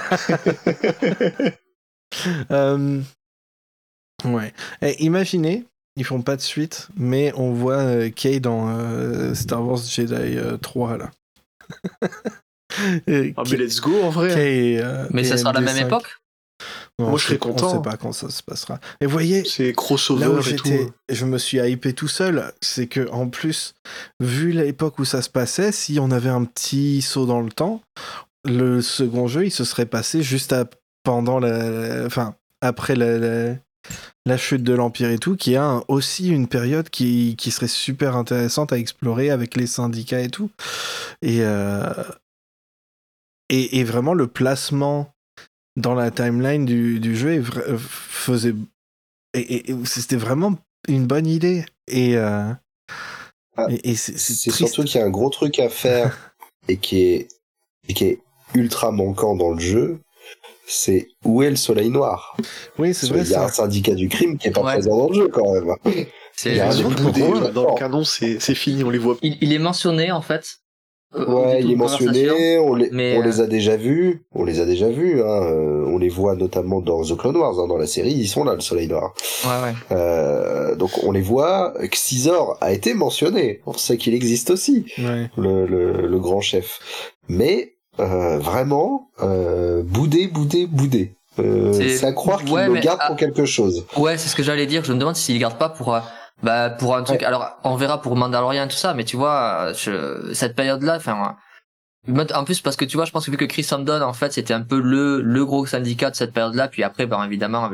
Ouais. Imaginez, ils font pas de suite, mais on voit Kay dans Star Wars Jedi 3 là.
Mais let's go en vrai.
Kay,
mais ça sera la même époque?
Non,
moi je serais content.
On sait pas quand ça se passera. Et vous voyez,
c'est crossover
là où
et tout.
Je me suis hypé tout seul, c'est que en plus, vu l'époque où ça se passait, si on avait un petit saut dans le temps, le second jeu il se serait passé juste après la chute de l'Empire et tout, qui a aussi une période qui serait super intéressante à explorer avec les syndicats et tout. Et vraiment, le placement dans la timeline du jeu faisait... Et c'était vraiment une bonne idée. Et
c'est surtout qu'il y a un gros truc à faire et qui est ultra manquant dans le jeu. C'est où est le soleil noir?
Oui, c'est vrai.
Il y a un syndicat du crime qui est pas présent dans le jeu quand même.
Il y a un boudé dans le canon, c'est fini, on les voit.
Il est mentionné en fait.
Ouais, il est mentionné, on les a déjà vus. On les a déjà vus. On les voit notamment dans The Clone Wars, dans la série. Ils sont là, le soleil noir.
Ouais.
Donc on les voit. Xizor a été mentionné. On sait qu'il existe aussi.
Ouais.
Le grand chef. Mais vraiment, boudé. C'est à croire qu'il le garde pour quelque chose.
Ouais, c'est ce que j'allais dire. Je me demande s'il le garde pas pour un truc. Alors, on verra pour Mandalorian tout ça, mais tu vois, cette période-là, enfin, en plus parce que tu vois, je pense que vu que Chris Amdon, en fait, c'était un peu le gros syndicat de cette période-là, puis après, évidemment,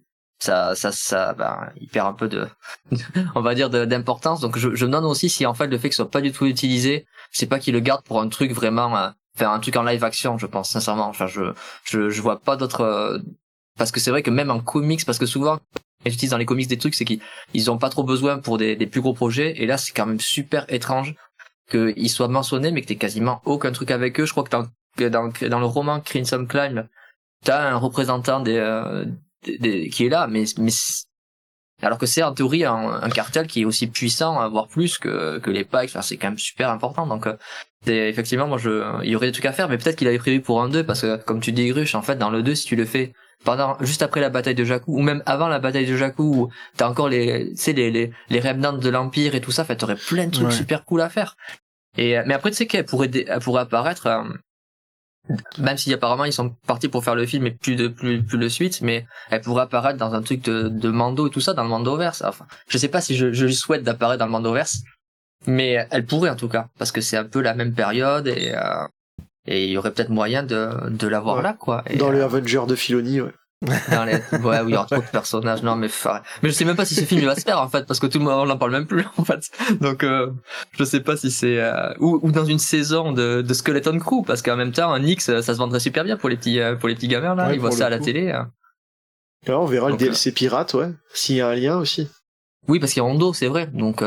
il perd un peu on va dire d'importance. Donc, je me demande aussi si en fait le fait que ce soit pas du tout utilisé, c'est pas qu'il le garde pour un truc vraiment. Faire un truc en live action, je pense sincèrement. Enfin, je vois pas d'autres parce que c'est vrai que même en comics, parce que souvent ils utilisent dans les comics des trucs, c'est qu'ils ont pas trop besoin pour des plus gros projets. Et là, c'est quand même super étrange qu'ils soient mentionnés, mais que t'aies quasiment aucun truc avec eux. Je crois que dans le roman Crimson Climb, t'as un représentant qui est là, mais alors que c'est en théorie un cartel qui est aussi puissant, voire plus que les Pikes. Enfin, c'est quand même super important. Donc effectivement, il y aurait des trucs à faire, mais peut-être qu'il avait prévu pour un 2, parce que comme tu dis Gruche, en fait dans le 2, si tu le fais juste après la bataille de Jakku, ou même avant la bataille de Jakku, où t'as encore les remnants de l'Empire et tout ça, en fait t'aurais plein de trucs super cool à faire. Mais après tu sais qu'elle pourrait apparaître, même si apparemment ils sont partis pour faire le film et plus le suite, mais elle pourrait apparaître dans un truc de Mando et tout ça, dans le Mandoverse. Enfin, je sais pas si je lui souhaite d'apparaître dans le Mandoverse, mais elle pourrait en tout cas, parce que c'est un peu la même période, et il y aurait peut-être moyen de l'avoir là, quoi.
Dans les Avengers de Filoni, ouais.
Ouais, où il y aura trop de personnages. Non, mais je sais même pas si ce film il va se faire en fait, parce que tout le monde n'en parle même plus en fait. Donc je sais pas si c'est ou dans une saison de Skeleton Crew, parce qu'en même temps un Nyx ça se vendrait super bien pour les petits gamins là, ils voient ça à la télé.
Et alors, on verra le DLC pirate, ouais, s'il y a un lien aussi.
Oui, parce qu'il y a Hondo, c'est vrai. Donc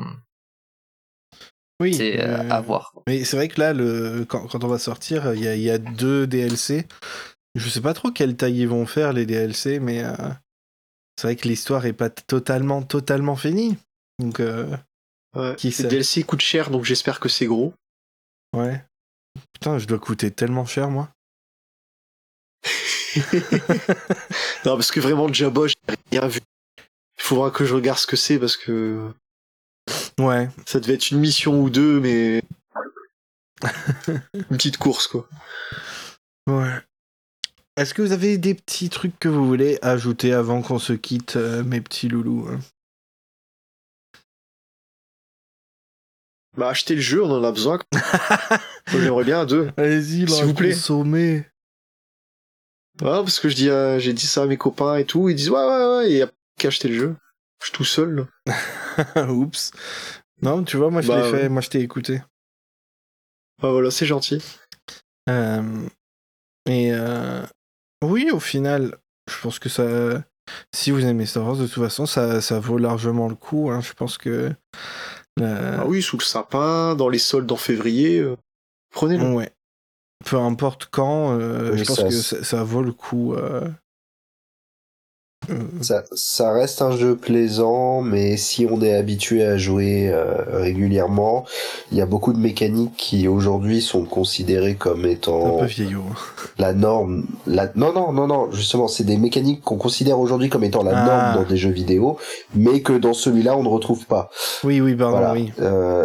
oui,
c'est à voir.
Mais c'est vrai que là, quand on va sortir, il y a 2 DLC. Je sais pas trop quelle taille ils vont faire les DLC, mais c'est vrai que l'histoire est pas totalement finie. Donc,
Ouais.
qui
Les
sait.
DLC coûtent cher, donc j'espère que c'est gros.
Ouais. Putain, je dois coûter tellement cher, moi.
Non, parce que vraiment, Jabba, j'ai rien vu. Il faudra que je regarde ce que c'est, parce que
Ouais.
ça devait être une mission ou deux, mais... une petite course, quoi.
Ouais. Est-ce que vous avez des petits trucs que vous voulez ajouter avant qu'on se quitte, mes petits loulous hein?
Bah, achetez le jeu, on en a besoin. Moi, j'aimerais bien un 2.
Allez-y,
S'il vous plaît.
consommez.
Ouais, parce que j'ai dit ça à mes copains et tout, ils disent ouais, et il y a qu'à acheter le jeu. Je suis tout seul, là.
Oups. Non, tu vois, moi je
Bah,
l'ai fait, moi je t'ai écouté.
Bah voilà, c'est gentil.
Et oui, au final, je pense que ça... Si vous aimez Star Wars, de toute façon, ça vaut largement le coup. Hein. Je pense que...
Ah oui, sous le sapin, dans les soldes en février, prenez-le.
Ouais. Peu importe quand,
Oui,
je pense que ça vaut le coup.
Ça reste un jeu plaisant, mais si on est habitué à jouer régulièrement, il y a beaucoup de mécaniques qui aujourd'hui sont considérées comme
Un
étant
peu vieillot.
la norme. Non, justement, c'est des mécaniques qu'on considère aujourd'hui comme étant la norme dans des jeux vidéo, mais que dans celui-là on ne retrouve pas.
Oui, pardon,
Voilà.
oui.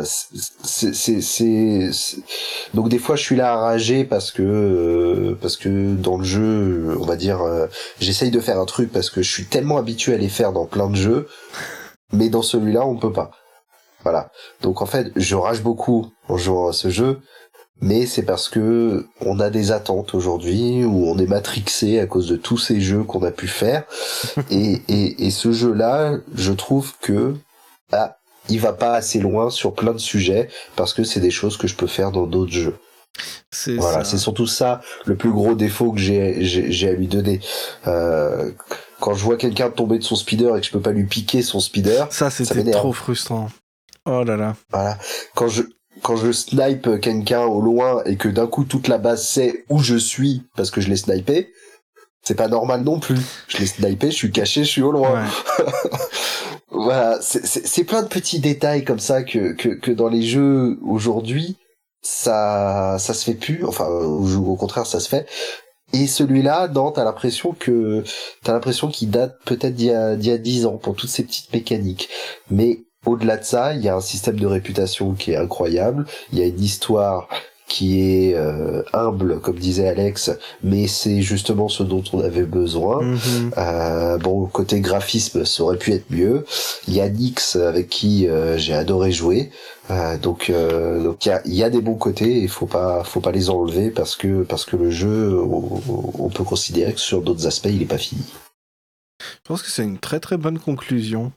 Donc des fois je suis là à rager parce que dans le jeu, on va dire, j'essaye de faire un truc parce que je suis tellement habitué à les faire dans plein de jeux, mais dans celui-là on peut pas. Voilà. Donc en fait, je rage beaucoup en jouant à ce jeu, mais c'est parce que on a des attentes aujourd'hui où on est matrixé à cause de tous ces jeux qu'on a pu faire, et ce jeu-là, je trouve que il va pas assez loin sur plein de sujets parce que c'est des choses que je peux faire dans d'autres jeux. Voilà, c'est surtout ça le plus gros défaut que j'ai à lui donner. Quand je vois quelqu'un tomber de son speeder et que je peux pas lui piquer son speeder,
ça c'était trop frustrant. Oh là là.
Voilà. Quand je snipe quelqu'un au loin et que d'un coup toute la base sait où je suis parce que je l'ai snipé, c'est pas normal non plus. Je l'ai snipé, je suis caché, je suis au loin. Ouais. Voilà, c'est plein de petits détails comme ça que dans les jeux aujourd'hui, ça se fait plus. Enfin, au contraire, ça se fait. Et celui-là, non, t'as l'impression qu'il date peut-être d'il y a 10 ans pour toutes ces petites mécaniques. Mais au-delà de ça, il y a un système de réputation qui est incroyable. Il y a une histoire qui est humble, comme disait Alex, mais c'est justement ce dont on avait besoin. Bon, côté graphisme, ça aurait pu être mieux. Il y a Nyx avec qui j'ai adoré jouer. Donc il y a des bons côtés, et faut pas les enlever parce que le jeu, on peut considérer que sur d'autres aspects, il est pas fini.
Je pense que c'est une très très bonne conclusion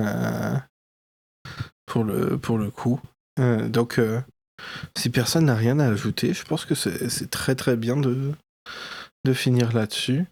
pour le coup. Donc si personne n'a rien à ajouter, je pense que c'est très très bien de finir là-dessus.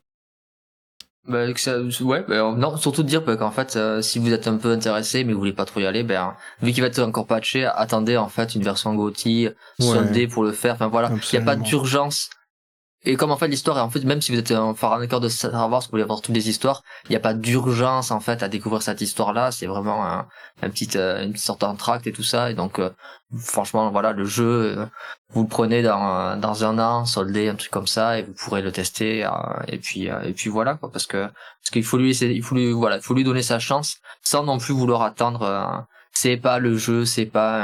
Non, surtout de dire qu'en fait, si vous êtes un peu intéressé mais vous voulez pas trop y aller, vu qu'il va être encore patché, attendez en fait une version GOTY soldée pour le faire. Enfin voilà, il y a pas d'urgence. Et comme en fait l'histoire est en fait, même si vous êtes un fan de Star Wars, vous voulez avoir toutes les histoires, il n'y a pas d'urgence en fait à découvrir cette histoire-là. C'est vraiment une petite sorte d'entracte et tout ça. Et donc franchement voilà, le jeu vous le prenez dans un an, soldé, un truc comme ça, et vous pourrez le tester. Et puis voilà quoi, parce qu'il faut lui donner sa chance sans non plus vouloir attendre. C'est pas le jeu, c'est pas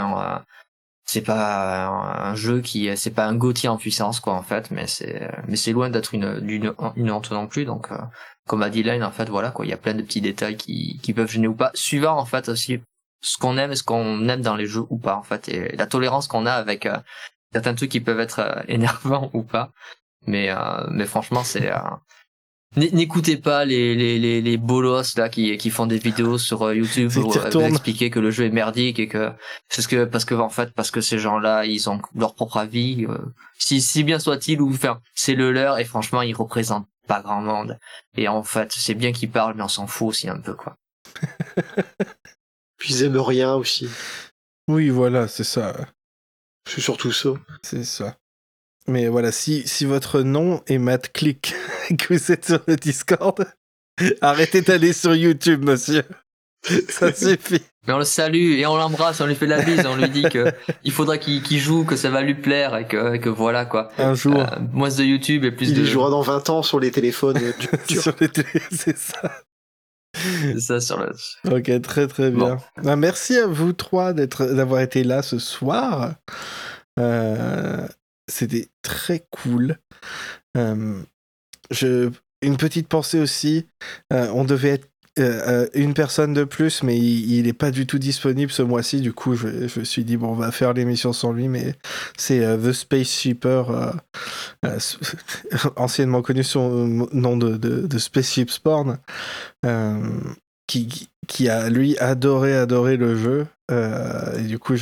un jeu c'est pas un GOTY en puissance quoi en fait, mais c'est loin d'être une honte non plus. Donc comme a dit Lane, en fait voilà quoi, il y a plein de petits détails qui peuvent gêner ou pas, suivant en fait aussi ce qu'on aime et ce qu'on aime dans les jeux ou pas en fait, et la tolérance qu'on a avec certains trucs qui peuvent être énervants ou pas, mais franchement c'est n'écoutez pas les bolos là qui font des vidéos sur YouTube pour vous expliquer que le jeu est merdique et que parce que ces gens-là ils ont leur propre avis, si bien soit-il, ou enfin c'est le leur, et franchement ils représentent pas grand monde, et en fait c'est bien qu'ils parlent mais on s'en fout aussi un peu quoi.
Puis ils aiment rien aussi.
Oui voilà, c'est ça.
C'est surtout ça.
C'est ça. Mais voilà, si votre nom est Matt Click et que vous êtes sur le Discord, arrêtez d'aller sur YouTube, monsieur. Ça suffit.
Mais on le salue et on l'embrasse, on lui fait la bise, on lui dit que il faudra qu'il joue, que ça va lui plaire et que voilà quoi.
Un jour.
Moins de YouTube et plus
Il
de...
y jouera dans 20 ans sur les téléphones du futur.
Sur les télé, c'est ça.
C'est ça sur le...
Ok, très très bien.
Bon.
Merci à vous trois d'avoir été là ce soir. C'était très cool. Une petite pensée aussi. On devait être une personne de plus, mais il est pas du tout disponible ce mois-ci. Du coup, je me suis dit, bon, on va faire l'émission sans lui, mais c'est The Space Shipper, anciennement connu sous le nom de Spaceship Spawn, qui a, lui, adoré le jeu. Et du coup,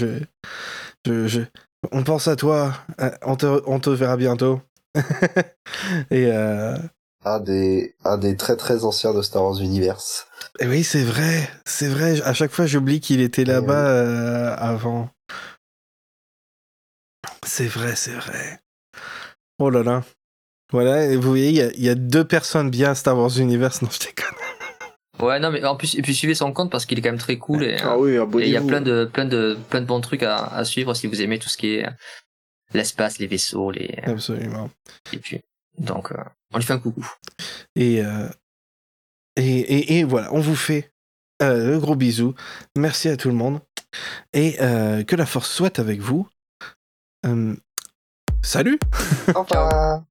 on pense à toi. On te verra bientôt. Et
Un des très très anciens de Star Wars Universe.
et oui, c'est vrai. À chaque fois, j'oublie qu'il était là-bas avant. C'est vrai. Oh là là. Voilà, et vous voyez, il y a 2 personnes bien à Star Wars Universe. Non, je déconne.
Ouais, non, mais en plus, et puis suivez son compte parce qu'il est quand même très cool et
Ah oui,
et il y a
abonnez-vous.
plein de bons trucs à suivre si vous aimez tout ce qui est l'espace, les vaisseaux,
Absolument.
et puis donc on lui fait un coucou.
Et voilà, on vous fait le gros bisou. Merci à tout le monde. Et que la force soit avec vous. Salut.
Au revoir.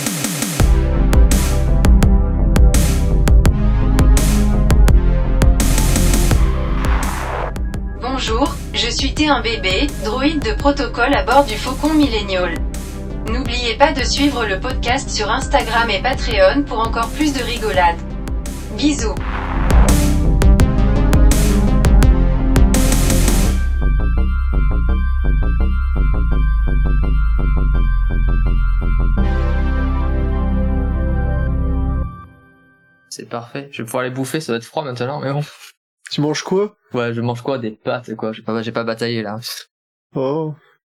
Bonjour, je suis T1BB, droïde de protocole à bord du Faucon Millennial. N'oubliez pas de suivre le podcast sur Instagram et Patreon pour encore plus de rigolade. Bisous.
C'est parfait. Je vais pouvoir les bouffer, ça va être froid maintenant, mais bon.
Tu manges quoi?
Ouais, je mange quoi? Des pâtes, quoi. J'ai pas bataillé là.
Oh.